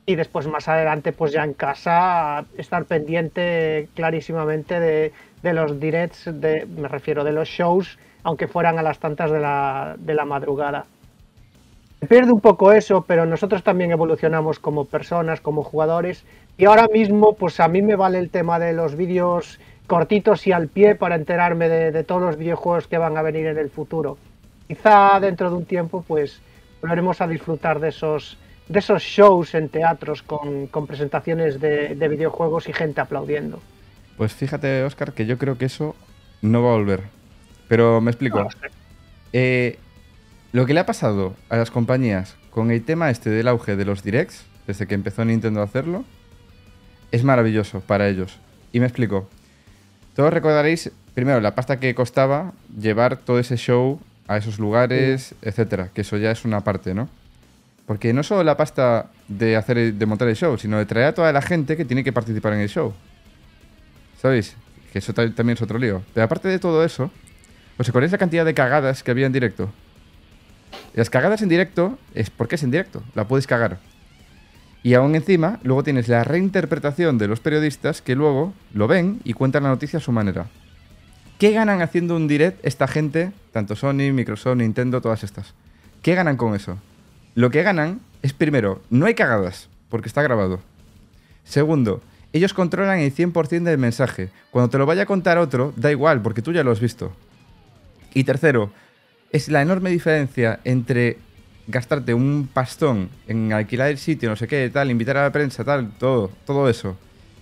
y después más adelante pues ya en casa estar pendiente clarísimamente de, de los directs, de, me refiero de los shows, aunque fueran a las tantas de la, de la madrugada. Se pierde un poco eso, pero nosotros también evolucionamos como personas, como jugadores, y ahora mismo pues a mí me vale el tema de los vídeos cortitos y al pie para enterarme de, de todos los videojuegos que van a venir en el futuro. Quizá dentro de un tiempo pues volveremos a disfrutar de esos de esos shows en teatros con, con presentaciones de, de videojuegos y gente aplaudiendo. Pues fíjate, Óscar, que yo creo que eso no va a volver. Pero me explico. No lo sé. Eh, lo que le ha pasado a las compañías con el tema este del auge de los directs, desde que empezó Nintendo a hacerlo, es maravilloso para ellos. Y me explico. Todos recordaréis, primero, la pasta que costaba llevar todo ese show a esos lugares, sí, etcétera. Que eso ya es una parte, ¿no? Porque no solo la pasta de hacer de montar el show, sino de traer a toda la gente que tiene que participar en el show. ¿Sabéis? Que eso también es otro lío. Pero aparte de todo eso, ¿os acordáis la cantidad de cagadas que había en directo? Y las cagadas en directo es porque es en directo, la puedes cagar. Y aún encima, luego tienes la reinterpretación de los periodistas que luego lo ven y cuentan la noticia a su manera. ¿Qué ganan haciendo un direct esta gente, tanto Sony, Microsoft, Nintendo, todas estas? ¿Qué ganan con eso? Lo que ganan es, primero, no hay cagadas, porque está grabado. Segundo, ellos controlan el cien por ciento del mensaje. Cuando te lo vaya a contar otro, da igual, porque tú ya lo has visto. Y tercero, es la enorme diferencia entre gastarte un pastón en alquilar el sitio, no sé qué, tal, invitar a la prensa, tal, todo, todo eso,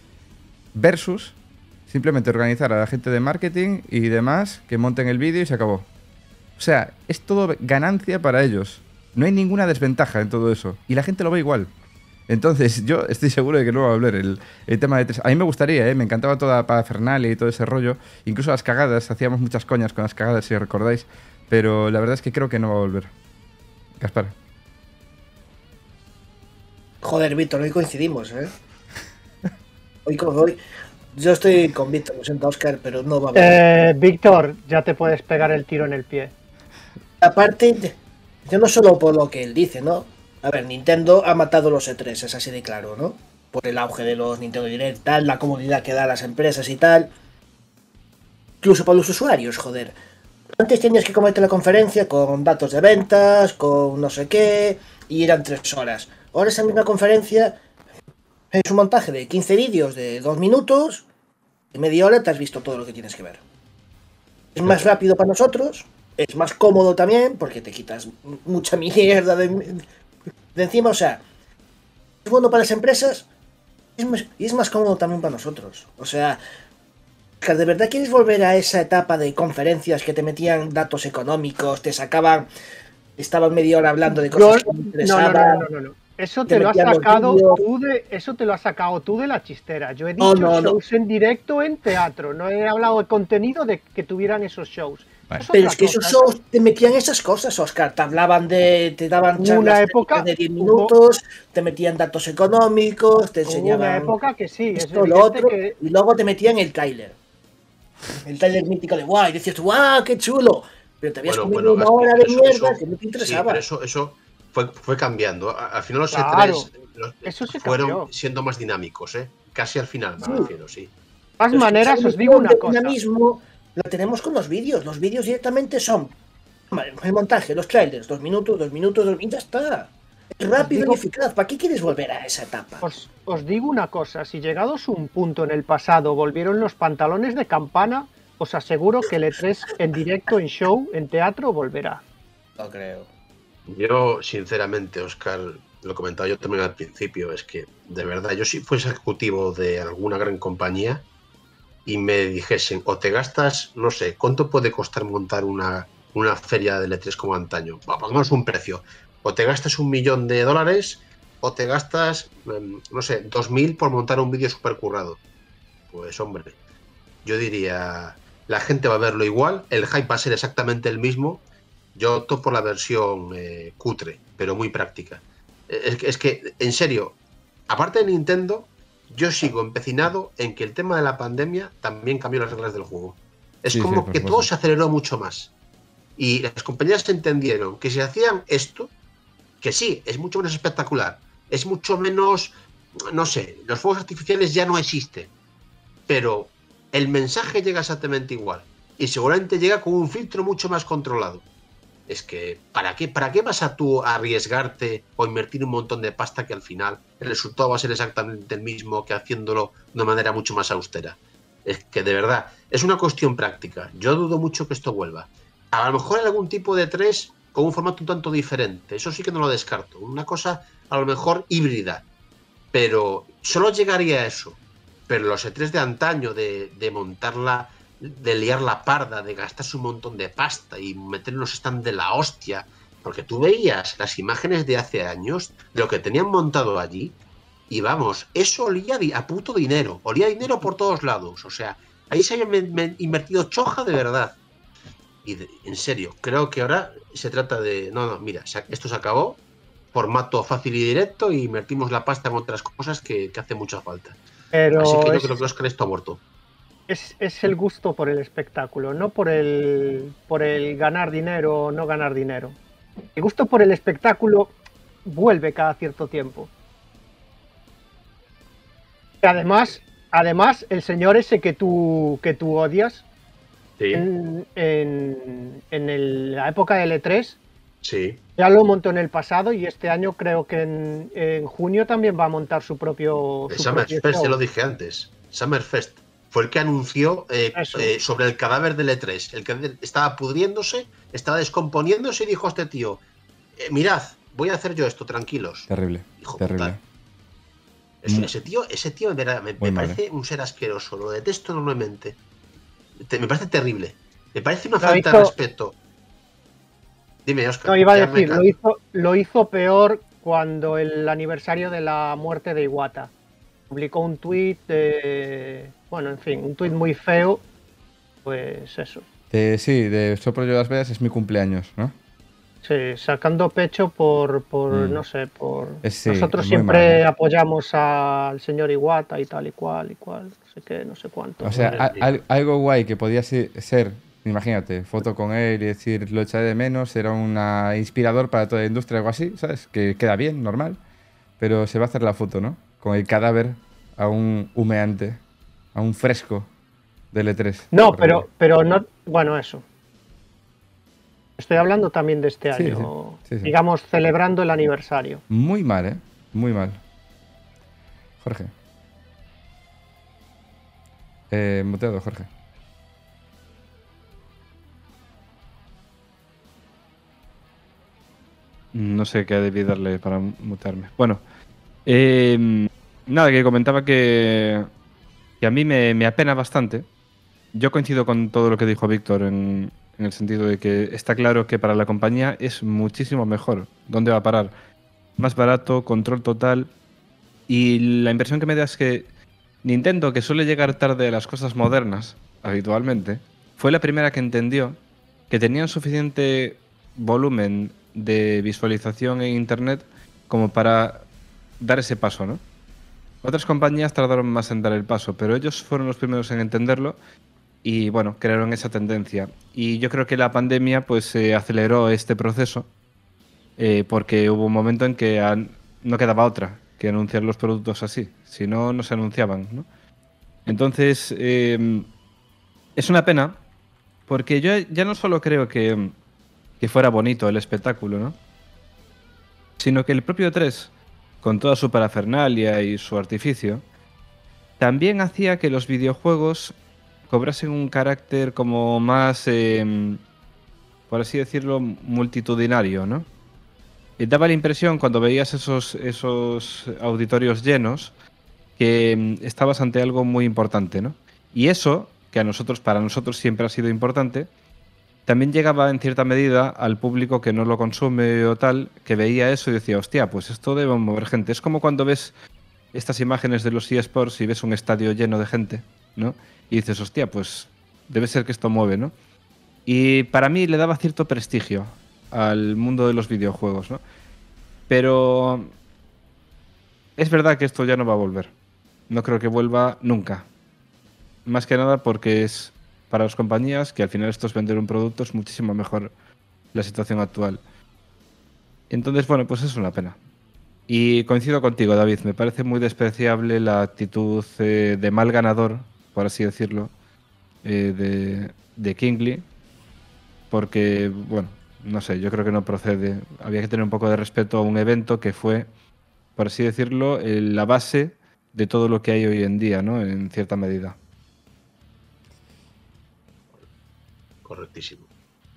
versus simplemente organizar a la gente de marketing y demás que monten el vídeo y se acabó. O sea, es todo ganancia para ellos. No hay ninguna desventaja en todo eso. Y la gente lo ve igual. Entonces, yo estoy seguro de que no va a volver el, el tema de tres. A mí me gustaría, ¿eh? Me encantaba toda parafernalia y todo ese rollo. Incluso las cagadas, hacíamos muchas coñas con las cagadas, si recordáis. Pero la verdad es que creo que no va a volver. Gaspar. Joder, Víctor, hoy coincidimos, ¿eh? Hoy, hoy yo estoy con Víctor, lo siento, Óscar, pero no va a volver. Eh, Víctor, ya te puedes pegar el tiro en el pie. Aparte, yo no solo por lo que él dice, ¿no? A ver, Nintendo ha matado los E tres, es así de claro, ¿no? Por el auge de los Nintendo Direct, tal, la comodidad que da a las empresas y tal. Incluso para los usuarios, joder. Antes tenías que comerte la conferencia con datos de ventas, con no sé qué, y eran tres horas. Ahora esa misma conferencia es un montaje de quince vídeos de dos minutos, en media hora te has visto todo lo que tienes que ver. Es más rápido para nosotros, es más cómodo también, porque te quitas mucha mierda de, de encima, o sea, es bueno para las empresas es más, y es más cómodo también para nosotros. O sea, ¿de verdad quieres volver a esa etapa de conferencias que te metían datos económicos, te sacaban, estaban media hora hablando de cosas Yo, que me interesaban? No, no, no, no, no. Eso te, te lo has sacado tú de, eso te lo has sacado tú de la chistera. Yo he dicho no, no, shows no. en directo en teatro, no he hablado de contenido de que tuvieran esos shows. Vale. Es Pero es que cosa, esos shows te metían esas cosas, Óscar, te hablaban de, te daban charlas época, de diez minutos, hubo, te metían datos económicos, te enseñaban una época que sí, esto, lo otro, que... y luego te metían el tráiler. El trailer mítico de guay, decías tú, ¡guau, qué chulo! Pero te habías bueno, comido bueno, una hora de eso, mierda eso, que no te interesaba. Sí, pero eso, eso fue, fue cambiando. Al final los claro, E tres los, eso se fueron cambió. siendo más dinámicos, ¿eh? Casi al final, me sí. refiero, sí. De todas maneras, os digo una cosa. Mismo lo tenemos con los vídeos. Los vídeos directamente son el montaje, los trailers, dos minutos, dos minutos, dos minutos, ya está. Es rápido digo, y eficaz. ¿Para qué quieres volver a esa etapa? Os, os digo una cosa, si llegados a un punto en el pasado volvieron los pantalones de campana, os aseguro que el E tres en directo, en show, en teatro, volverá. No creo. Yo, sinceramente, Óscar, lo comentaba yo también al principio, es que, de verdad, yo si fuese ejecutivo de alguna gran compañía y me dijesen, o te gastas, no sé, ¿cuánto puede costar montar una, una feria del E tres como antaño? Bueno, pongamos un precio. O te gastas un millón de dólares o te gastas, no sé, dos mil por montar un vídeo súper currado. Pues hombre, yo diría, la gente va a verlo igual, el hype va a ser exactamente el mismo. Yo opto por la versión eh, cutre, pero muy práctica. Es que, es que, en serio, aparte de Nintendo, yo sigo empecinado en que el tema de la pandemia también cambió las reglas del juego. Es sí, como sí, que todo se aceleró mucho más. Y las compañías entendieron que si hacían esto, que sí, es mucho menos espectacular, es mucho menos, no sé, los fuegos artificiales ya no existen, pero el mensaje llega exactamente igual y seguramente llega con un filtro mucho más controlado. Es que, ¿para qué, ¿para qué vas a tú a arriesgarte o invertir un montón de pasta que al final el resultado va a ser exactamente el mismo que haciéndolo de una manera mucho más austera? Es que, de verdad, es una cuestión práctica. Yo dudo mucho que esto vuelva. A lo mejor algún tipo de tres con un formato un tanto diferente. Eso sí que no lo descarto. Una cosa, a lo mejor, híbrida. Pero solo llegaría a eso. Pero los E tres de antaño, de, de montarla... de liar la parda, de gastarse un montón de pasta y meter en los stands de la hostia, porque tú veías las imágenes de hace años, de lo que tenían montado allí, y vamos, eso olía a puto dinero, olía dinero por todos lados, o sea, ahí se había invertido choja de verdad. Y de, en serio, creo que ahora se trata de, no, no, mira, esto se acabó, formato fácil y directo, y invertimos la pasta en otras cosas que, que hace mucha falta. Pero así que yo es... creo que Oscar esto ha muerto. Es, es el gusto por el espectáculo, no por el, por el ganar dinero o no ganar dinero. El gusto por el espectáculo vuelve cada cierto tiempo. Y además, además, el señor ese que tú, que tú odias, sí. en, en, en el, la época del E tres, sí. ya lo montó en el pasado y este año creo que en, en junio también va a montar su propio... Su Summerfest, propio ya lo dije antes. Summerfest. Fue el que anunció eh, eh, sobre el cadáver del E tres. El que estaba pudriéndose, estaba descomponiéndose y dijo a este tío, eh, mirad, voy a hacer yo esto, tranquilos. Terrible, Hijo terrible. Es, ese tío, ese tío me, me, me parece un ser asqueroso, lo detesto enormemente. Te, me parece terrible. Me parece una lo falta hizo... de respeto. Dime, Oscar. No, iba a decir, lo hizo, lo hizo peor cuando el aniversario de la muerte de Iwata. Publicó un tuit de... Bueno, en fin, un tuit muy feo. Pues eso. Eh, sí, de Sopro yo las veas es mi cumpleaños, ¿no? Sí, sacando pecho por, por mm. no sé, por... Es, sí, Nosotros siempre mal, ¿eh? apoyamos al señor Iwata y tal y cual y cual. No sé qué, no sé cuánto. O sea, a, a, algo guay que podía ser, imagínate, foto con él y decir lo echaré de menos, era una inspirador para toda la industria o algo así, ¿sabes? Que queda bien, normal. Pero se va a hacer la foto, ¿no? Con el cadáver aún humeante, aún fresco del E tres. No, pero, pero no, bueno, eso. Estoy hablando también de este año, sí, sí, sí, sí. digamos, celebrando el aniversario. Muy mal, ¿eh? Muy mal. Jorge. Eh, muteado, Jorge. No sé qué debí darle para mutearme. Bueno, eh, nada, que comentaba que, que a mí me, me apena bastante. Yo coincido con todo lo que dijo Víctor en, en el sentido de que está claro que para la compañía es muchísimo mejor. ¿Dónde va a parar? Más barato, control total. Y la impresión que me da es que Nintendo, que suele llegar tarde a las cosas modernas, habitualmente, fue la primera que entendió que tenían suficiente volumen de visualización en Internet como para dar ese paso, ¿no? Otras compañías tardaron más en dar el paso, pero ellos fueron los primeros en entenderlo y, bueno, crearon esa tendencia. Y yo creo que la pandemia pues eh, aceleró este proceso eh, porque hubo un momento en que an- no quedaba otra que anunciar los productos así, si no, no se anunciaban, ¿no? Entonces, eh, es una pena porque yo ya no solo creo que, que fuera bonito el espectáculo, ¿no? Sino que el propio E tres, con toda su parafernalia y su artificio, también hacía que los videojuegos cobrasen un carácter como más, eh, por así decirlo, multitudinario, ¿no? Y daba la impresión, cuando veías esos, esos auditorios llenos, que mm, estabas ante algo muy importante, ¿no? Y eso, que a nosotros, para nosotros siempre ha sido importante, también llegaba en cierta medida al público que no lo consume o tal, que veía eso y decía, hostia, pues esto debe mover gente. Es como cuando ves estas imágenes de los eSports y ves un estadio lleno de gente, ¿no? Y dices, hostia, pues debe ser que esto mueve, ¿no? Y para mí le daba cierto prestigio al mundo de los videojuegos, ¿no? Pero es verdad que esto ya no va a volver. No creo que vuelva nunca. Más que nada porque es para las compañías, que al final esto es vender un producto, es muchísimo mejor la situación actual. Entonces, bueno, pues es una pena. Y coincido contigo, David, me parece muy despreciable la actitud eh, de mal ganador, por así decirlo, eh, de, de Kingley, porque, bueno, no sé, yo creo que no procede. Había que tener un poco de respeto a un evento que fue, por así decirlo, eh, la base de todo lo que hay hoy en día, ¿no? En cierta medida. Correctísimo.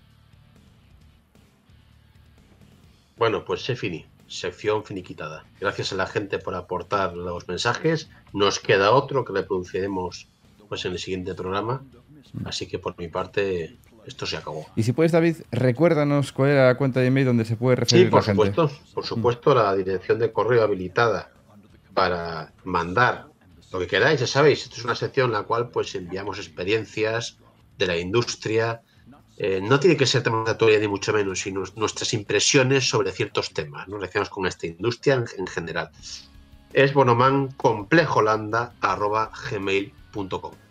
Bueno, pues se finí. Sección finiquitada. Gracias a la gente por aportar los mensajes. Nos queda otro que reproduciremos pues en el siguiente programa. Así que por mi parte, esto se acabó. Y si puedes, David, recuérdanos cuál era la cuenta de email donde se puede referir Sí, por la gente. supuesto. Por supuesto, la dirección de correo habilitada para mandar lo que queráis. Ya sabéis, esto es una sección en la cual pues enviamos experiencias de la industria. Eh, no tiene que ser temas de actualidad ni mucho menos, sino nuestras impresiones sobre ciertos temas, ¿no? Relacionados con esta industria en, en general. Es bonomancomplejolanda arroba gmail punto com.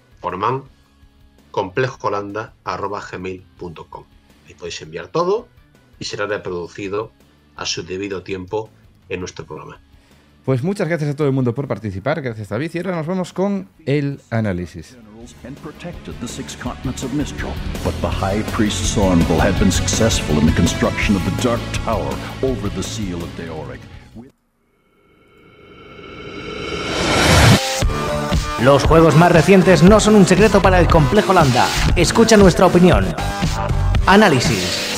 bonomancomplejolanda arroba gmail punto com. Ahí podéis enviar todo y será reproducido a su debido tiempo en nuestro programa. Pues muchas gracias a todo el mundo por participar. Gracias, David. Y ahora nos vamos con el análisis. And protected the six continents of Mistral. But the High Priest Sornval had been successful in the construction of the Dark Tower over the seal of Deoric. Los juegos más recientes no son un secreto para el Complejo Landa. Escucha nuestra opinión. Análisis.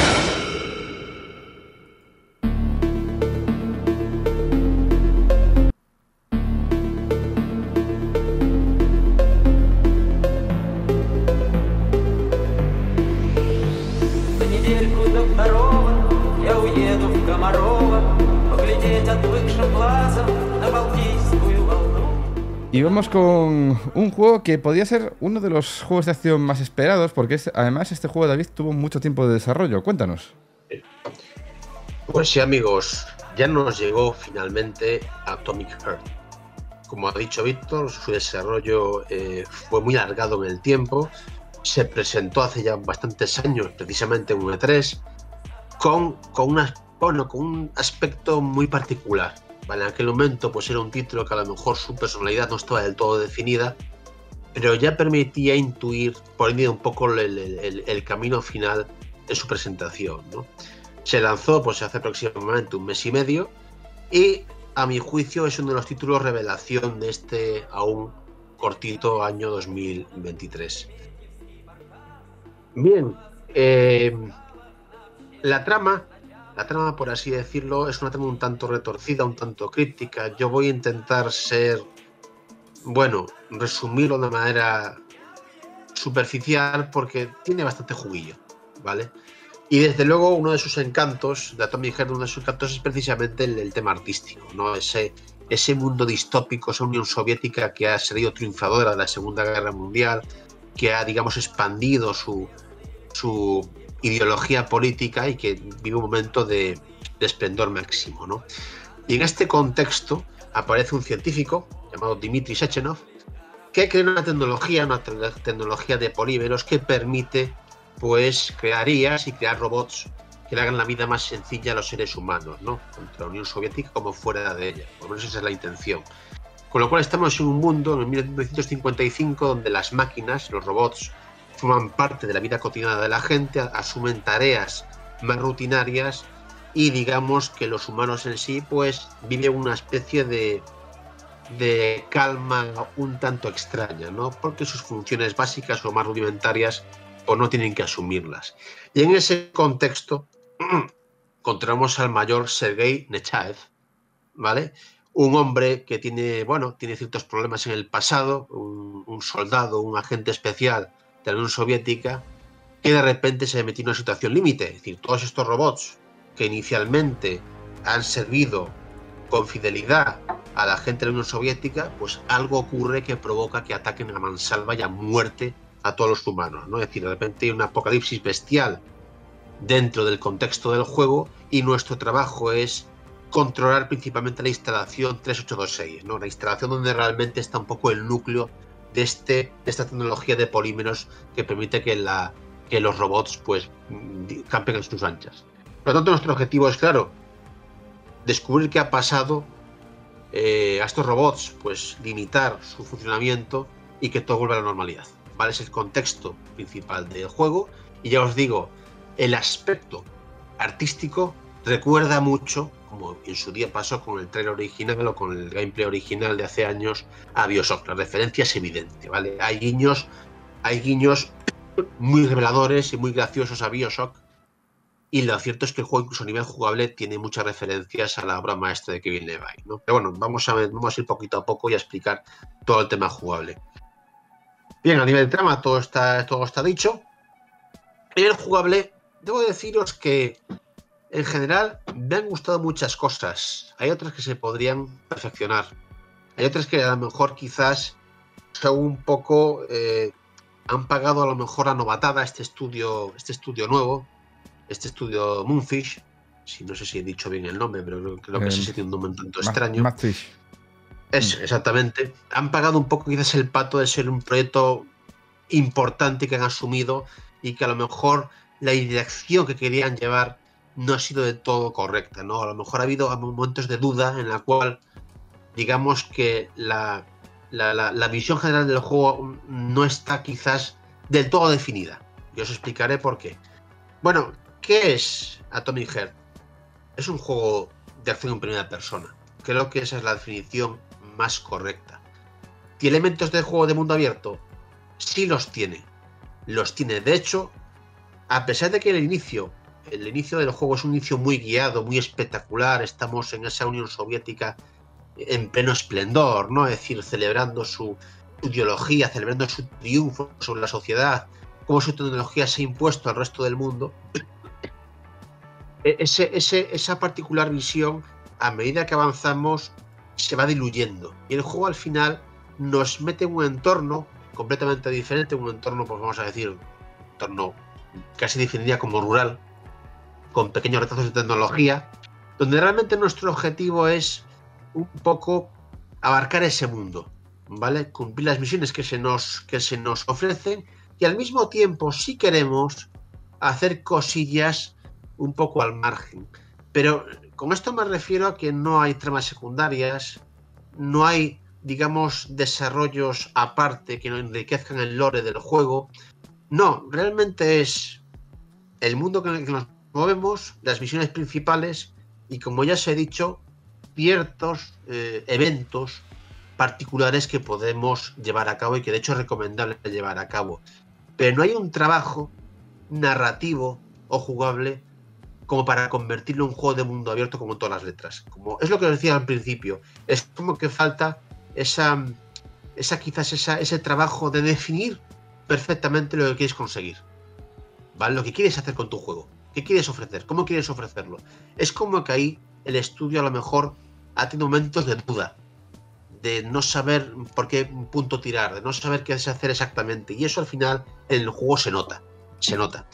Y vamos con un juego que podría ser uno de los juegos de acción más esperados, porque es, además este juego, David, tuvo mucho tiempo de desarrollo. Cuéntanos. Pues sí, amigos, ya nos llegó finalmente Atomic Heart. Como ha dicho Víctor, su desarrollo eh, fue muy alargado en el tiempo. Se presentó hace ya bastantes años, precisamente en un E tres, con, con, una, bueno, con un aspecto muy particular. Vale, en aquel momento pues era un título que a lo mejor su personalidad no estaba del todo definida, pero ya permitía intuir por ahí un poco el, el, el camino final de su presentación, ¿no? Se lanzó pues hace aproximadamente un mes y medio y a mi juicio es uno de los títulos revelación de este aún cortito año dos mil veintitrés. Bien, eh, la trama... La trama, por así decirlo, es una trama un tanto retorcida, un tanto críptica. Yo voy a intentar ser, bueno, resumirlo de manera superficial porque tiene bastante juguillo, ¿vale? Y desde luego uno de sus encantos, de Atomic Heart, uno de sus encantos es precisamente el, el tema artístico, ¿no? Ese, ese mundo distópico, esa Unión Soviética que ha salido triunfadora de la Segunda Guerra Mundial, que ha, digamos, expandido su... su ideología política y que vive un momento de, de esplendor máximo, ¿no? Y en este contexto aparece un científico llamado Dmitry Sechenov que crea una tecnología, una te tecnología de polímeros que permite pues crear I As y crear robots que le hagan la vida más sencilla a los seres humanos, ¿no? Tanto en la Unión Soviética como fuera de ella, por lo menos esa es la intención. Con lo cual estamos en un mundo en mil novecientos cincuenta y cinco donde las máquinas, los robots, forman parte de la vida cotidiana de la gente, asumen tareas más rutinarias y digamos que los humanos en sí pues viven una especie de, de calma un tanto extraña, ¿no? Porque sus funciones básicas o más rudimentarias pues no tienen que asumirlas. Y en ese contexto encontramos al mayor Sergei Nechayev, ¿vale? Un hombre que tiene, bueno, tiene ciertos problemas en el pasado, un, un soldado, un agente especial de la Unión Soviética, que de repente se metió en una situación límite. Es decir, todos estos robots que inicialmente han servido con fidelidad a la gente de la Unión Soviética, pues algo ocurre que provoca que ataquen a mansalva y a muerte a todos los humanos, ¿no? Es decir, de repente hay un apocalipsis bestial dentro del contexto del juego y nuestro trabajo es controlar principalmente la instalación tres ocho dos seis, ¿no? La instalación donde realmente está un poco el núcleo de, este, de esta tecnología de polímeros que permite que, la, que los robots pues campen en sus anchas. Por lo tanto, nuestro objetivo es, claro, descubrir qué ha pasado eh, a estos robots, pues limitar su funcionamiento y que todo vuelva a la normalidad, ¿vale? Es el contexto principal del juego y ya os digo, el aspecto artístico recuerda mucho, como en su día pasó con el trailer original o con el gameplay original de hace años, a BioShock. La referencia es evidente, ¿vale? Hay guiños, hay guiños muy reveladores y muy graciosos a BioShock, y lo cierto es que el juego, incluso a nivel jugable, tiene muchas referencias a la obra maestra de Kevin Levine, ¿no? Pero bueno, vamos a, ver, vamos a ir poquito a poco y a explicar todo el tema jugable. Bien, a nivel de trama todo está, todo está dicho. En el jugable, debo deciros que en general me han gustado muchas cosas. Hay otras que se podrían perfeccionar. Hay otras que a lo mejor quizás son un poco... Eh, han pagado a lo mejor a novatada este estudio, este estudio nuevo, este estudio Moonfish. Si no sé si he dicho bien el nombre, pero creo, creo que eh, sí tiene un nombre un tanto extraño. Madfish. Es, exactamente. Han pagado un poco quizás el pato de ser un proyecto importante que han asumido y que a lo mejor la dirección que querían llevar no ha sido de todo correcta, ¿no? A lo mejor ha habido momentos de duda en la cual digamos que la, la, la, la visión general del juego no está quizás del todo definida. Y os explicaré por qué. Bueno, ¿qué es Atomic Heart? Es un juego de acción en primera persona. Creo que esa es la definición más correcta. ¿Tiene elementos de juego de mundo abierto? Sí los tiene. Los tiene. De hecho, a pesar de que el inicio, el inicio del juego es un inicio muy guiado, muy espectacular, estamos en esa Unión Soviética en pleno esplendor, ¿no? Es decir, celebrando su, su ideología, celebrando su triunfo sobre la sociedad, cómo su tecnología se ha impuesto al resto del mundo. Ese, ese, esa particular visión, a medida que avanzamos, se va diluyendo. Y el juego al final nos mete en un entorno completamente diferente, un entorno, pues vamos a decir, un entorno casi definiría como rural, con pequeños retazos de tecnología, donde realmente nuestro objetivo es un poco abarcar ese mundo, ¿vale? Cumplir las misiones que se nos, que se nos ofrecen y al mismo tiempo, si queremos, hacer cosillas un poco al margen. Pero con esto me refiero a que no hay tramas secundarias, no hay, digamos, desarrollos aparte que enriquezcan el lore del juego. No, realmente es el mundo en el que nos movemos, las misiones principales y, como ya os he dicho, ciertos eh, eventos particulares que podemos llevar a cabo y que de hecho es recomendable llevar a cabo. Pero no hay un trabajo narrativo o jugable como para convertirlo en un juego de mundo abierto como en todas las letras. Como es lo que os decía al principio, es como que falta esa, esa quizás esa, ese trabajo de definir perfectamente lo que quieres conseguir, ¿vale? Lo que quieres hacer con tu juego, qué quieres ofrecer, cómo quieres ofrecerlo. Es como que ahí el estudio a lo mejor ha tenido momentos de duda, de no saber por qué punto tirar, de no saber qué hacer exactamente, y eso al final en el juego se nota, se nota.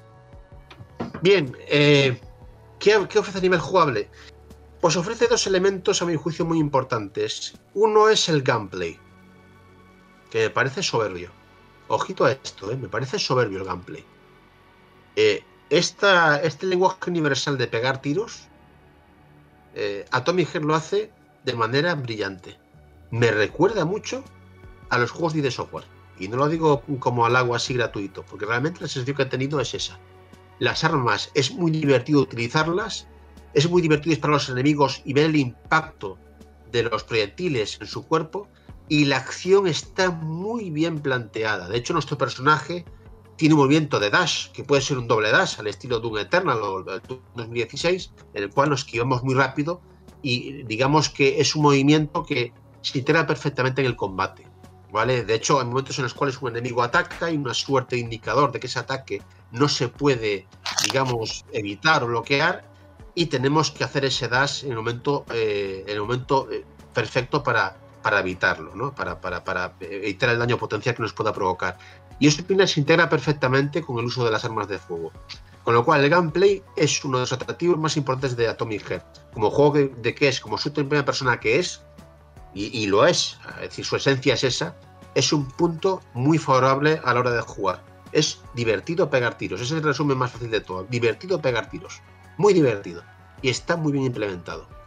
Bien, eh, ¿qué, ¿qué ofrece a nivel jugable? Pues ofrece dos elementos a mi juicio muy importantes. Uno es el gameplay, que me parece soberbio. Ojito a esto, ¿eh? Me parece soberbio el gameplay. Eh, esta, este lenguaje universal de pegar tiros, eh, Atomic Heart lo hace de manera brillante. Me recuerda mucho a los juegos de I D Software. Y no lo digo como halago así gratuito, porque realmente la sensación que he tenido es esa. Las armas, es muy divertido utilizarlas, es muy divertido disparar a los enemigos y ver el impacto de los proyectiles en su cuerpo, y la acción está muy bien planteada. De hecho, nuestro personaje tiene un movimiento de dash, que puede ser un doble dash, al estilo Doom Eternal o Doom dos mil dieciséis, en el cual nos esquivamos muy rápido y digamos que es un movimiento que se integra perfectamente en el combate, ¿vale? De hecho, hay momentos en los cuales un enemigo ataca y una suerte de indicador de que ese ataque no se puede, digamos, evitar o bloquear, y tenemos que hacer ese dash en el momento, eh, en el momento eh, perfecto para, para evitarlo, ¿no? Para, para, para evitar el daño potencial que nos pueda provocar. Y eso se integra perfectamente con el uso de las armas de fuego. Con lo cual, el gameplay es uno de los atractivos más importantes de Atomic Heart. Como juego de, de que es, como shooter en primera persona que es, y, y lo es, es decir, su esencia es esa, es un punto muy favorable a la hora de jugar. Es divertido pegar tiros, ese es el resumen más fácil de todo. Divertido pegar tiros, muy divertido, y está muy bien implementado.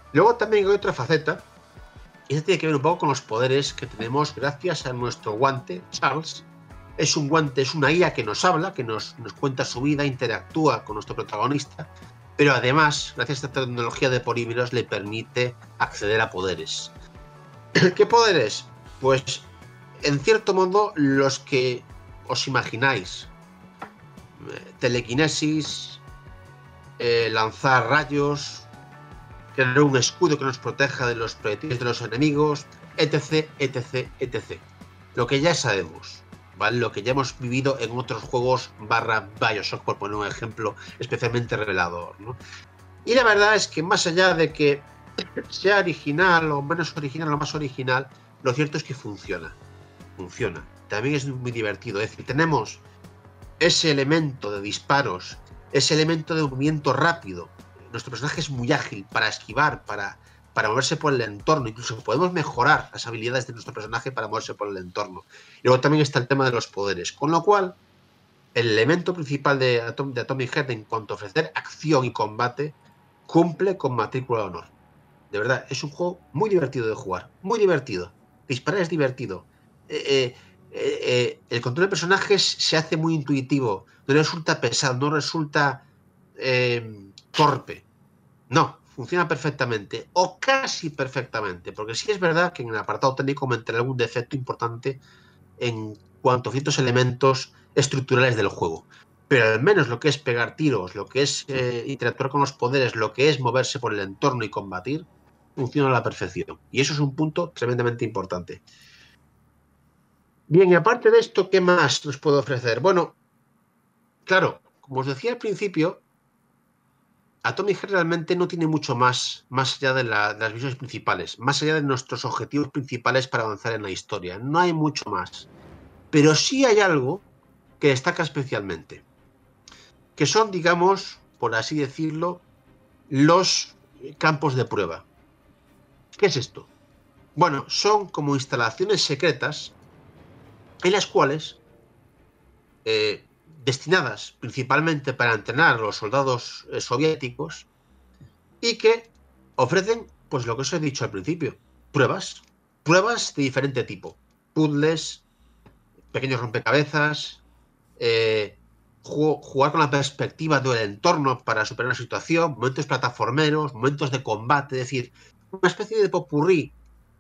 Luego también hay otra faceta, y esta tiene que ver un poco con los poderes que tenemos gracias a nuestro guante, Charles. Es un guante, es una I A que nos habla, que nos, nos cuenta su vida, interactúa con nuestro protagonista, pero además, gracias a esta tecnología de polímeros, le permite acceder a poderes. ¿Qué poderes? Pues, en cierto modo, los que os imagináis. Telequinesis, eh, lanzar rayos, tener un escudo que nos proteja de los proyectiles de los enemigos, etc, etc, etc. Lo que ya sabemos. ¿Vale? Lo que ya hemos vivido en otros juegos barra Bioshock, por poner un ejemplo especialmente revelador, ¿no? Y la verdad es que más allá de que sea original o menos original o más original, lo cierto es que funciona. Funciona. También es muy divertido. Es decir, tenemos ese elemento de disparos, ese elemento de movimiento rápido. Nuestro personaje es muy ágil para esquivar, para... para moverse por el entorno, incluso podemos mejorar las habilidades de nuestro personaje para moverse por el entorno. Y luego también está el tema de los poderes, con lo cual el elemento principal de, Atom de Atomic Heart en cuanto a ofrecer acción y combate cumple con matrícula de honor. De verdad, es un juego muy divertido de jugar, muy divertido. Disparar es divertido. Eh, eh, eh, eh, el control de personajes se hace muy intuitivo, no resulta pesado, no resulta eh, torpe. No. Funciona perfectamente, o casi perfectamente, porque sí es verdad que en el apartado técnico me enteré algún defecto importante en cuanto a ciertos elementos estructurales del juego. Pero al menos lo que es pegar tiros, lo que es eh, interactuar con los poderes, lo que es moverse por el entorno y combatir, funciona a la perfección. Y eso es un punto tremendamente importante. Bien, y aparte de esto, ¿qué más nos puedo ofrecer? Bueno, claro, como os decía al principio, Atomic Heart realmente no tiene mucho más, más allá de, la, de las misiones principales, más allá de nuestros objetivos principales para avanzar en la historia. No hay mucho más. Pero sí hay algo que destaca especialmente, que son, digamos, por así decirlo, los campos de prueba. ¿Qué es esto? Bueno, son como instalaciones secretas en las cuales... Eh, destinadas principalmente para entrenar a los soldados eh, soviéticos y que ofrecen, pues lo que os he dicho al principio, pruebas, pruebas de diferente tipo, puzzles, pequeños rompecabezas, eh, ju jugar con la perspectiva del entorno para superar una situación, momentos plataformeros, momentos de combate, es decir, una especie de popurrí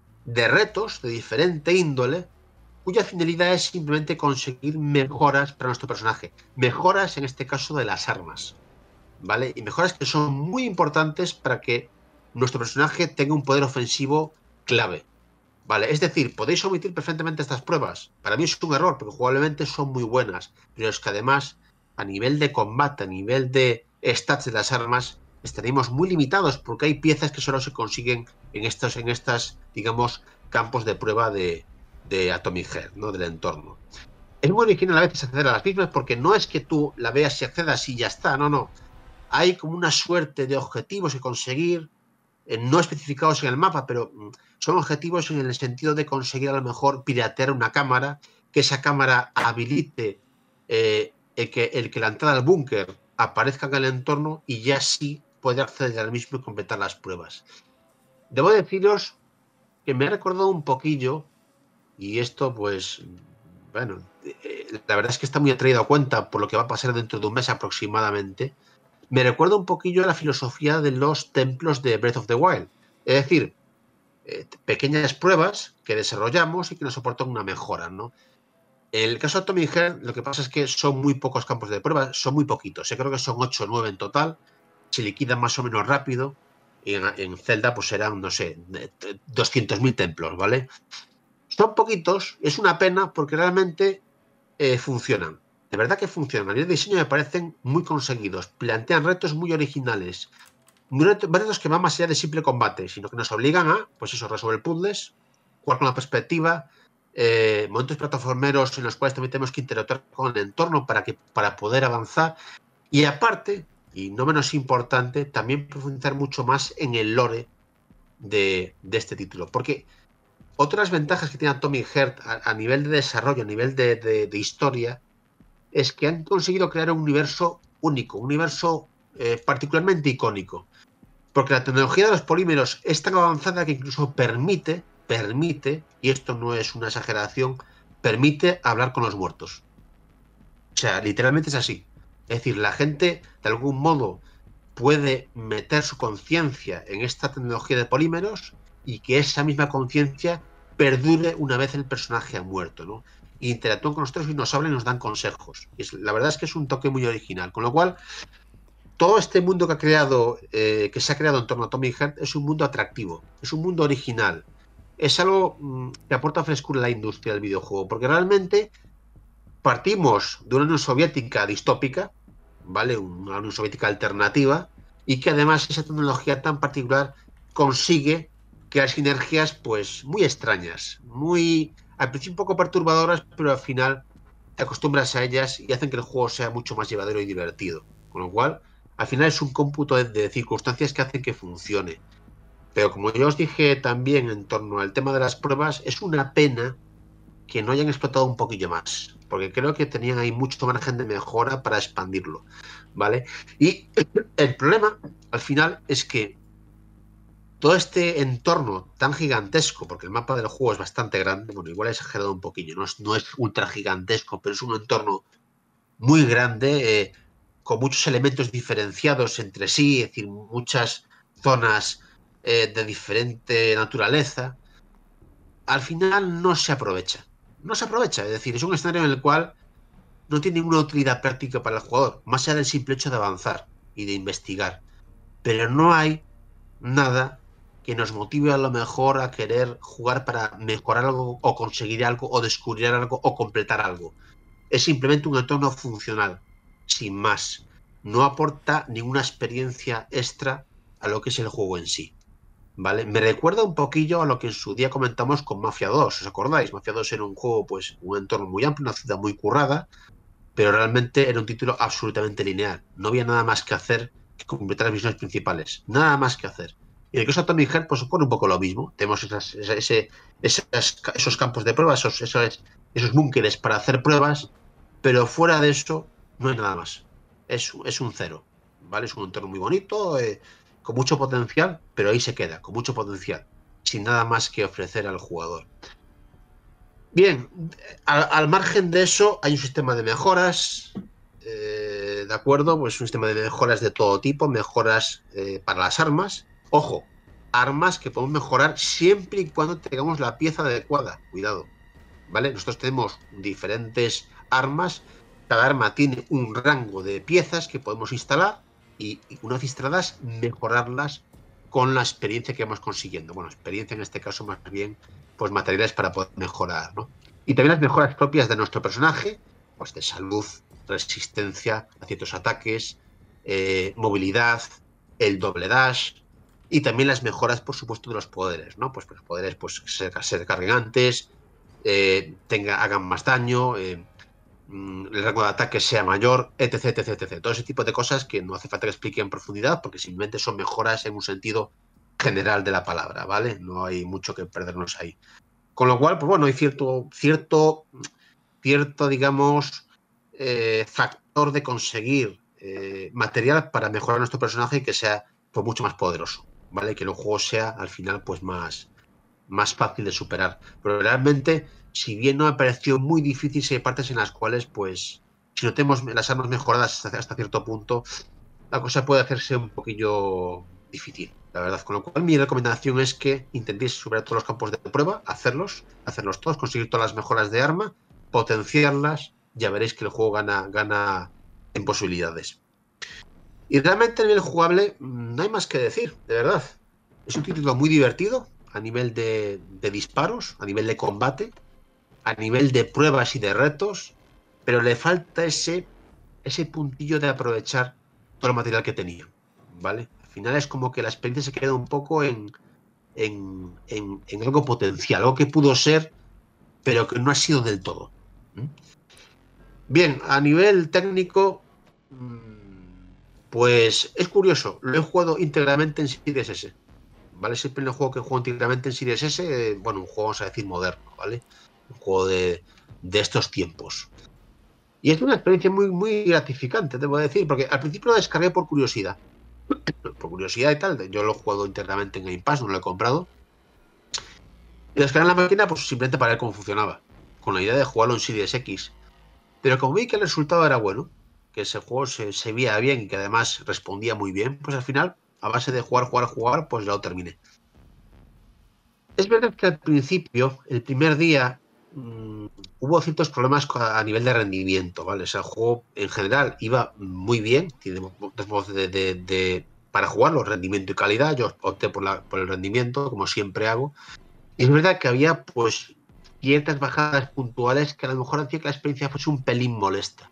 de retos de diferente índole, cuya finalidad es simplemente conseguir mejoras para nuestro personaje. Mejoras, en este caso, de las armas, ¿vale? Y mejoras que son muy importantes para que nuestro personaje tenga un poder ofensivo clave, ¿vale? Es decir, podéis omitir perfectamente estas pruebas. Para mí es un error, porque jugablemente son muy buenas, pero es que además, a nivel de combate, a nivel de stats de las armas, estaríamos muy limitados, porque hay piezas que solo se consiguen en estos, en estas, digamos, campos de prueba de... de Atomic Heart, ¿no? Del entorno. Es muy original a veces acceder a las mismas porque no es que tú la veas y accedas y ya está, no, no. Hay como una suerte de objetivos que conseguir, eh, no especificados en el mapa, pero mm, son objetivos en el sentido de conseguir a lo mejor piratear una cámara, que esa cámara habilite eh, el, que, el que la entrada al búnker aparezca en el entorno y ya sí puede acceder al mismo y completar las pruebas. Debo deciros que me ha recordado un poquillo. Y esto, pues, bueno, eh, la verdad es que está muy atraído a cuenta por lo que va a pasar dentro de un mes aproximadamente. Me recuerda un poquillo a la filosofía de los templos de Breath of the Wild. Es decir, eh, pequeñas pruebas que desarrollamos y que nos aportan una mejora, ¿no? En el caso de Atomic Heart, lo que pasa es que son muy pocos campos de prueba, son muy poquitos. Yo creo que son ocho o nueve en total. Se liquidan más o menos rápido. Y en, en Zelda, pues serán, no sé, doscientos mil templos, ¿vale? Son poquitos, es una pena porque realmente eh, funcionan. De verdad que funcionan. A nivel de diseño me parecen muy conseguidos. Plantean retos muy originales. Retos, retos que van más allá de simple combate, sino que nos obligan a, pues eso, resolver puzzles, jugar con la perspectiva, eh, momentos plataformeros en los cuales también tenemos que interactuar con el entorno para, que, para poder avanzar. Y aparte, y no menos importante, también profundizar mucho más en el lore de, de este título. Porque otras ventajas que tiene Atomic Heart a, a nivel de desarrollo, a nivel de, de, de historia, es que han conseguido crear un universo único, un universo eh, particularmente icónico. Porque la tecnología de los polímeros es tan avanzada que incluso permite, permite, y esto no es una exageración, permite hablar con los muertos. O sea, literalmente es así. Es decir, la gente, de algún modo, puede meter su conciencia en esta tecnología de polímeros y que esa misma conciencia perdure una vez el personaje ha muerto, ¿no? Y interactúan con nosotros y nos hablan y nos dan consejos. Y es, la verdad es que es un toque muy original. Con lo cual, todo este mundo que ha creado, eh, que se ha creado en torno a Atomic Heart es un mundo atractivo, es un mundo original. Es algo mmm, que aporta frescura a la industria del videojuego, porque realmente partimos de una Unión Soviética distópica, ¿vale? Una Unión Soviética alternativa, y que además esa tecnología tan particular consigue crear sinergias pues muy extrañas, muy al principio un poco perturbadoras, pero al final te acostumbras a ellas y hacen que el juego sea mucho más llevadero y divertido. Con lo cual, al final es un cómputo de, de circunstancias que hacen que funcione. Pero como yo os dije también en torno al tema de las pruebas, es una pena que no hayan explotado un poquillo más, porque creo que tenían ahí mucho margen de mejora para expandirlo, ¿vale? Y el problema, al final, es que todo este entorno tan gigantesco, porque el mapa del juego es bastante grande, bueno, igual he exagerado un poquillo, no es, no es ultra gigantesco, pero es un entorno muy grande, eh, con muchos elementos diferenciados entre sí, es decir, muchas zonas eh, de diferente naturaleza, al final no se aprovecha. No se aprovecha, es decir, es un escenario en el cual no tiene ninguna utilidad práctica para el jugador, más allá del simple hecho de avanzar y de investigar. Pero no hay nada que nos motive a lo mejor a querer jugar para mejorar algo o conseguir algo o descubrir algo o completar algo. Es simplemente un entorno funcional, sin más. No aporta ninguna experiencia extra a lo que es el juego en sí. ¿Vale? Me recuerda un poquillo a lo que en su día comentamos con Mafia dos, ¿os acordáis? Mafia dos era un juego, pues, un entorno muy amplio, una ciudad muy currada, pero realmente era un título absolutamente lineal. No había nada más que hacer que completar las misiones principales. Nada más que hacer. Y en el caso de Atomic Heart, pues supone un poco lo mismo. Tenemos esas, ese, esas, esos campos de pruebas, esos, esos, esos búnkeres para hacer pruebas, pero fuera de eso no hay nada más. Es, es un cero, ¿vale? Es un entorno muy bonito, eh, con mucho potencial, pero ahí se queda, con mucho potencial, sin nada más que ofrecer al jugador. Bien, al, al margen de eso hay un sistema de mejoras, eh, ¿de acuerdo? Pues un sistema de mejoras de todo tipo, mejoras eh, para las armas. Ojo, armas que podemos mejorar siempre y cuando tengamos la pieza adecuada, cuidado, ¿vale? Nosotros tenemos diferentes armas, cada arma tiene un rango de piezas que podemos instalar y una vez instaladas, mejorarlas con la experiencia que vamos consiguiendo. Bueno, experiencia en este caso más bien, pues materiales para poder mejorar, ¿no? Y también las mejoras propias de nuestro personaje, pues de salud, resistencia a ciertos ataques, eh, movilidad, el doble dash, y también las mejoras, por supuesto, de los poderes, ¿no? Pues los poderes pues se, se carguen antes, eh, tenga, hagan más daño, eh, el rango de ataque sea mayor, etc, etc, etcétera. Todo ese tipo de cosas que no hace falta que explique en profundidad porque simplemente son mejoras en un sentido general de la palabra, ¿vale? No hay mucho que perdernos ahí. Con lo cual, pues bueno, hay cierto, cierto, cierto digamos, eh, factor de conseguir eh, material para mejorar nuestro personaje y que sea pues mucho más poderoso, ¿vale? Que el juego sea al final pues más, más fácil de superar. Pero realmente, si bien no me pareció muy difícil, si hay partes en las cuales, pues, si no tenemos las armas mejoradas hasta, hasta cierto punto, la cosa puede hacerse un poquillo difícil, la verdad. Con lo cual, mi recomendación es que intentéis superar todos los campos de prueba, hacerlos, hacerlos todos, conseguir todas las mejoras de arma, potenciarlas, ya veréis que el juego gana, gana en posibilidades. Y realmente a nivel jugable no hay más que decir, de verdad. Es un título muy divertido a nivel de, de disparos, a nivel de combate, a nivel de pruebas y de retos, pero le falta ese, ese puntillo de aprovechar todo el material que tenía, ¿vale? Al final es como que la experiencia se queda un poco en, en, en, en algo potencial, algo que pudo ser, pero que no ha sido del todo. ¿Mm? Bien, a nivel técnico, pues es curioso, lo he jugado íntegramente en Series S, ¿vale? Es el primer juego que juego íntegramente en Series S, bueno, un juego, vamos a decir, moderno, ¿vale? Un juego de, de estos tiempos. Y es una experiencia muy, muy gratificante, debo decir, porque al principio lo descargué por curiosidad, por curiosidad y tal. Yo lo he jugado internamente en Game Pass, no lo he comprado. Y descargué en la máquina pues simplemente para ver cómo funcionaba, con la idea de jugarlo en Series X. Pero como vi que el resultado era bueno, que ese juego se, se veía bien y que además respondía muy bien, pues al final, a base de jugar, jugar, jugar, pues ya lo terminé. Es verdad que al principio, el primer día, mmm, hubo ciertos problemas a nivel de rendimiento, ¿vale? O sea, el juego en general iba muy bien, tiene de, de, de, para jugarlo, rendimiento y calidad. Yo opté por, la, por el rendimiento, como siempre hago. Y es verdad que había, pues, ciertas bajadas puntuales que a lo mejor hacía que la experiencia fuese un pelín molesta.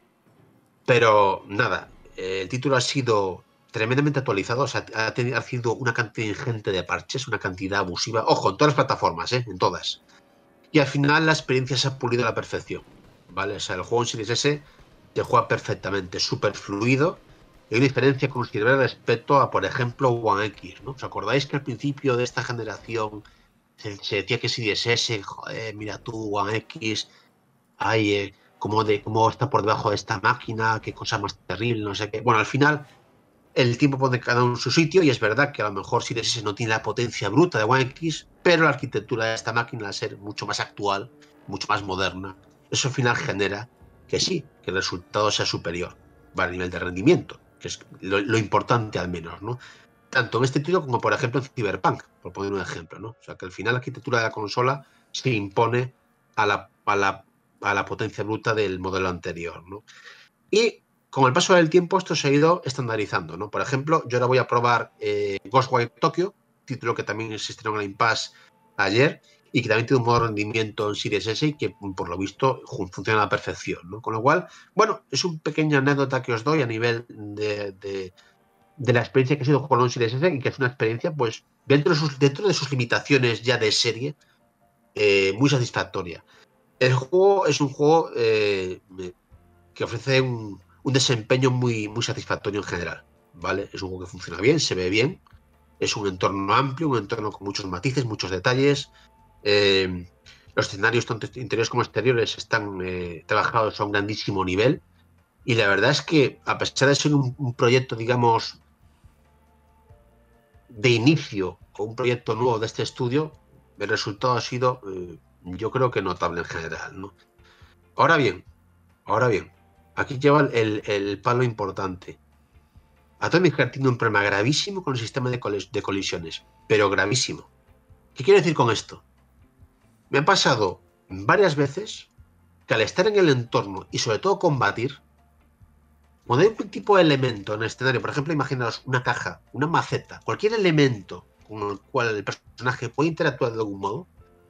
Pero nada, el título ha sido tremendamente actualizado, o sea, ha, tenido, ha sido una cantidad ingente de parches, una cantidad abusiva. Ojo, en todas las plataformas, ¿eh? En todas. Y al final la experiencia se ha pulido a la perfección, ¿vale? O sea, el juego en Series S se juega perfectamente, súper fluido. Hay una diferencia considerable respecto a, por ejemplo, One X, ¿no? ¿Os acordáis que al principio de esta generación se, se decía que Series S, joder, mira tú, One X, ay, eh, cómo, de, cómo está por debajo de esta máquina, qué cosa más terrible, no sé qué. Bueno, al final el tiempo pone cada uno en su sitio y es verdad que a lo mejor Series S no tiene la potencia bruta de One X, pero la arquitectura de esta máquina, al ser mucho más actual, mucho más moderna, eso al final genera que sí, que el resultado sea superior, va a nivel de rendimiento, que es lo, lo importante al menos, ¿no? Tanto en este título como, por ejemplo, en Cyberpunk, por poner un ejemplo, ¿no? O sea, que al final la arquitectura de la consola se impone a la, a la, a la potencia bruta del modelo anterior, ¿no? Y con el paso del tiempo esto se ha ido estandarizando, ¿no? Por ejemplo, yo ahora voy a probar eh, Ghostwire Tokyo, título que también se estrenó en Game Pass ayer y que también tiene un modo de rendimiento en Series S y que por lo visto funciona a la perfección, ¿no? Con lo cual, bueno, es una pequeña anécdota que os doy a nivel de, de, de la experiencia que ha sido jugarlo en Series S y que es una experiencia, pues, dentro de sus, dentro de sus limitaciones ya de serie, eh, muy satisfactoria. El juego es un juego eh, que ofrece un un desempeño muy, muy satisfactorio en general, ¿vale? Es un juego que funciona bien, se ve bien, es un entorno amplio, un entorno con muchos matices, muchos detalles. Eh, los escenarios, tanto interiores como exteriores, están eh, trabajados a un grandísimo nivel y la verdad es que, a pesar de ser un, un proyecto, digamos, de inicio, o un proyecto nuevo de este estudio, el resultado ha sido, eh, yo creo que notable en general, ¿no? Ahora bien, ahora bien, aquí lleva el, el palo importante. Atomic Heart tiene un problema gravísimo con el sistema de, col de colisiones, pero gravísimo. ¿Qué quiero decir con esto? Me ha pasado varias veces que al estar en el entorno y sobre todo combatir, cuando hay un tipo de elemento en el escenario, por ejemplo, imaginaos una caja, una maceta, cualquier elemento con el cual el personaje puede interactuar de algún modo,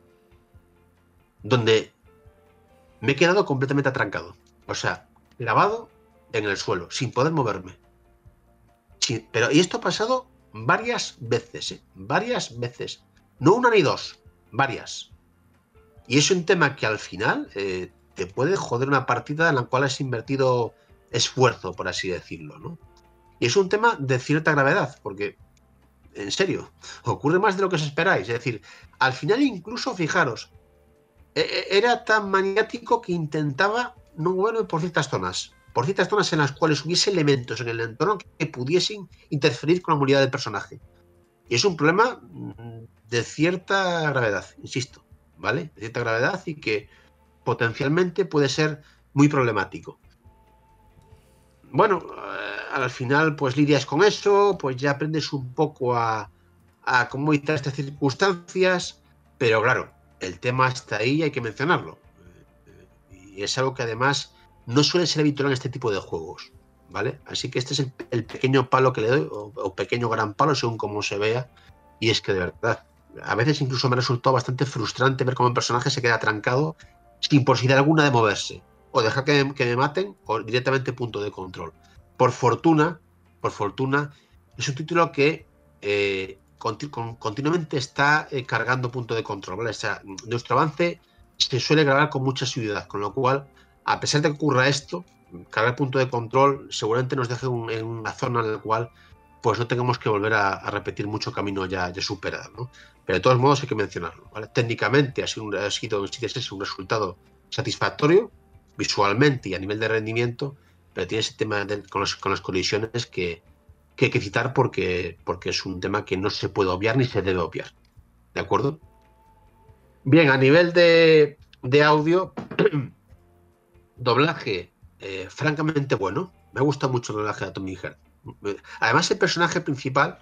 donde me he quedado completamente atrancado. O sea, clavado en el suelo, sin poder moverme. Sí, pero, y esto ha pasado varias veces, ¿eh? Varias veces. No una ni dos, varias. Y es un tema que al final eh, te puede joder una partida en la cual has invertido esfuerzo, por así decirlo, ¿no? Y es un tema de cierta gravedad, porque, en serio, ocurre más de lo que os esperáis. Es decir, al final incluso, fijaros, era tan maniático que intentaba no moverme por ciertas zonas, por ciertas zonas en las cuales hubiese elementos en el entorno que pudiesen interferir con la movilidad del personaje. Y es un problema de cierta gravedad, insisto, ¿vale? De cierta gravedad y que potencialmente puede ser muy problemático. Bueno, al final pues lidias con eso, pues ya aprendes un poco a, a cómo evitar estas circunstancias, pero claro, el tema está ahí y hay que mencionarlo. Y es algo que además no suele ser habitual en este tipo de juegos, ¿vale? Así que este es el, el pequeño palo que le doy, o, o pequeño gran palo, según cómo se vea. Y es que de verdad, a veces incluso me ha resultado bastante frustrante ver cómo el personaje se queda atrancado sin posibilidad alguna de moverse, o dejar que me, que me maten, o directamente punto de control. Por fortuna, por fortuna, es un título que eh, continu con, continuamente está eh, cargando punto de control, ¿vale? O sea, nuestro avance se suele grabar con mucha seguridad, con lo cual, a pesar de que ocurra esto, cargar punto de control seguramente nos deje un, en una zona en la cual pues no tengamos que volver a, a repetir mucho camino ya, ya superado, ¿no? Pero de todos modos hay que mencionarlo, ¿vale? Técnicamente ha sido, un, ha sido en Series S un resultado satisfactorio, visualmente y a nivel de rendimiento, pero tiene ese tema de, con, los, con las colisiones que, que hay que citar porque, porque es un tema que no se puede obviar ni se debe obviar. ¿De acuerdo? Bien, a nivel de, de audio, doblaje eh, francamente bueno. Me gusta mucho el doblaje de Atomic Heart. Además, el personaje principal,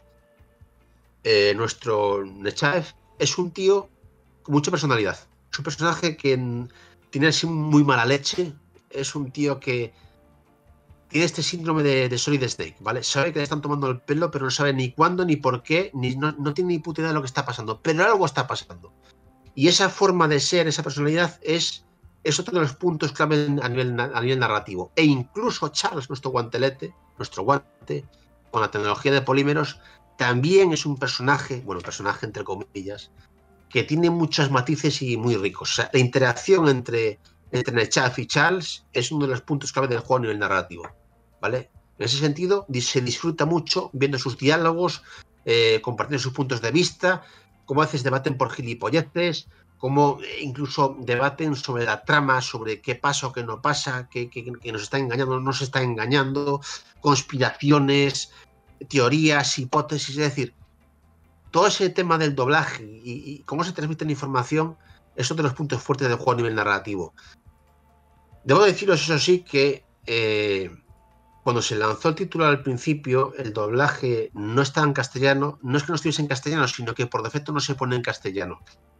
eh, nuestro Nechaev, es un tío con mucha personalidad. Es un personaje que en, tiene así muy mala leche. Es un tío que tiene este síndrome de, de Solid Snake, ¿vale? Sabe que le están tomando el pelo, pero no sabe ni cuándo, ni por qué, ni, no, no tiene ni puta idea de lo que está pasando. Pero algo está pasando. Y esa forma de ser, esa personalidad, es, es otro de los puntos clave a nivel, a nivel narrativo. E incluso Charles, nuestro guantelete, nuestro guante, con la tecnología de polímeros, también es un personaje, bueno, personaje entre comillas, que tiene muchos matices y muy ricos. O sea, la interacción entre, entre Nechaev y Charles es uno de los puntos clave del juego a nivel narrativo, ¿vale? En ese sentido, se disfruta mucho viendo sus diálogos, eh, compartiendo sus puntos de vista, cómo a veces debaten por gilipolleces, cómo incluso debaten sobre la trama, sobre qué pasa o qué no pasa, qué, qué, qué nos está engañando o no se está engañando, conspiraciones, teorías, hipótesis, es decir, todo ese tema del doblaje y, y cómo se transmite la información es otro de los puntos fuertes del juego a nivel narrativo. Debo deciros, eso sí, que eh, cuando se lanzó el título al principio, el doblaje no estaba en castellano. No es que no estuviese en castellano, sino que por defecto no se pone en castellano.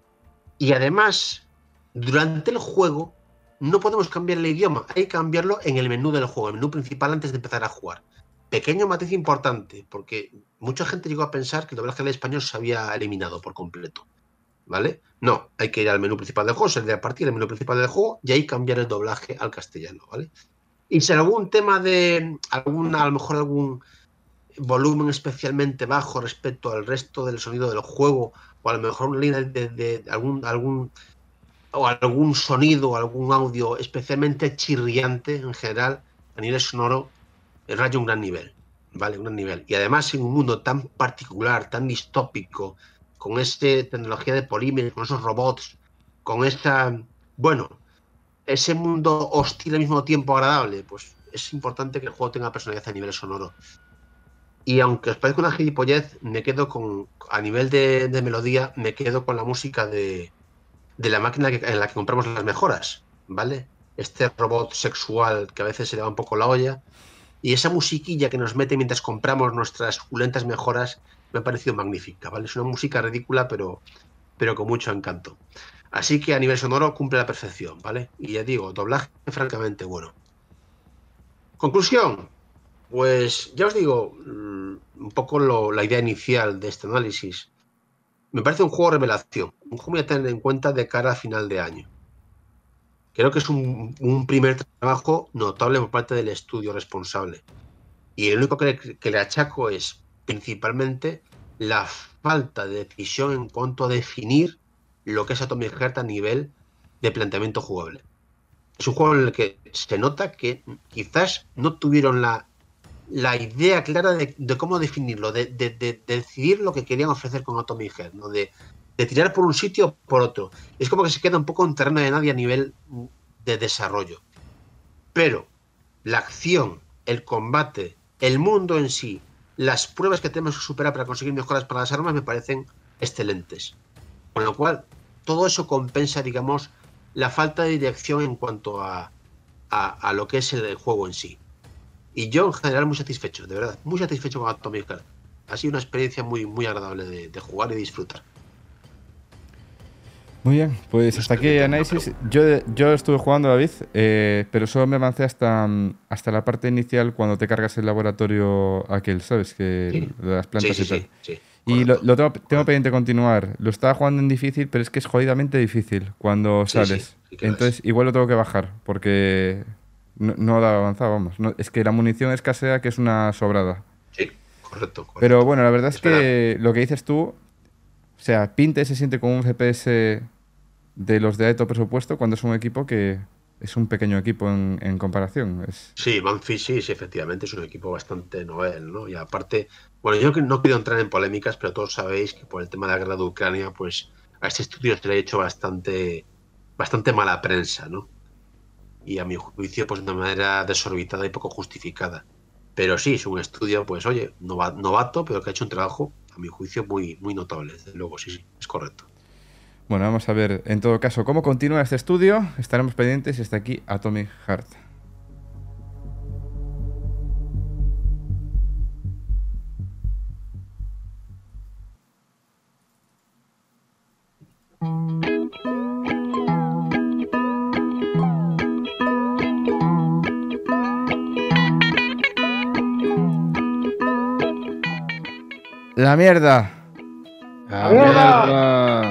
Y además, durante el juego, no podemos cambiar el idioma. Hay que cambiarlo en el menú del juego, el menú principal antes de empezar a jugar. Pequeño matiz importante, porque mucha gente llegó a pensar que el doblaje al español se había eliminado por completo, ¿vale? No, hay que ir al menú principal del juego, salir a partir del menú principal del juego y ahí cambiar el doblaje al castellano, ¿vale? Y si algún tema de, algún, a lo mejor algún volumen especialmente bajo respecto al resto del sonido del juego, o a lo mejor una línea de, de, de algún, algún, o algún sonido, algún audio especialmente chirriante en general, a nivel sonoro, raya un gran nivel, ¿vale? Un gran nivel. Y además en un mundo tan particular, tan distópico, con esta tecnología de polímeros, con esos robots, con esa, bueno, ese mundo hostil al mismo tiempo agradable, pues es importante que el juego tenga personalidad a nivel sonoro. Y aunque os parezca una gilipollez, me quedo con, a nivel de, de melodía, me quedo con la música de, de la máquina que, en la que compramos las mejoras, ¿vale? Este robot sexual que a veces se le va un poco la olla. Y esa musiquilla que nos mete mientras compramos nuestras suculentas mejoras me ha parecido magnífica, ¿vale? Es una música ridícula, pero, pero con mucho encanto. Así que a nivel sonoro cumple la perfección, ¿vale? Y ya digo, doblaje francamente bueno. Conclusión. Pues ya os digo, un poco lo, la idea inicial de este análisis. Me parece un juego revelación, un juego muy a tener en cuenta de cara a final de año. Creo que es un, un primer trabajo notable por parte del estudio responsable. Y el único que, que le achaco es principalmente la falta de decisión en cuanto a definir lo que es Atomic Heart a nivel de planteamiento jugable. Es un juego en el que se nota que quizás no tuvieron la, la idea clara de, de cómo definirlo, de, de, de, de decidir lo que querían ofrecer con Atomic Heart, ¿no? De, de tirar por un sitio o por otro. Es como que se queda un poco en terreno de nadie a nivel de desarrollo. Pero la acción, el combate, el mundo en sí, las pruebas que tenemos que superar para conseguir mejoras para las armas me parecen excelentes. Con lo cual, todo eso compensa, digamos, la falta de dirección en cuanto a, a, a lo que es el juego en sí. Y yo, en general, muy satisfecho, de verdad, muy satisfecho con Atomic Heart. Ha sido una experiencia muy, muy agradable de, de jugar y disfrutar. Muy bien, pues hasta aquí análisis. Yo, yo estuve jugando, David, eh, pero solo me avancé hasta, hasta la parte inicial cuando te cargas el laboratorio aquel, ¿sabes? Que Sí. de las plantas Sí, y sí, tal. sí, sí. Y lo, lo tengo, tengo pendiente continuar. Lo estaba jugando en difícil, pero es que es jodidamente difícil cuando Sí, sales. sí, sí que lo Entonces, igual lo tengo que bajar, porque no, no da avanzado, vamos. No, es que la munición escasea, que es una sobrada. Sí, correcto, correcto. Pero bueno, la verdad es, Es que lo que dices tú, o sea, Pinte se siente como un F P S de los de alto presupuesto cuando es un equipo que es un pequeño equipo en, en comparación. Es... Sí, Banfish sí, sí, efectivamente es un equipo bastante novel, ¿no? Y aparte, bueno, yo no quiero entrar en polémicas, pero todos sabéis que por el tema de la guerra de Ucrania, pues a este estudio se le ha hecho bastante, bastante mala prensa, ¿no? Y a mi juicio, pues de una manera desorbitada y poco justificada. Pero sí, es un estudio, pues oye, nova- novato, pero que ha hecho un trabajo, a mi juicio, muy, muy notable. Desde luego, sí, sí, es correcto. Bueno, vamos a ver, en todo caso, cómo continúa este estudio. Estaremos pendientes y está aquí Atomic Heart. La mierda. ¡La mierda!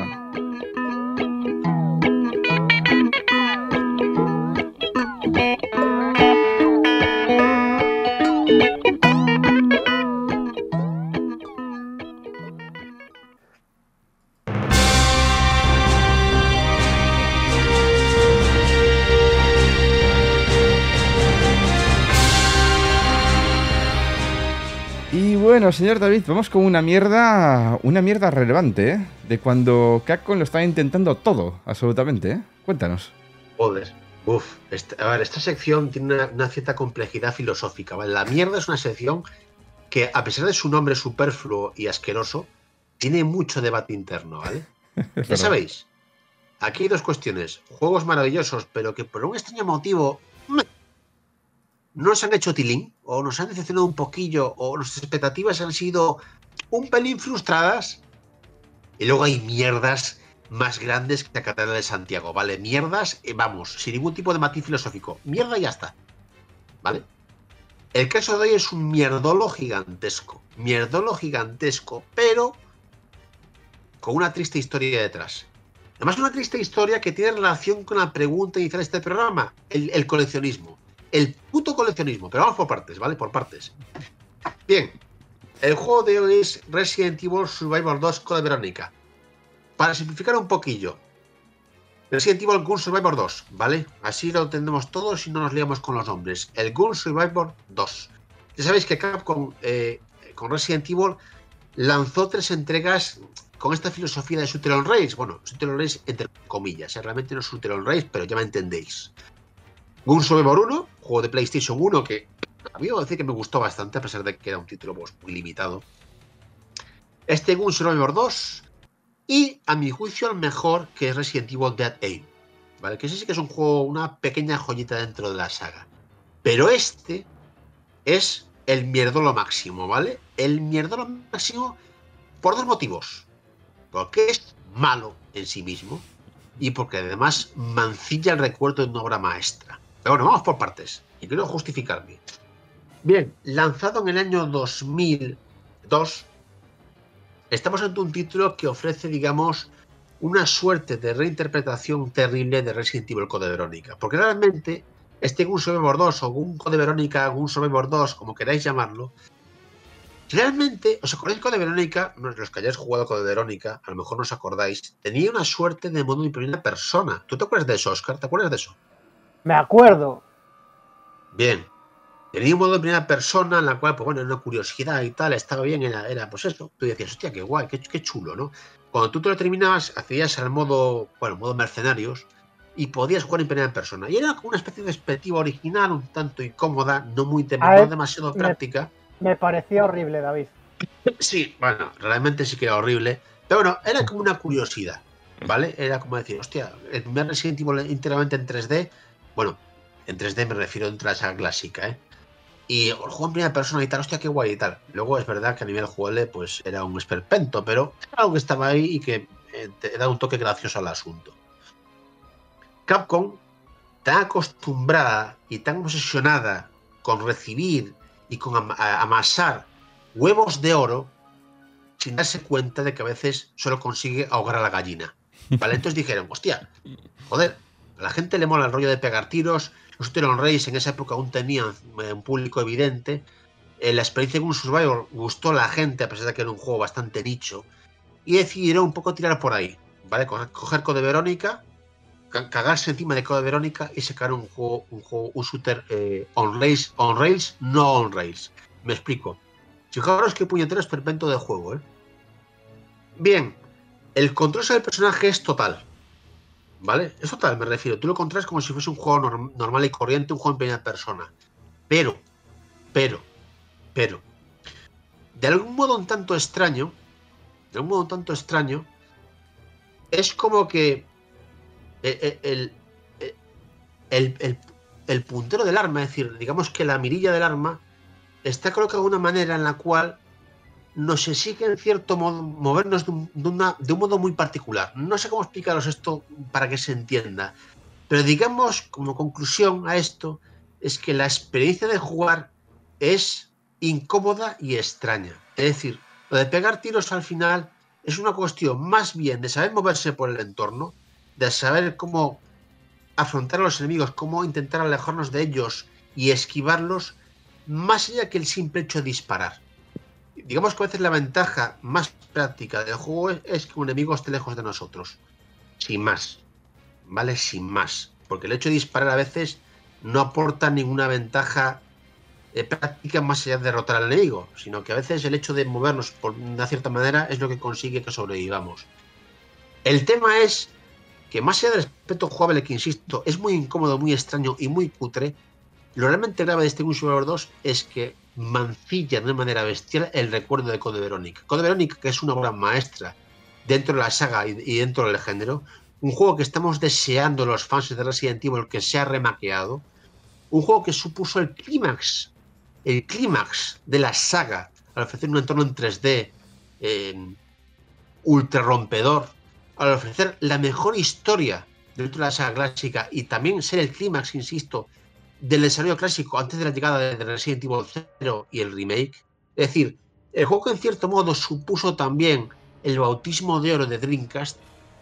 Y bueno, señor David, vamos con una mierda, una mierda relevante, ¿eh? De cuando Capcom lo está intentando todo, absolutamente, ¿eh? Cuéntanos. Joder. Uf, esta, a ver, esta sección tiene una, una cierta complejidad filosófica, ¿vale? La mierda es una sección que, a pesar de su nombre superfluo y asqueroso, tiene mucho debate interno, ¿vale? Ya sabéis, aquí hay dos cuestiones. Juegos maravillosos, pero que por un extraño motivo no nos han hecho tilín, o nos han decepcionado un poquillo, o nuestras expectativas han sido un pelín frustradas. Y luego hay mierdas más grandes que la Catedral de Santiago, ¿vale? Mierdas, eh, vamos, sin ningún tipo de matiz filosófico. Mierda y ya está, ¿vale? El caso de hoy es un mierdolo gigantesco. Mierdolo gigantesco, pero con una triste historia detrás. Además, una triste historia que tiene relación con la pregunta inicial de este programa, el, el coleccionismo. El puto coleccionismo, pero vamos por partes, ¿vale? Por partes. Bien, el juego de hoy es Resident Evil Survivor dos Code Verónica. Para simplificar un poquillo, Resident Evil Gun Survivor dos, ¿vale? Así lo entendemos todos y no nos liamos con los nombres. El Gun Survivor dos. Ya sabéis que Capcom eh, con Resident Evil lanzó tres entregas con esta filosofía de Shooter on Rails. Bueno, Shooter on Rails entre comillas, ¿eh? Realmente no es Shooter on Rails, pero ya me entendéis. Gun Survivor uno, juego de PlayStation uno que a mí debo decir que me gustó bastante, a pesar de que era un título pues, muy limitado. Este Gun Survivor dos y, a mi juicio, el mejor, que es Resident Evil Dead Aim, ¿vale? Que ese sí que es un juego, una pequeña joyita dentro de la saga. Pero este es el mierdolo máximo, ¿vale? El mierdolo máximo por dos motivos. Porque es malo en sí mismo y porque además mancilla el recuerdo de una obra maestra. Pero bueno, vamos por partes y quiero justificarme. Bien, lanzado en el año dos mil dos, estamos ante un título que ofrece, digamos, una suerte de reinterpretación terrible de Resident Evil Code Verónica. Porque realmente este Gun Survivor dos o Gun Code Verónica, Gun Survivor dos, como queráis llamarlo, realmente, ¿os acordáis de Code Verónica? Los que hayáis jugado Code Verónica, a lo mejor no os acordáis, tenía una suerte de modo en primera persona. ¿Tú te acuerdas de eso, Oscar? ¿Te acuerdas de eso? Me acuerdo. Bien. Tenía un modo en primera persona en la cual, pues bueno, era una curiosidad y tal, estaba bien, era, era pues eso. Tú decías, hostia, qué guay, qué, qué chulo, ¿no? Cuando tú te lo terminabas, accedías al modo, bueno, modo mercenarios y podías jugar en primera persona. Y era como una especie de perspectiva original, un tanto incómoda, no muy tem- no demasiado me, práctica. Me parecía horrible, David. Sí, bueno, realmente sí que era horrible. Pero bueno, era como una curiosidad, ¿vale? Era como decir, hostia, el primer Resident Evil íntegramente en tres D. Bueno, en tres D me refiero dentro de la saga clásica, ¿eh? Y el juego en primera persona y tal, hostia, qué guay y tal. Luego es verdad que a nivel jugable, pues era un esperpento, pero era algo que estaba ahí y que eh, te da un toque gracioso al asunto. Capcom, tan acostumbrada y tan obsesionada con recibir y con am- amasar huevos de oro, sin darse cuenta de que a veces solo consigue ahogar a la gallina. ¿Vale? Entonces dijeron, hostia, joder, a la gente le mola el rollo de pegar tiros. Los Shooter on Rails en esa época aún tenían un público evidente. Eh, la experiencia de un Survivor gustó a la gente, a pesar de que era un juego bastante nicho. Y decidieron un poco tirar por ahí, ¿vale? Coger Code Verónica, cagarse encima de Code Verónica y sacar un juego, un juego, un shooter eh, on rails, on rails, no on rails. Me explico. Fijaros qué puñetero esperpento de juego, ¿eh? Bien, el control sobre el personaje es total, ¿vale? Es total, me refiero. Tú lo controlas como si fuese un juego norm normal y corriente, un juego en primera persona. Pero, pero, Pero, de algún modo un tanto extraño, de algún modo un tanto extraño, es como que el, el, el, el, el puntero del arma, es decir, digamos que la mirilla del arma está colocada de una manera en la cual nos exige en cierto modo movernos de un, de, una, de un modo muy particular. No sé cómo explicaros esto para que se entienda, pero digamos como conclusión a esto es que la experiencia de jugar es incómoda y extraña. Es decir, lo de pegar tiros al final es una cuestión más bien de saber moverse por el entorno, de saber cómo afrontar a los enemigos, cómo intentar alejarnos de ellos y esquivarlos, más allá que el simple hecho de disparar. Digamos que a veces la ventaja más práctica del juego es, es que un enemigo esté lejos de nosotros. Sin más. ¿Vale? Sin más. Porque el hecho de disparar a veces no aporta ninguna ventaja eh, práctica más allá de derrotar al enemigo, sino que a veces el hecho de movernos por una cierta manera es lo que consigue que sobrevivamos. El tema es que más allá del aspecto jugable, que insisto, es muy incómodo, muy extraño y muy cutre, lo realmente grave de este Gun Survivor dos es que mancilla de una manera bestial el recuerdo de Code Verónica. Code Verónica, que es una obra maestra dentro de la saga y, y dentro del género, un juego que estamos deseando los fans de Resident Evil que se ha remaqueado, un juego que supuso el clímax, el clímax de la saga, al ofrecer un entorno en tres D eh, ultra rompedor, al ofrecer la mejor historia dentro de la saga clásica y también ser el clímax, insisto, del desarrollo clásico antes de la llegada de Resident Evil cero y el remake. Es decir, el juego que en cierto modo supuso también el bautismo de oro de Dreamcast.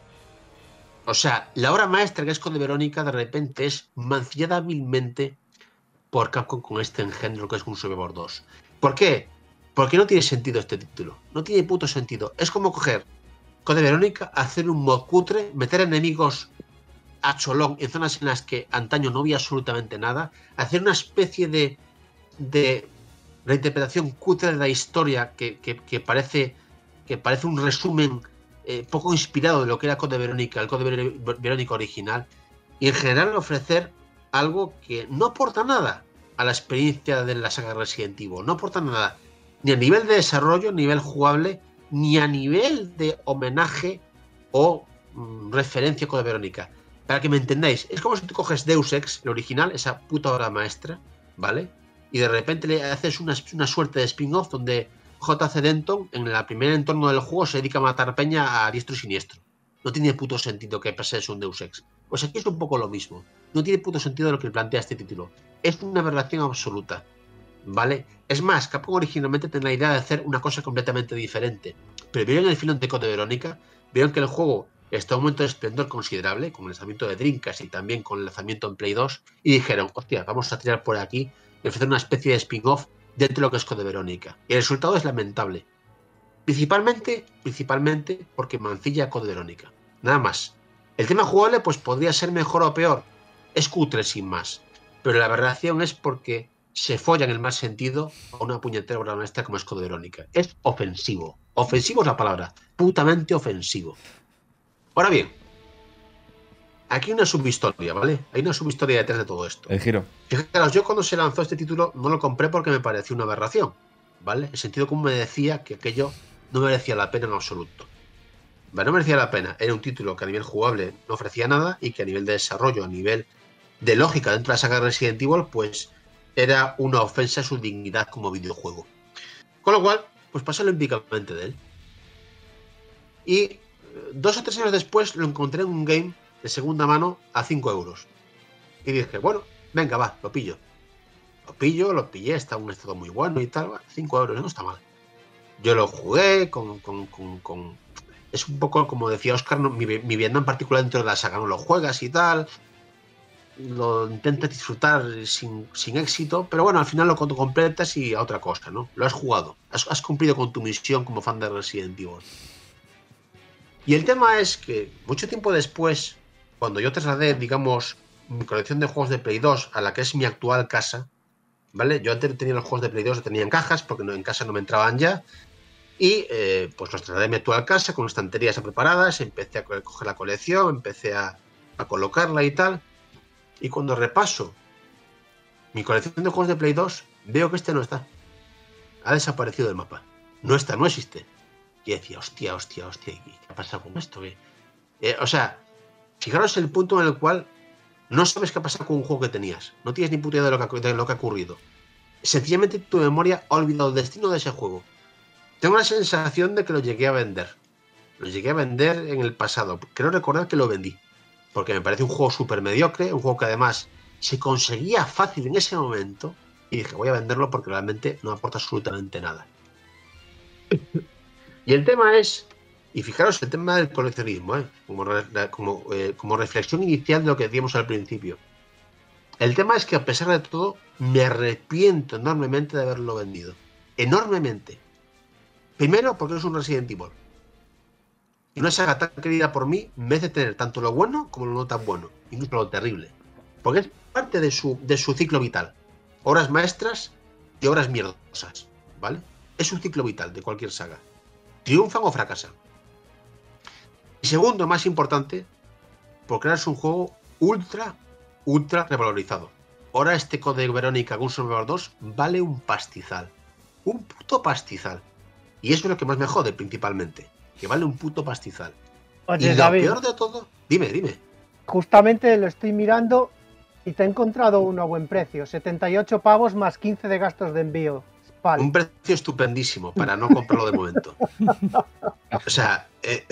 O sea, la obra maestra que es Code Verónica de repente es mancillada hábilmente por Capcom con este engendro que es Gun Survivor dos. ¿Por qué? Porque no tiene sentido este título. No tiene puto sentido. Es como coger Code Verónica, hacer un mod cutre, meter enemigos a cholón en zonas en las que antaño no había absolutamente nada, hacer una especie de, de reinterpretación cutre de la historia que, que, que, parece, que parece un resumen eh, poco inspirado de lo que era Code Verónica, el Code Verónica original, y en general ofrecer algo que no aporta nada a la experiencia de la saga Resident Evil, no aporta nada, ni a nivel de desarrollo, ni a nivel jugable, ni a nivel de homenaje o mm, referencia a Code Verónica. Para que me entendáis, es como si tú coges Deus Ex, el original, esa puta obra maestra, ¿vale? Y de repente le haces una, una suerte de spin-off donde J C Denton, en el primer entorno del juego, se dedica a matar peña a diestro y siniestro. No tiene puto sentido que pase eso en Deus Ex. Pues aquí es un poco lo mismo. No tiene puto sentido lo que plantea este título. Es una aberración absoluta, ¿vale? Es más, Capcom originalmente tenía la idea de hacer una cosa completamente diferente. Pero vieron el filón de Code Verónica, vieron que el juego está en un momento de esplendor considerable, con el lanzamiento de Dreamcast y también con el lanzamiento en Play dos, y dijeron, hostia, vamos a tirar por aquí y ofrecer una especie de spin-off dentro de lo que es Code Verónica. Y el resultado es lamentable. Principalmente, principalmente porque mancilla Code Verónica. Nada más. El tema jugable pues podría ser mejor o peor. Es cutre sin más. Pero la aberración es porque se folla en el mal sentido a una puñetera obra maestra como es Code Verónica. Es ofensivo. Ofensivo es la palabra. Putamente ofensivo. Ahora bien, aquí hay una subhistoria, ¿vale? Hay una subhistoria detrás de todo esto. El giro. Fijaros, yo cuando se lanzó este título no lo compré porque me pareció una aberración, ¿vale? El sentido común me decía que aquello no merecía la pena en absoluto. ¿Vale? No merecía la pena. Era un título que a nivel jugable no ofrecía nada y que a nivel de desarrollo, a nivel de lógica dentro de la saga Resident Evil, pues era una ofensa a su dignidad como videojuego. Con lo cual, pues pasé olímpicamente de él. Y dos o tres años después lo encontré en un game de segunda mano a cinco euros. Y dije, bueno, venga, va, lo pillo. Lo pillo, lo pillé, está en un estado muy bueno y tal. cinco euros, no está mal. Yo lo jugué con... con, con, con... Es un poco, como decía Oscar, no, mi, mi Vietnam en particular dentro de la saga, no lo juegas y tal. Lo intentas disfrutar sin, sin éxito, pero bueno, al final lo completas y a otra cosa, ¿no? Lo has jugado. Has, has cumplido con tu misión como fan de Resident Evil. Y el tema es que mucho tiempo después, cuando yo trasladé, digamos, mi colección de juegos de Play dos a la que es mi actual casa, ¿vale? Yo antes tenía los juegos de Play dos, los tenía en cajas, porque no, en casa no me entraban ya, y eh, pues los trasladé a mi actual casa con estanterías preparadas, empecé a coger la colección, empecé a, a colocarla y tal, y cuando repaso mi colección de juegos de Play dos, veo que este no está. ha desaparecido del mapa. No está, no existe. Y decía, hostia, hostia, hostia, ¿qué ha pasado con esto? Eh, o sea, fijaros el punto en el cual no sabes qué ha pasado con un juego que tenías. No tienes ni puta idea de lo que, de lo que ha ocurrido. Sencillamente tu memoria ha olvidado el destino de ese juego. Tengo la sensación de que lo llegué a vender. Lo llegué a vender en el pasado. Creo recordar que lo vendí. Porque me parece un juego súper mediocre, un juego que además se conseguía fácil en ese momento. Y dije, voy a venderlo porque realmente no aporta absolutamente nada. Y el tema es, y fijaros el tema del coleccionismo, ¿eh? como, como, eh, como reflexión inicial de lo que decíamos al principio. El tema es que a pesar de todo, me arrepiento enormemente de haberlo vendido. Enormemente. Primero, porque es un Resident Evil. Y una saga tan querida por mí merece tener tanto lo bueno como lo no tan bueno, incluso lo terrible. Porque es parte de su, de su ciclo vital. Obras maestras y obras mierdosas, ¿vale? Es un ciclo vital de cualquier saga. Triunfan o fracasan. Y segundo, más importante, porque es un juego ultra, ultra revalorizado. Ahora este Code Verónica Gun Survivor dos vale un pastizal. Un puto pastizal. Y eso es lo que más me jode principalmente. Que vale un puto pastizal. Oye, y lo David, peor de todo... Dime, dime. Justamente lo estoy mirando y te he encontrado uno a buen precio. setenta y ocho pavos más quince de gastos de envío. Vale. Un precio estupendísimo para no comprarlo de momento. O sea, eh,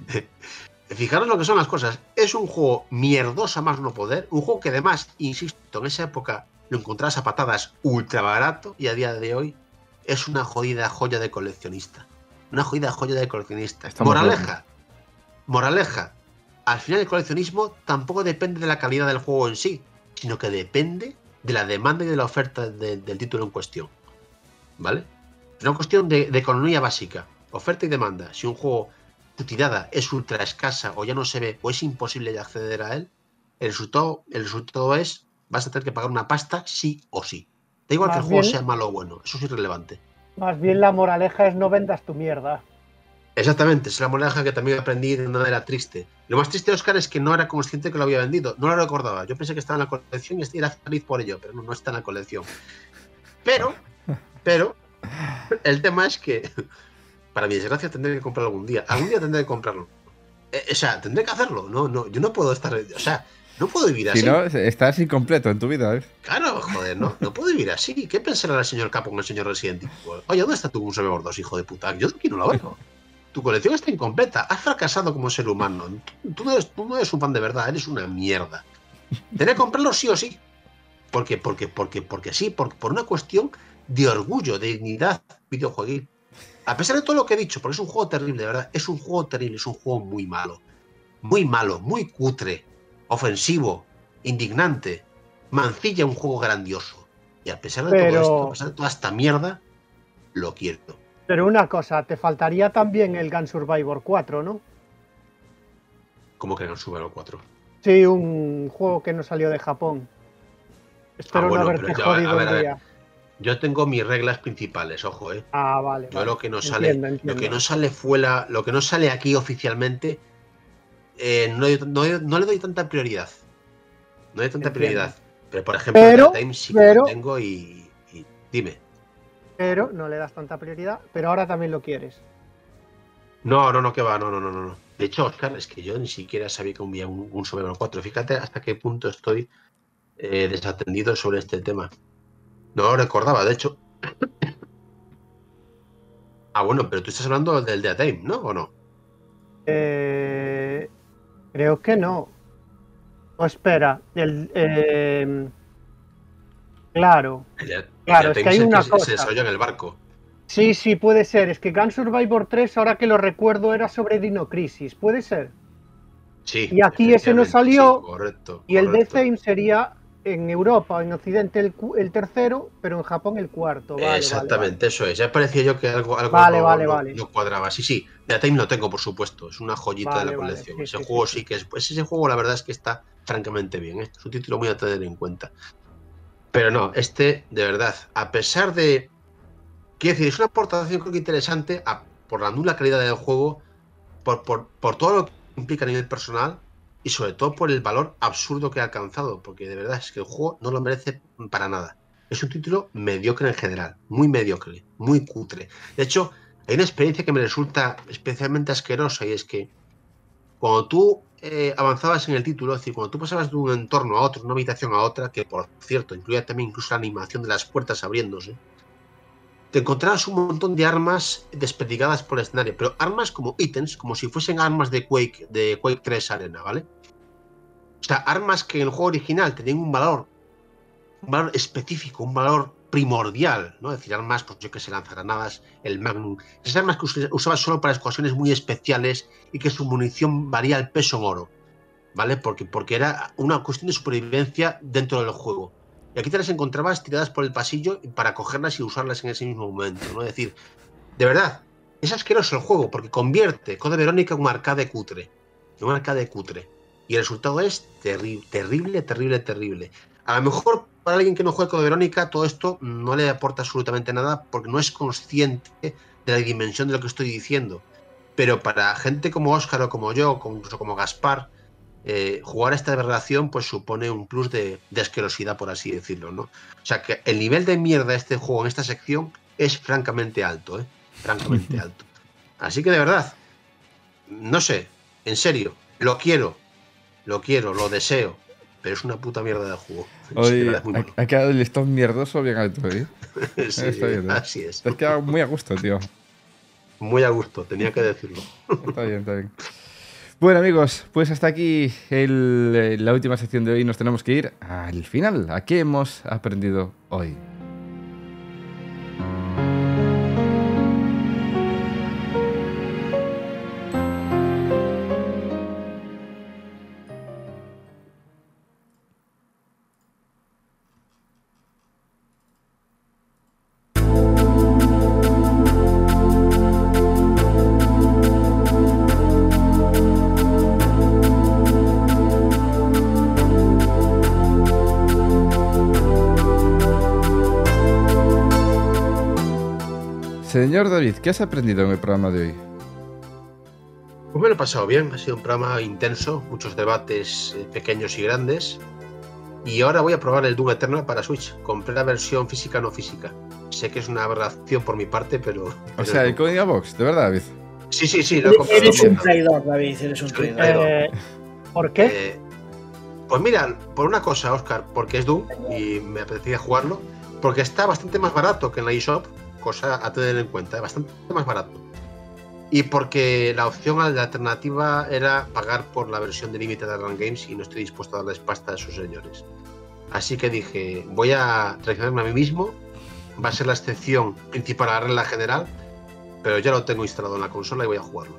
fijaros lo que son las cosas. Es un juego mierdoso a más no poder. Un juego que además, insisto, en esa época lo encontrabas a patadas ultra barato y a día de hoy es una jodida joya de coleccionista. Una jodida joya de coleccionista. Estamos Moraleja. locos. Moraleja. Al final el coleccionismo tampoco depende de la calidad del juego en sí, sino que depende de la demanda y de la oferta de, del título en cuestión. ¿Vale? Es una cuestión de, de economía básica. Oferta y demanda. Si un juego, tu tirada es ultra escasa o ya no se ve o es imposible de acceder a él, el resultado, el resultado es vas a tener que pagar una pasta sí o sí. Da igual Más que el juego bien- sea malo o bueno. Eso es irrelevante. Más bien la moraleja es no vendas tu mierda. Exactamente, es la moraleja que también aprendí de una manera triste. Lo más triste, Oscar, es que no era consciente que lo había vendido. No lo recordaba. Yo pensé que estaba en la colección y era feliz por ello, pero no, no está en la colección. Pero, pero, el tema es que, para mi desgracia, tendré que comprarlo algún día. Algún día tendré que comprarlo. Eh, o sea, tendré que hacerlo. No, no, yo no puedo estar... O sea, no puedo vivir así. Si no, estás incompleto en tu vida, ¿eh? Claro, joder, no, no puedo vivir así. ¿Qué pensará el señor Capo con el señor Resident Evil? Oye, ¿dónde está tu Gun Survivor dos, hijo de puta? Yo aquí no lo veo. Tu colección está incompleta. Has fracasado como ser humano. Tú, tú, no eres, tú no eres un fan de verdad, eres una mierda. Tendré que comprarlo sí o sí. Porque, porque, porque, porque sí, por, por una cuestión de orgullo, de dignidad videojueguil. A pesar de todo lo que he dicho, porque es un juego terrible, de verdad. Es un juego terrible, es un juego muy malo. Muy malo, muy cutre, ofensivo, indignante. Mancilla un juego grandioso. Y a pesar de Pero- todo esto, a pesar de toda esta mierda, lo quiero. Pero una cosa, te faltaría también el Gun Survivor cuatro, ¿no? ¿Cómo que Gun Survivor cuatro? Sí, un juego que no salió de Japón. Espero Ah, bueno, no haberte pero ya, jodido a ver, un a ver. día. Yo tengo mis reglas principales, ojo, eh. Ah, vale. Yo vale. lo que no sale, Entiendo, lo entiendo. que no sale fuera, lo que no sale aquí oficialmente, eh, no, no- no le doy tanta prioridad. No le doy tanta Entiendo. prioridad. Pero por ejemplo, Pero- The Time sí que pero- lo tengo y, y dime. Pero no le das tanta prioridad, pero ahora también lo quieres. No, no, no, que va, no, no, no, no, no. De hecho, Oscar, es que yo ni siquiera sabía que había un, un Survivor cuatro. Fíjate hasta qué punto estoy eh, desatendido sobre este tema. No lo recordaba, de hecho. Ah, bueno, pero tú estás hablando del The Time, ¿no? ¿O no? Eh, creo que no. O espera, el, eh, claro. El, el Claro, The es Time que hay el una se- cosa. se desarrolla en el barco. Sí, sí, puede ser. Es que Gun Survivor tres, ahora que lo recuerdo, era sobre Dino Crisis. Puede ser. Sí. Y aquí ese no efectivamente, salió, sí, correcto. Y el The correcto. Same sería en Europa, en Occidente el, cu- el tercero, pero en Japón el cuarto. Vale, vale, Exactamente, eso es. Ya parecía yo que algo, algo Vale, no, vale, no- vale. no cuadraba. Sí, sí. The Time lo tengo, por supuesto. Es una joyita Vale, de la vale, colección. sí, ese sí, juego sí, sí, sí. que es. Pues ese juego, la verdad es que está francamente bien. ¿eh? Es un título muy a tener en cuenta. Pero no, este, de verdad, a pesar de. Quiero decir, es una aportación creo que interesante a- por la nula calidad del juego, por, por, por todo lo que implica a nivel personal y sobre todo por el valor absurdo que ha alcanzado. Porque de verdad es que el juego no lo merece para nada. es un título mediocre en general, muy mediocre, muy cutre. De hecho, hay una experiencia que me resulta especialmente asquerosa y es que cuando tú eh, avanzabas en el título, es decir, cuando tú pasabas de un entorno a otro, una habitación a otra, que por cierto incluía también incluso la animación de las puertas abriéndose, te encontrabas un montón de armas desperdigadas por el escenario, pero armas como ítems, como si fuesen armas de Quake, de Quake tres Arena, ¿vale? O sea, armas que en el juego original tenían un valor, un valor específico, un valor primordial, ¿no? Es decir, armas, pues yo que sé, lanzagranadas, el Magnum, esas armas que usabas solo para ocasiones muy especiales y que su munición varía el peso en oro, ¿vale? Porque, porque era una cuestión de supervivencia dentro del juego. Y aquí te las encontrabas tiradas por el pasillo para cogerlas y usarlas en ese mismo momento, ¿no? Es decir, de verdad, es asqueroso el juego porque convierte Code Verónica en un arcade cutre, en un arcade cutre. Y el resultado es terri terrible, terrible, terrible. A lo mejor para alguien que no juegue Code Verónica todo esto no le aporta absolutamente nada porque no es consciente de la dimensión de lo que estoy diciendo. Pero para gente como Óscar o como yo, o incluso como Gaspar, eh, jugar esta aberración pues supone un plus de, de asquerosidad, por así decirlo, ¿no? O sea que el nivel de mierda de este juego en esta sección es francamente alto, ¿eh? Francamente alto. Así que de verdad, no sé, en serio, lo quiero, lo quiero, lo deseo, pero es una puta mierda de juego. Oye, ha, ha quedado el listón mierdoso bien alto, ¿eh? Sí, Está bien, ¿eh? así es. Te has quedado muy a gusto, tío. Muy a gusto, tenía que decirlo. Está bien, está bien. Bueno, amigos, pues hasta aquí el, la última sección de hoy. Nos tenemos que ir al final. ¿A qué hemos aprendido hoy? Señor David, ¿qué has aprendido en el programa de hoy? Pues me lo he pasado bien, ha sido un programa intenso, muchos debates eh, pequeños y grandes. Y ahora voy a probar el Doom Eternal para Switch. Compré la versión física no física. Sé que es una aberración por mi parte, pero... O pero sea, es el Código Box, ¿de verdad, David? Sí, sí, sí, lo he comprado. Eres un traidor, David, eres un Soy traidor. Eh, ¿Por qué? Eh, pues mira, por una cosa, Óscar, porque es Doom y me apetecía jugarlo, porque está bastante más barato que en la eShop, cosa a tener en cuenta, bastante más barato. Y porque la opción la alternativa era pagar por la versión de Limited Run Games y no estoy dispuesto a darles pasta a esos señores. Así que dije, voy a traicionarme a mí mismo, va a ser la excepción principal a la regla general, pero ya lo tengo instalado en la consola y voy a jugarlo.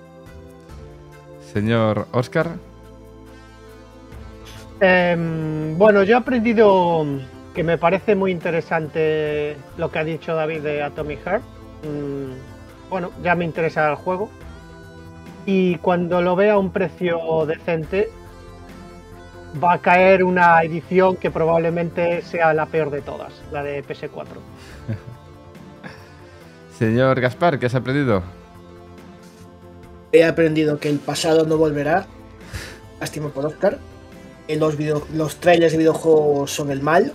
Señor Óscar. Eh, bueno, yo he aprendido que me parece muy interesante lo que ha dicho David de Atomic Heart. Mm, bueno, ya me interesa el juego. Y cuando lo vea a un precio decente, va a caer una edición que probablemente sea la peor de todas, la de P S cuatro. Señor Gaspar, ¿qué has aprendido? He aprendido que el pasado no volverá. Lástima por Óscar. Los, video, los trailers de videojuegos son el mal.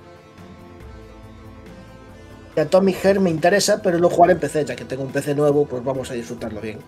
Y Atomic Heart me interesa, pero lo jugaré en P C, ya que tengo un P C nuevo, pues vamos a disfrutarlo bien.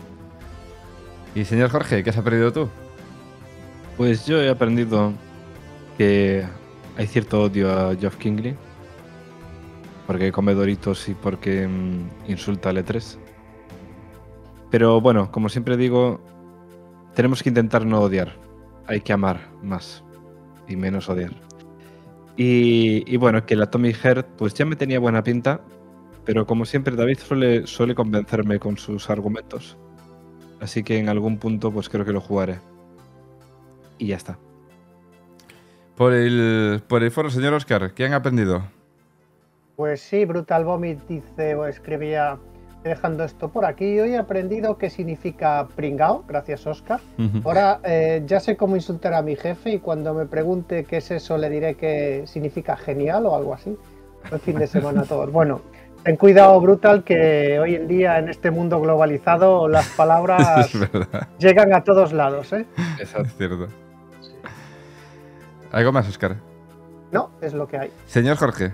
Y señor Jorge, ¿qué has aprendido tú? Pues yo he aprendido que hay cierto odio a Geoff Keighley, porque come Doritos y porque mmm, insulta al E tres. Pero bueno, como siempre digo, tenemos que intentar no odiar. Hay que amar más y menos odiar. Y, y bueno, que el Atomic Heart pues ya me tenía buena pinta, pero como siempre David suele, suele convencerme con sus argumentos. Así que en algún punto pues creo que lo jugaré. Y ya está. Por el, por el foro, señor Óscar, ¿qué han aprendido? Pues sí, Brutal Vomit dice o escribía, dejando esto por aquí, hoy he aprendido qué significa pringao, gracias Óscar. Uh-huh. Ahora eh, ya sé cómo insultar a mi jefe y cuando me pregunte qué es eso le diré que significa genial o algo así. Buen fin de semana a todos. Bueno, ten cuidado, Brutal, que hoy en día en este mundo globalizado las palabras llegan a todos lados, ¿eh? Exacto. Es cierto. ¿Algo más, Óscar? No, es lo que hay. Señor Jorge.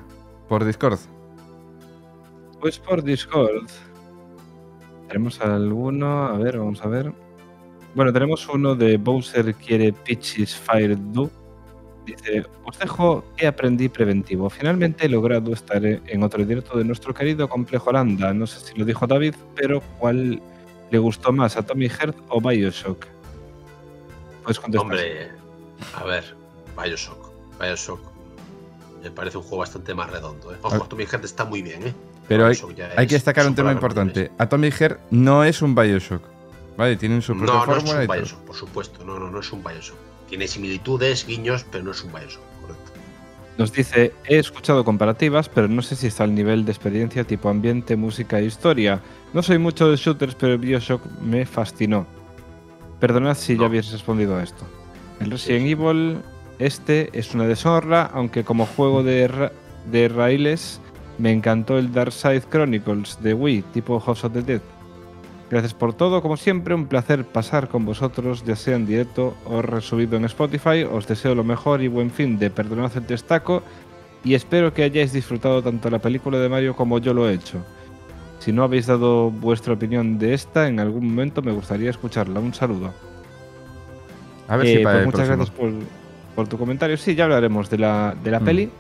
por Discord. Pues por Discord. Tenemos alguno, a ver, vamos a ver. Bueno, tenemos uno de Bowser quiere Peach's Fire Do. Dice, os dejo que aprendí preventivo. Finalmente he logrado estar en otro directo de nuestro querido Complejo Landa. No sé si lo dijo David, pero ¿cuál le gustó más, Atomic Heart o Bioshock? Puedes contestar. Hombre, a ver, Bioshock. Bioshock me parece un juego bastante más redondo. ¿eh? Ojo, Atomic Heart está muy bien, ¿eh? Pero hay, hay que destacar un tema importante. Atomic Heart no es un Bioshock. Vale, tienen su propia no, fórmula. No, no es un y Bioshock, por supuesto. No, no, no es un Bioshock. Tiene similitudes, guiños, pero no es un Bioshock, correcto. Nos dice, he escuchado comparativas, pero no sé si está al nivel de experiencia tipo ambiente, música e historia. No soy mucho de shooters, pero Bioshock me fascinó. Perdonad si no. ya habéis respondido a esto. El Resident sí. Evil, este es una deshonra, aunque como juego de, ra de raíles me encantó el Darkside Chronicles de Wii, tipo House of the Dead. Gracias por todo, como siempre, un placer pasar con vosotros, ya sea en directo o resubido en Spotify. Os deseo lo mejor y buen fin de Perdonad el Testaco y espero que hayáis disfrutado tanto la película de Mario como yo lo he hecho. Si no habéis dado vuestra opinión de esta, en algún momento me gustaría escucharla. Un saludo. A ver eh, si para pues el muchas próximo. gracias por, por tu comentario. Sí, ya hablaremos de la, de la mm. peli.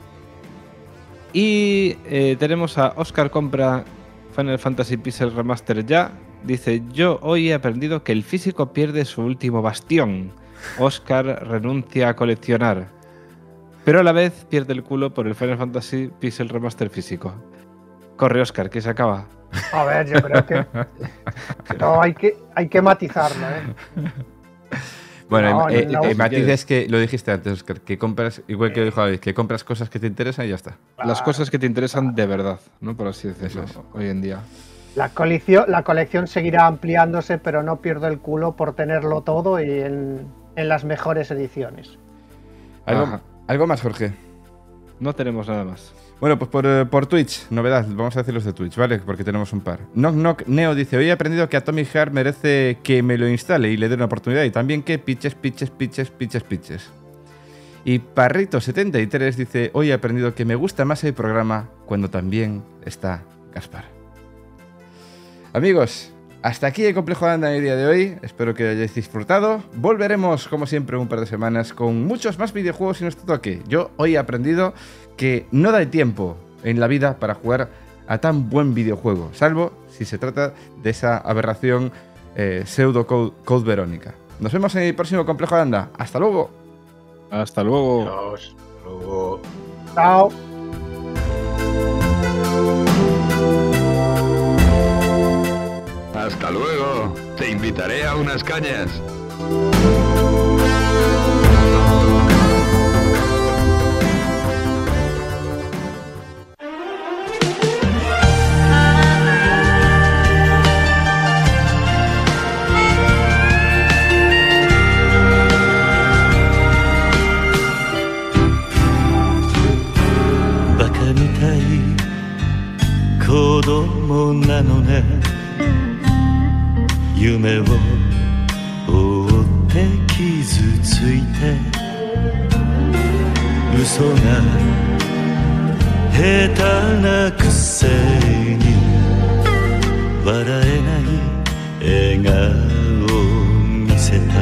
Y eh, tenemos a Oscar Compra Final Fantasy Pixel Remaster ya. Dice, yo hoy he aprendido que el físico pierde su último bastión. Oscar renuncia a coleccionar. Pero a la vez pierde el culo por el Final Fantasy Pixel Remaster físico. Corre, Oscar, que se acaba. A ver, yo creo que... No, hay que, hay que matizarlo, ¿eh? Bueno, no, el, no, el, no, el matiz es que, lo dijiste antes, Oscar, que compras, igual que dijo David, que compras cosas que te interesan y ya está. Las cosas que te interesan de verdad, ¿no? Por así decirlo, es. hoy en día. La colección, la colección seguirá ampliándose, pero no pierdo el culo por tenerlo todo y en, en las mejores ediciones. ¿Algo, ¿Algo más, Jorge? No tenemos nada más. Bueno, pues por, por Twitch, novedad, vamos a decir los de Twitch, ¿vale? Porque tenemos un par. Knock Knock Neo dice, hoy he aprendido que Atomic Heart merece que me lo instale y le dé una oportunidad. Y también que pitches, pitches, pitches, pitches, pitches. Y Parrito setenta y tres dice, hoy he aprendido que me gusta más el programa cuando también está Gaspar. Amigos, hasta aquí el Complejo Landa en el día de hoy. Espero que hayáis disfrutado. Volveremos, como siempre, en un par de semanas con muchos más videojuegos y nuestro toque. Yo hoy he aprendido que no da tiempo en la vida para jugar a tan buen videojuego, salvo si se trata de esa aberración eh, pseudo Code, Code Verónica. Nos vemos en el próximo Complejo Landa. ¡Hasta luego! Hasta luego. Adiós. Hasta luego. Chao. Hasta luego. Te invitaré a unas cañas. Baka mitai kodomo nano ne 夢を追って傷ついて嘘が下手なくせに笑えない笑顔を見せた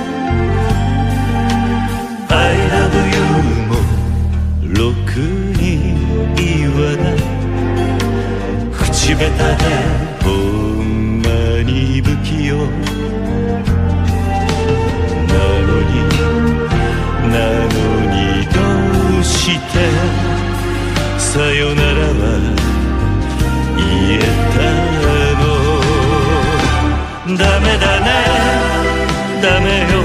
I love you もろくに言わない口下手でほんまに不器用なのになのにどうしてさよならは言えたのダメだねダメよ